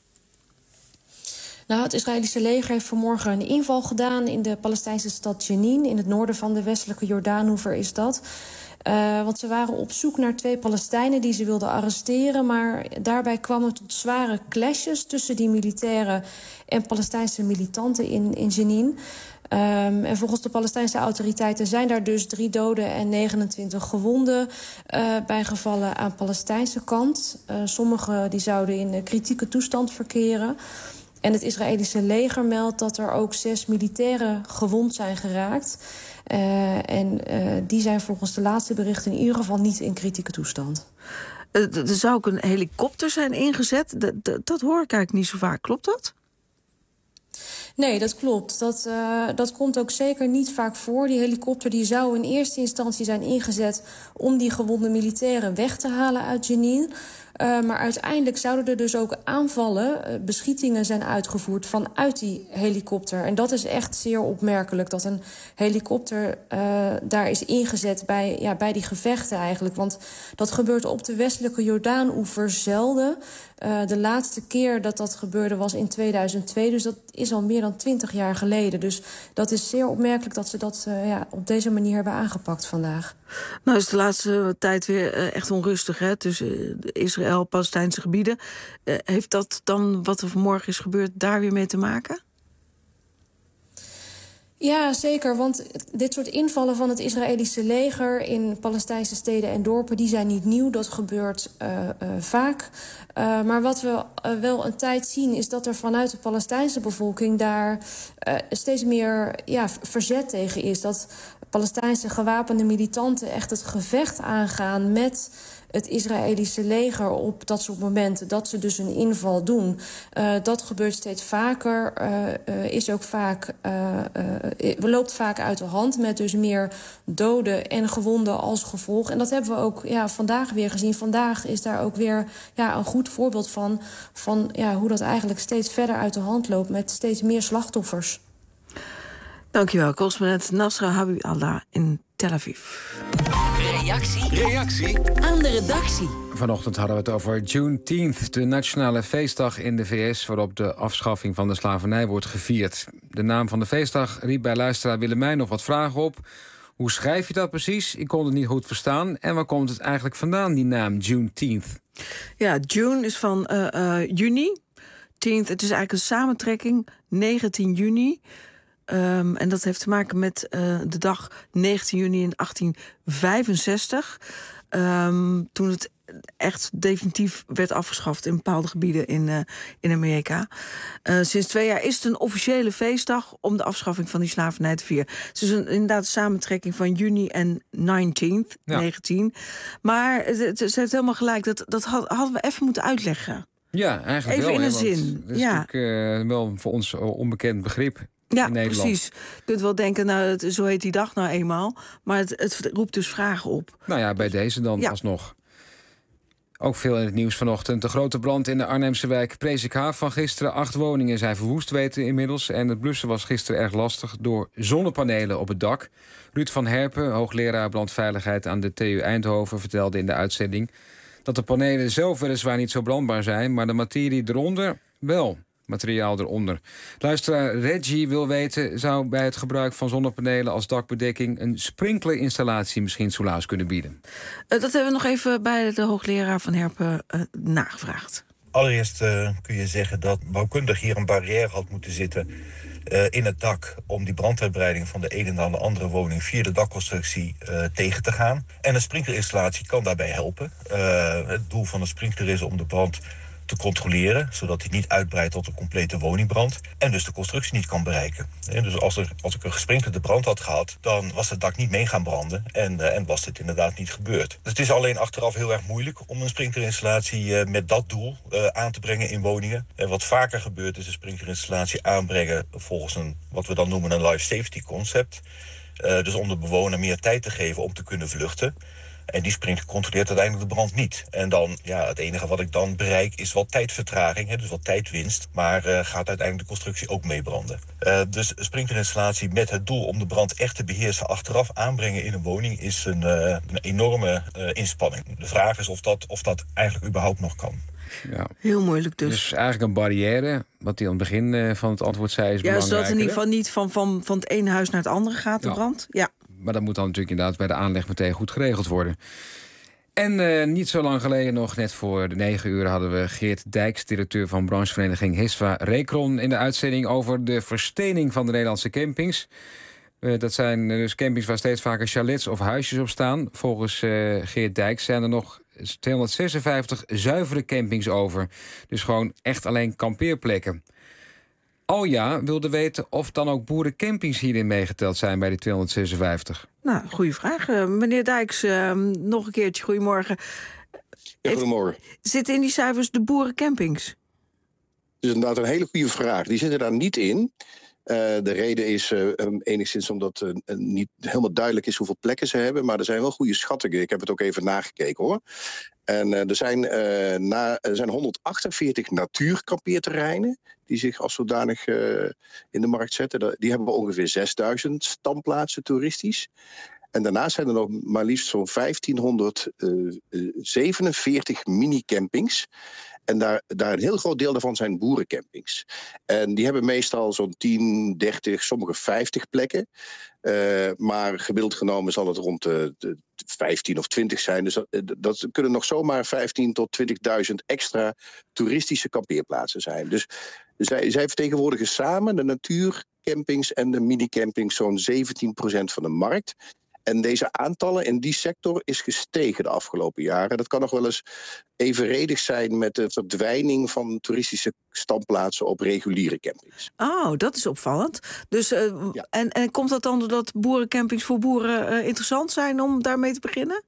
Nou, het Israëlische leger heeft vanmorgen een inval gedaan in de Palestijnse stad Jenin. In het noorden van de westelijke Jordaanoever is dat. Want ze waren op zoek naar 2 Palestijnen die ze wilden arresteren. Maar daarbij kwam het tot zware clashes tussen die militairen en Palestijnse militanten in Jenin. En volgens de Palestijnse autoriteiten zijn daar dus 3 doden en 29 gewonden bijgevallen aan Palestijnse kant. Sommigen die zouden in kritieke toestand verkeren. En het Israëlische leger meldt dat er ook 6 militairen gewond zijn geraakt. Die zijn volgens de laatste berichten in ieder geval niet in kritieke toestand. Er zou ook een helikopter zijn ingezet. Dat hoor ik eigenlijk niet zo vaak. Klopt dat? Nee, dat klopt. Dat komt ook zeker niet vaak voor. Die helikopter die zou in eerste instantie zijn ingezet om die gewonde militairen weg te halen uit Jenin. Maar uiteindelijk zouden er dus ook aanvallen, beschietingen zijn uitgevoerd vanuit die helikopter. En dat is echt zeer opmerkelijk, dat een helikopter daar is ingezet bij die gevechten eigenlijk. Want dat gebeurt op de westelijke Jordaanoever zelden. De laatste keer dat gebeurde was in 2002, dus dat is al meer dan 20 jaar geleden. Dus dat is zeer opmerkelijk dat ze dat op deze manier hebben aangepakt vandaag. Nou is de laatste tijd weer echt onrustig tussen Israël en Palestijnse gebieden. Heeft dat dan, wat er vanmorgen is gebeurd, daar weer mee te maken? Ja, zeker, want dit soort invallen van het Israëlische leger in Palestijnse steden en dorpen, die zijn niet nieuw, dat gebeurt vaak. Maar wat we wel een tijd zien is dat er vanuit de Palestijnse bevolking daar steeds meer verzet tegen is. Dat Palestijnse gewapende militanten echt het gevecht aangaan met het Israëlische leger op dat soort momenten, dat ze dus een inval doen. Dat gebeurt steeds vaker, loopt vaak uit de hand met dus meer doden en gewonden als gevolg. En dat hebben we ook vandaag weer gezien. Vandaag is daar ook weer een goed voorbeeld van hoe dat eigenlijk steeds verder uit de hand loopt met steeds meer slachtoffers. Dankjewel, correspondent Nasra Habiballah in Tel Aviv. Reactie aan de redactie. Vanochtend hadden we het over Juneteenth, de nationale feestdag in de VS, waarop de afschaffing van de slavernij wordt gevierd. De naam van de feestdag riep bij luisteraar Willemijn nog wat vragen op. Hoe schrijf je dat precies? Ik kon het niet goed verstaan. En waar komt het eigenlijk vandaan, die naam Juneteenth? Ja, June is van juni. Teenth, het is eigenlijk een samentrekking, 19 juni. En dat heeft te maken met de dag 19 juni in 1865. Toen het echt definitief werd afgeschaft in bepaalde gebieden in Amerika. Sinds 2 jaar is het een officiële feestdag om de afschaffing van die slavernij te vieren. Het is inderdaad een samentrekking van juni en 19. Maar ze heeft helemaal gelijk. Dat hadden we even moeten uitleggen. Ja, eigenlijk even wel. Even in een zin. Dat is natuurlijk wel voor ons onbekend begrip. Ja, precies. Je kunt wel denken, zo heet die dag nou eenmaal. Maar het roept dus vragen op. Nou ja, bij deze dan alsnog. Ook veel in het nieuws vanochtend. De grote brand in de Arnhemse wijk Presikhaaf van gisteren. 8 woningen zijn verwoest, weten inmiddels. En het blussen was gisteren erg lastig door zonnepanelen op het dak. Ruud van Herpen, hoogleraar brandveiligheid aan de TU Eindhoven, vertelde in de uitzending dat de panelen zelf weliswaar niet zo brandbaar zijn, maar de materie eronder wel. Materiaal eronder. Luisteraar Reggie wil weten, zou bij het gebruik van zonnepanelen als dakbedekking een sprinklerinstallatie misschien soelaas kunnen bieden? Dat hebben we nog even bij de hoogleraar van Herpen nagevraagd. Allereerst kun je zeggen dat bouwkundig hier een barrière had moeten zitten in het dak om die branduitbreiding van de ene naar de andere woning via de dakconstructie tegen te gaan. En een sprinklerinstallatie kan daarbij helpen. Het doel van een sprinkler is om de brand te controleren, zodat hij niet uitbreidt tot een complete woningbrand en dus de constructie niet kan bereiken. En dus als ik een gesprinkelde brand had gehad, dan was het dak niet mee gaan branden en was dit inderdaad niet gebeurd. Dus het is alleen achteraf heel erg moeilijk om een sprinklerinstallatie met dat doel aan te brengen in woningen. En wat vaker gebeurt is een sprinklerinstallatie aanbrengen volgens wat we dan noemen een life safety concept. Dus om de bewoner meer tijd te geven om te kunnen vluchten. En die springt gecontroleerd uiteindelijk de brand niet. En dan, het enige wat ik dan bereik is wat tijdvertraging, dus wat tijdwinst. Maar gaat uiteindelijk de constructie ook meebranden. Dus sprinklerinstallatie met het doel om de brand echt te beheersen, achteraf aanbrengen in een woning, is een enorme inspanning. De vraag is of dat eigenlijk überhaupt nog kan. Ja. Heel moeilijk dus. Dus eigenlijk een barrière, wat hij aan het begin van het antwoord zei, is belangrijk. Zodat het in ieder geval niet van het ene huis naar het andere gaat, de brand. Ja. Maar dat moet dan natuurlijk inderdaad bij de aanleg meteen goed geregeld worden. En niet zo lang geleden, nog net voor de 9 uur... hadden we Geert Dijks, directeur van branchevereniging Hisva Recron, in de uitzending over de verstening van de Nederlandse campings. Dat zijn dus campings waar steeds vaker chalets of huisjes op staan. Volgens Geert Dijks zijn er nog 256 zuivere campings over. Dus gewoon echt alleen kampeerplekken. Alja wilde weten of dan ook boerencampings hierin meegeteld zijn bij die 256. Nou, goede vraag. Meneer Dijks, nog een keertje goedemorgen. Ja, goedemorgen. Zitten in die cijfers de boerencampings? Dat is inderdaad een hele goede vraag. Die zitten daar niet in. De reden is enigszins omdat niet helemaal duidelijk is hoeveel plekken ze hebben. Maar er zijn wel goede schattingen. Ik heb het ook even nagekeken, hoor. En er zijn 148 natuurkampeerterreinen die zich als zodanig in de markt zetten. Die hebben ongeveer 6000 standplaatsen toeristisch. En daarnaast zijn er nog maar liefst zo'n 1547 mini-campings. En daar een heel groot deel daarvan zijn boerencampings. En die hebben meestal zo'n 10, 30, sommige 50 plekken. Maar gemiddeld genomen zal het rond de 15 of 20 zijn. Dus dat kunnen nog zomaar 15.000 tot 20.000 extra toeristische kampeerplaatsen zijn. Dus zij vertegenwoordigen samen, de natuurcampings en de minicampings, zo'n 17% van de markt. En deze aantallen in die sector is gestegen de afgelopen jaren. Dat kan nog wel eens evenredig zijn met de verdwijning van toeristische standplaatsen op reguliere campings. Oh, dat is opvallend. Dus, en komt dat dan doordat boerencampings voor boeren interessant zijn om daarmee te beginnen?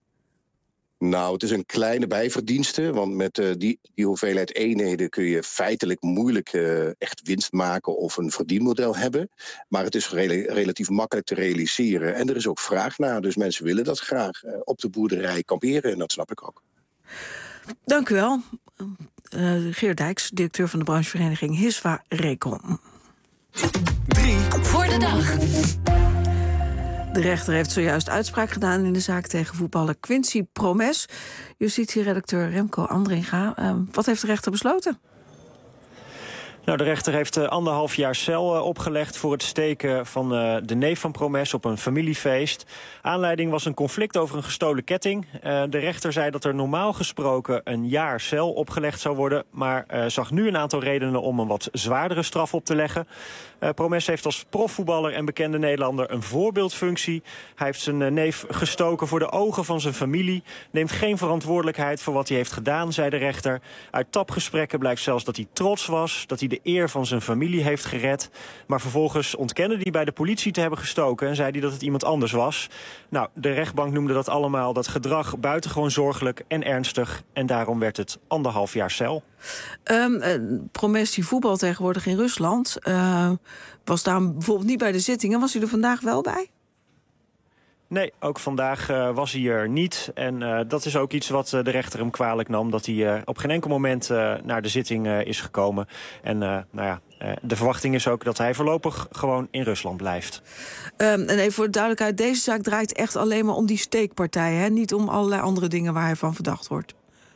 Nou, het is een kleine bijverdienste, want met die hoeveelheid eenheden kun je feitelijk moeilijk echt winst maken of een verdienmodel hebben. Maar het is relatief makkelijk te realiseren en er is ook vraag naar, dus mensen willen dat graag op de boerderij kamperen en dat snap ik ook. Dank u wel. Geert Dijks, directeur van de branchevereniging Hisva Recon. 3 voor de dag. De rechter heeft zojuist uitspraak gedaan in de zaak tegen voetballer Quincy Promes. Justitieredacteur Remco Andringa. Wat heeft de rechter besloten? Nou, de rechter heeft 1,5 jaar cel opgelegd voor het steken van de neef van Promes op een familiefeest. Aanleiding was een conflict over een gestolen ketting. De rechter zei dat er normaal gesproken 1 jaar cel opgelegd zou worden, maar zag nu een aantal redenen om een wat zwaardere straf op te leggen. Promes heeft als profvoetballer en bekende Nederlander een voorbeeldfunctie. Hij heeft zijn neef gestoken voor de ogen van zijn familie. Neemt geen verantwoordelijkheid voor wat hij heeft gedaan, zei de rechter. Uit tapgesprekken blijkt zelfs dat hij trots was, dat hij de eer van zijn familie heeft gered. Maar vervolgens ontkende hij bij de politie te hebben gestoken en zei hij dat het iemand anders was. Nou, de rechtbank noemde dat allemaal, dat gedrag, buitengewoon zorgelijk en ernstig. En daarom werd het 1,5 jaar cel. Promes die voetbal tegenwoordig in Rusland. Was daar bijvoorbeeld niet bij de zittingen. Was u er vandaag wel bij? Nee, ook vandaag was hij er niet. En dat is ook iets wat de rechter hem kwalijk nam. Dat hij op geen enkel moment naar de zitting is gekomen. En de verwachting is ook dat hij voorlopig gewoon in Rusland blijft. En even voor de duidelijkheid, deze zaak draait echt alleen maar om die steekpartij. Hè? Niet om allerlei andere dingen waar hij van verdacht wordt.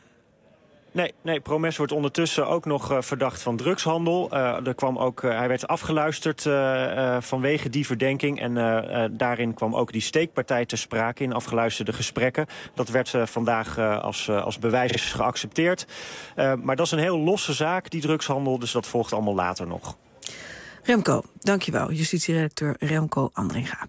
Nee, Promes wordt ondertussen ook nog verdacht van drugshandel. Hij werd afgeluisterd vanwege die verdenking. En daarin kwam ook die steekpartij te sprake in afgeluisterde gesprekken. Dat werd vandaag als bewijs geaccepteerd. Maar dat is een heel losse zaak, die drugshandel. Dus dat volgt allemaal later nog. Remco, dankjewel. Justitieredacteur Remco Andringa.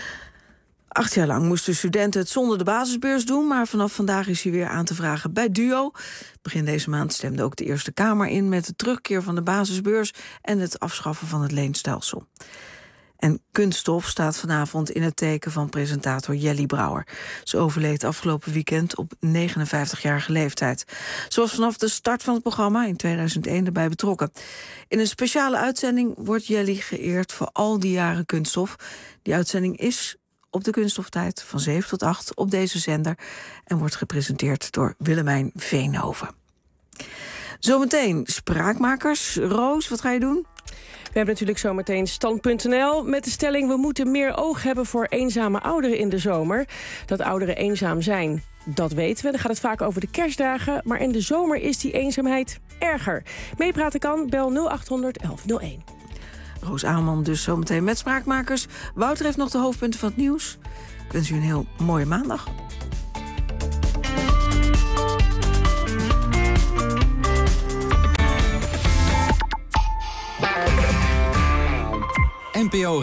8 jaar lang moesten studenten het zonder de basisbeurs doen, maar vanaf vandaag is hij weer aan te vragen bij DUO. Begin deze maand stemde ook de Eerste Kamer in met de terugkeer van de basisbeurs en het afschaffen van het leenstelsel. En kunststof staat vanavond in het teken van presentator Jelly Brouwer. Ze overleed afgelopen weekend op 59-jarige leeftijd. Ze was vanaf de start van het programma in 2001 erbij betrokken. In een speciale uitzending wordt Jelly geëerd voor al die jaren kunststof. Die uitzending is op de Kunststoftijd van 7 tot 8 op deze zender. En wordt gepresenteerd door Willemijn Veenhoven. Zometeen Spraakmakers. Roos, wat ga je doen? We hebben natuurlijk zometeen Stand.nl met de stelling: we moeten meer oog hebben voor eenzame ouderen in de zomer. Dat ouderen eenzaam zijn, dat weten we. Dan gaat het vaak over de kerstdagen. Maar in de zomer is die eenzaamheid erger. Meepraten kan, bel 0800 1101. Roos Aalman dus zometeen met Spraakmakers. Wouter heeft nog de hoofdpunten van het nieuws. Ik wens u een heel mooie maandag. NPO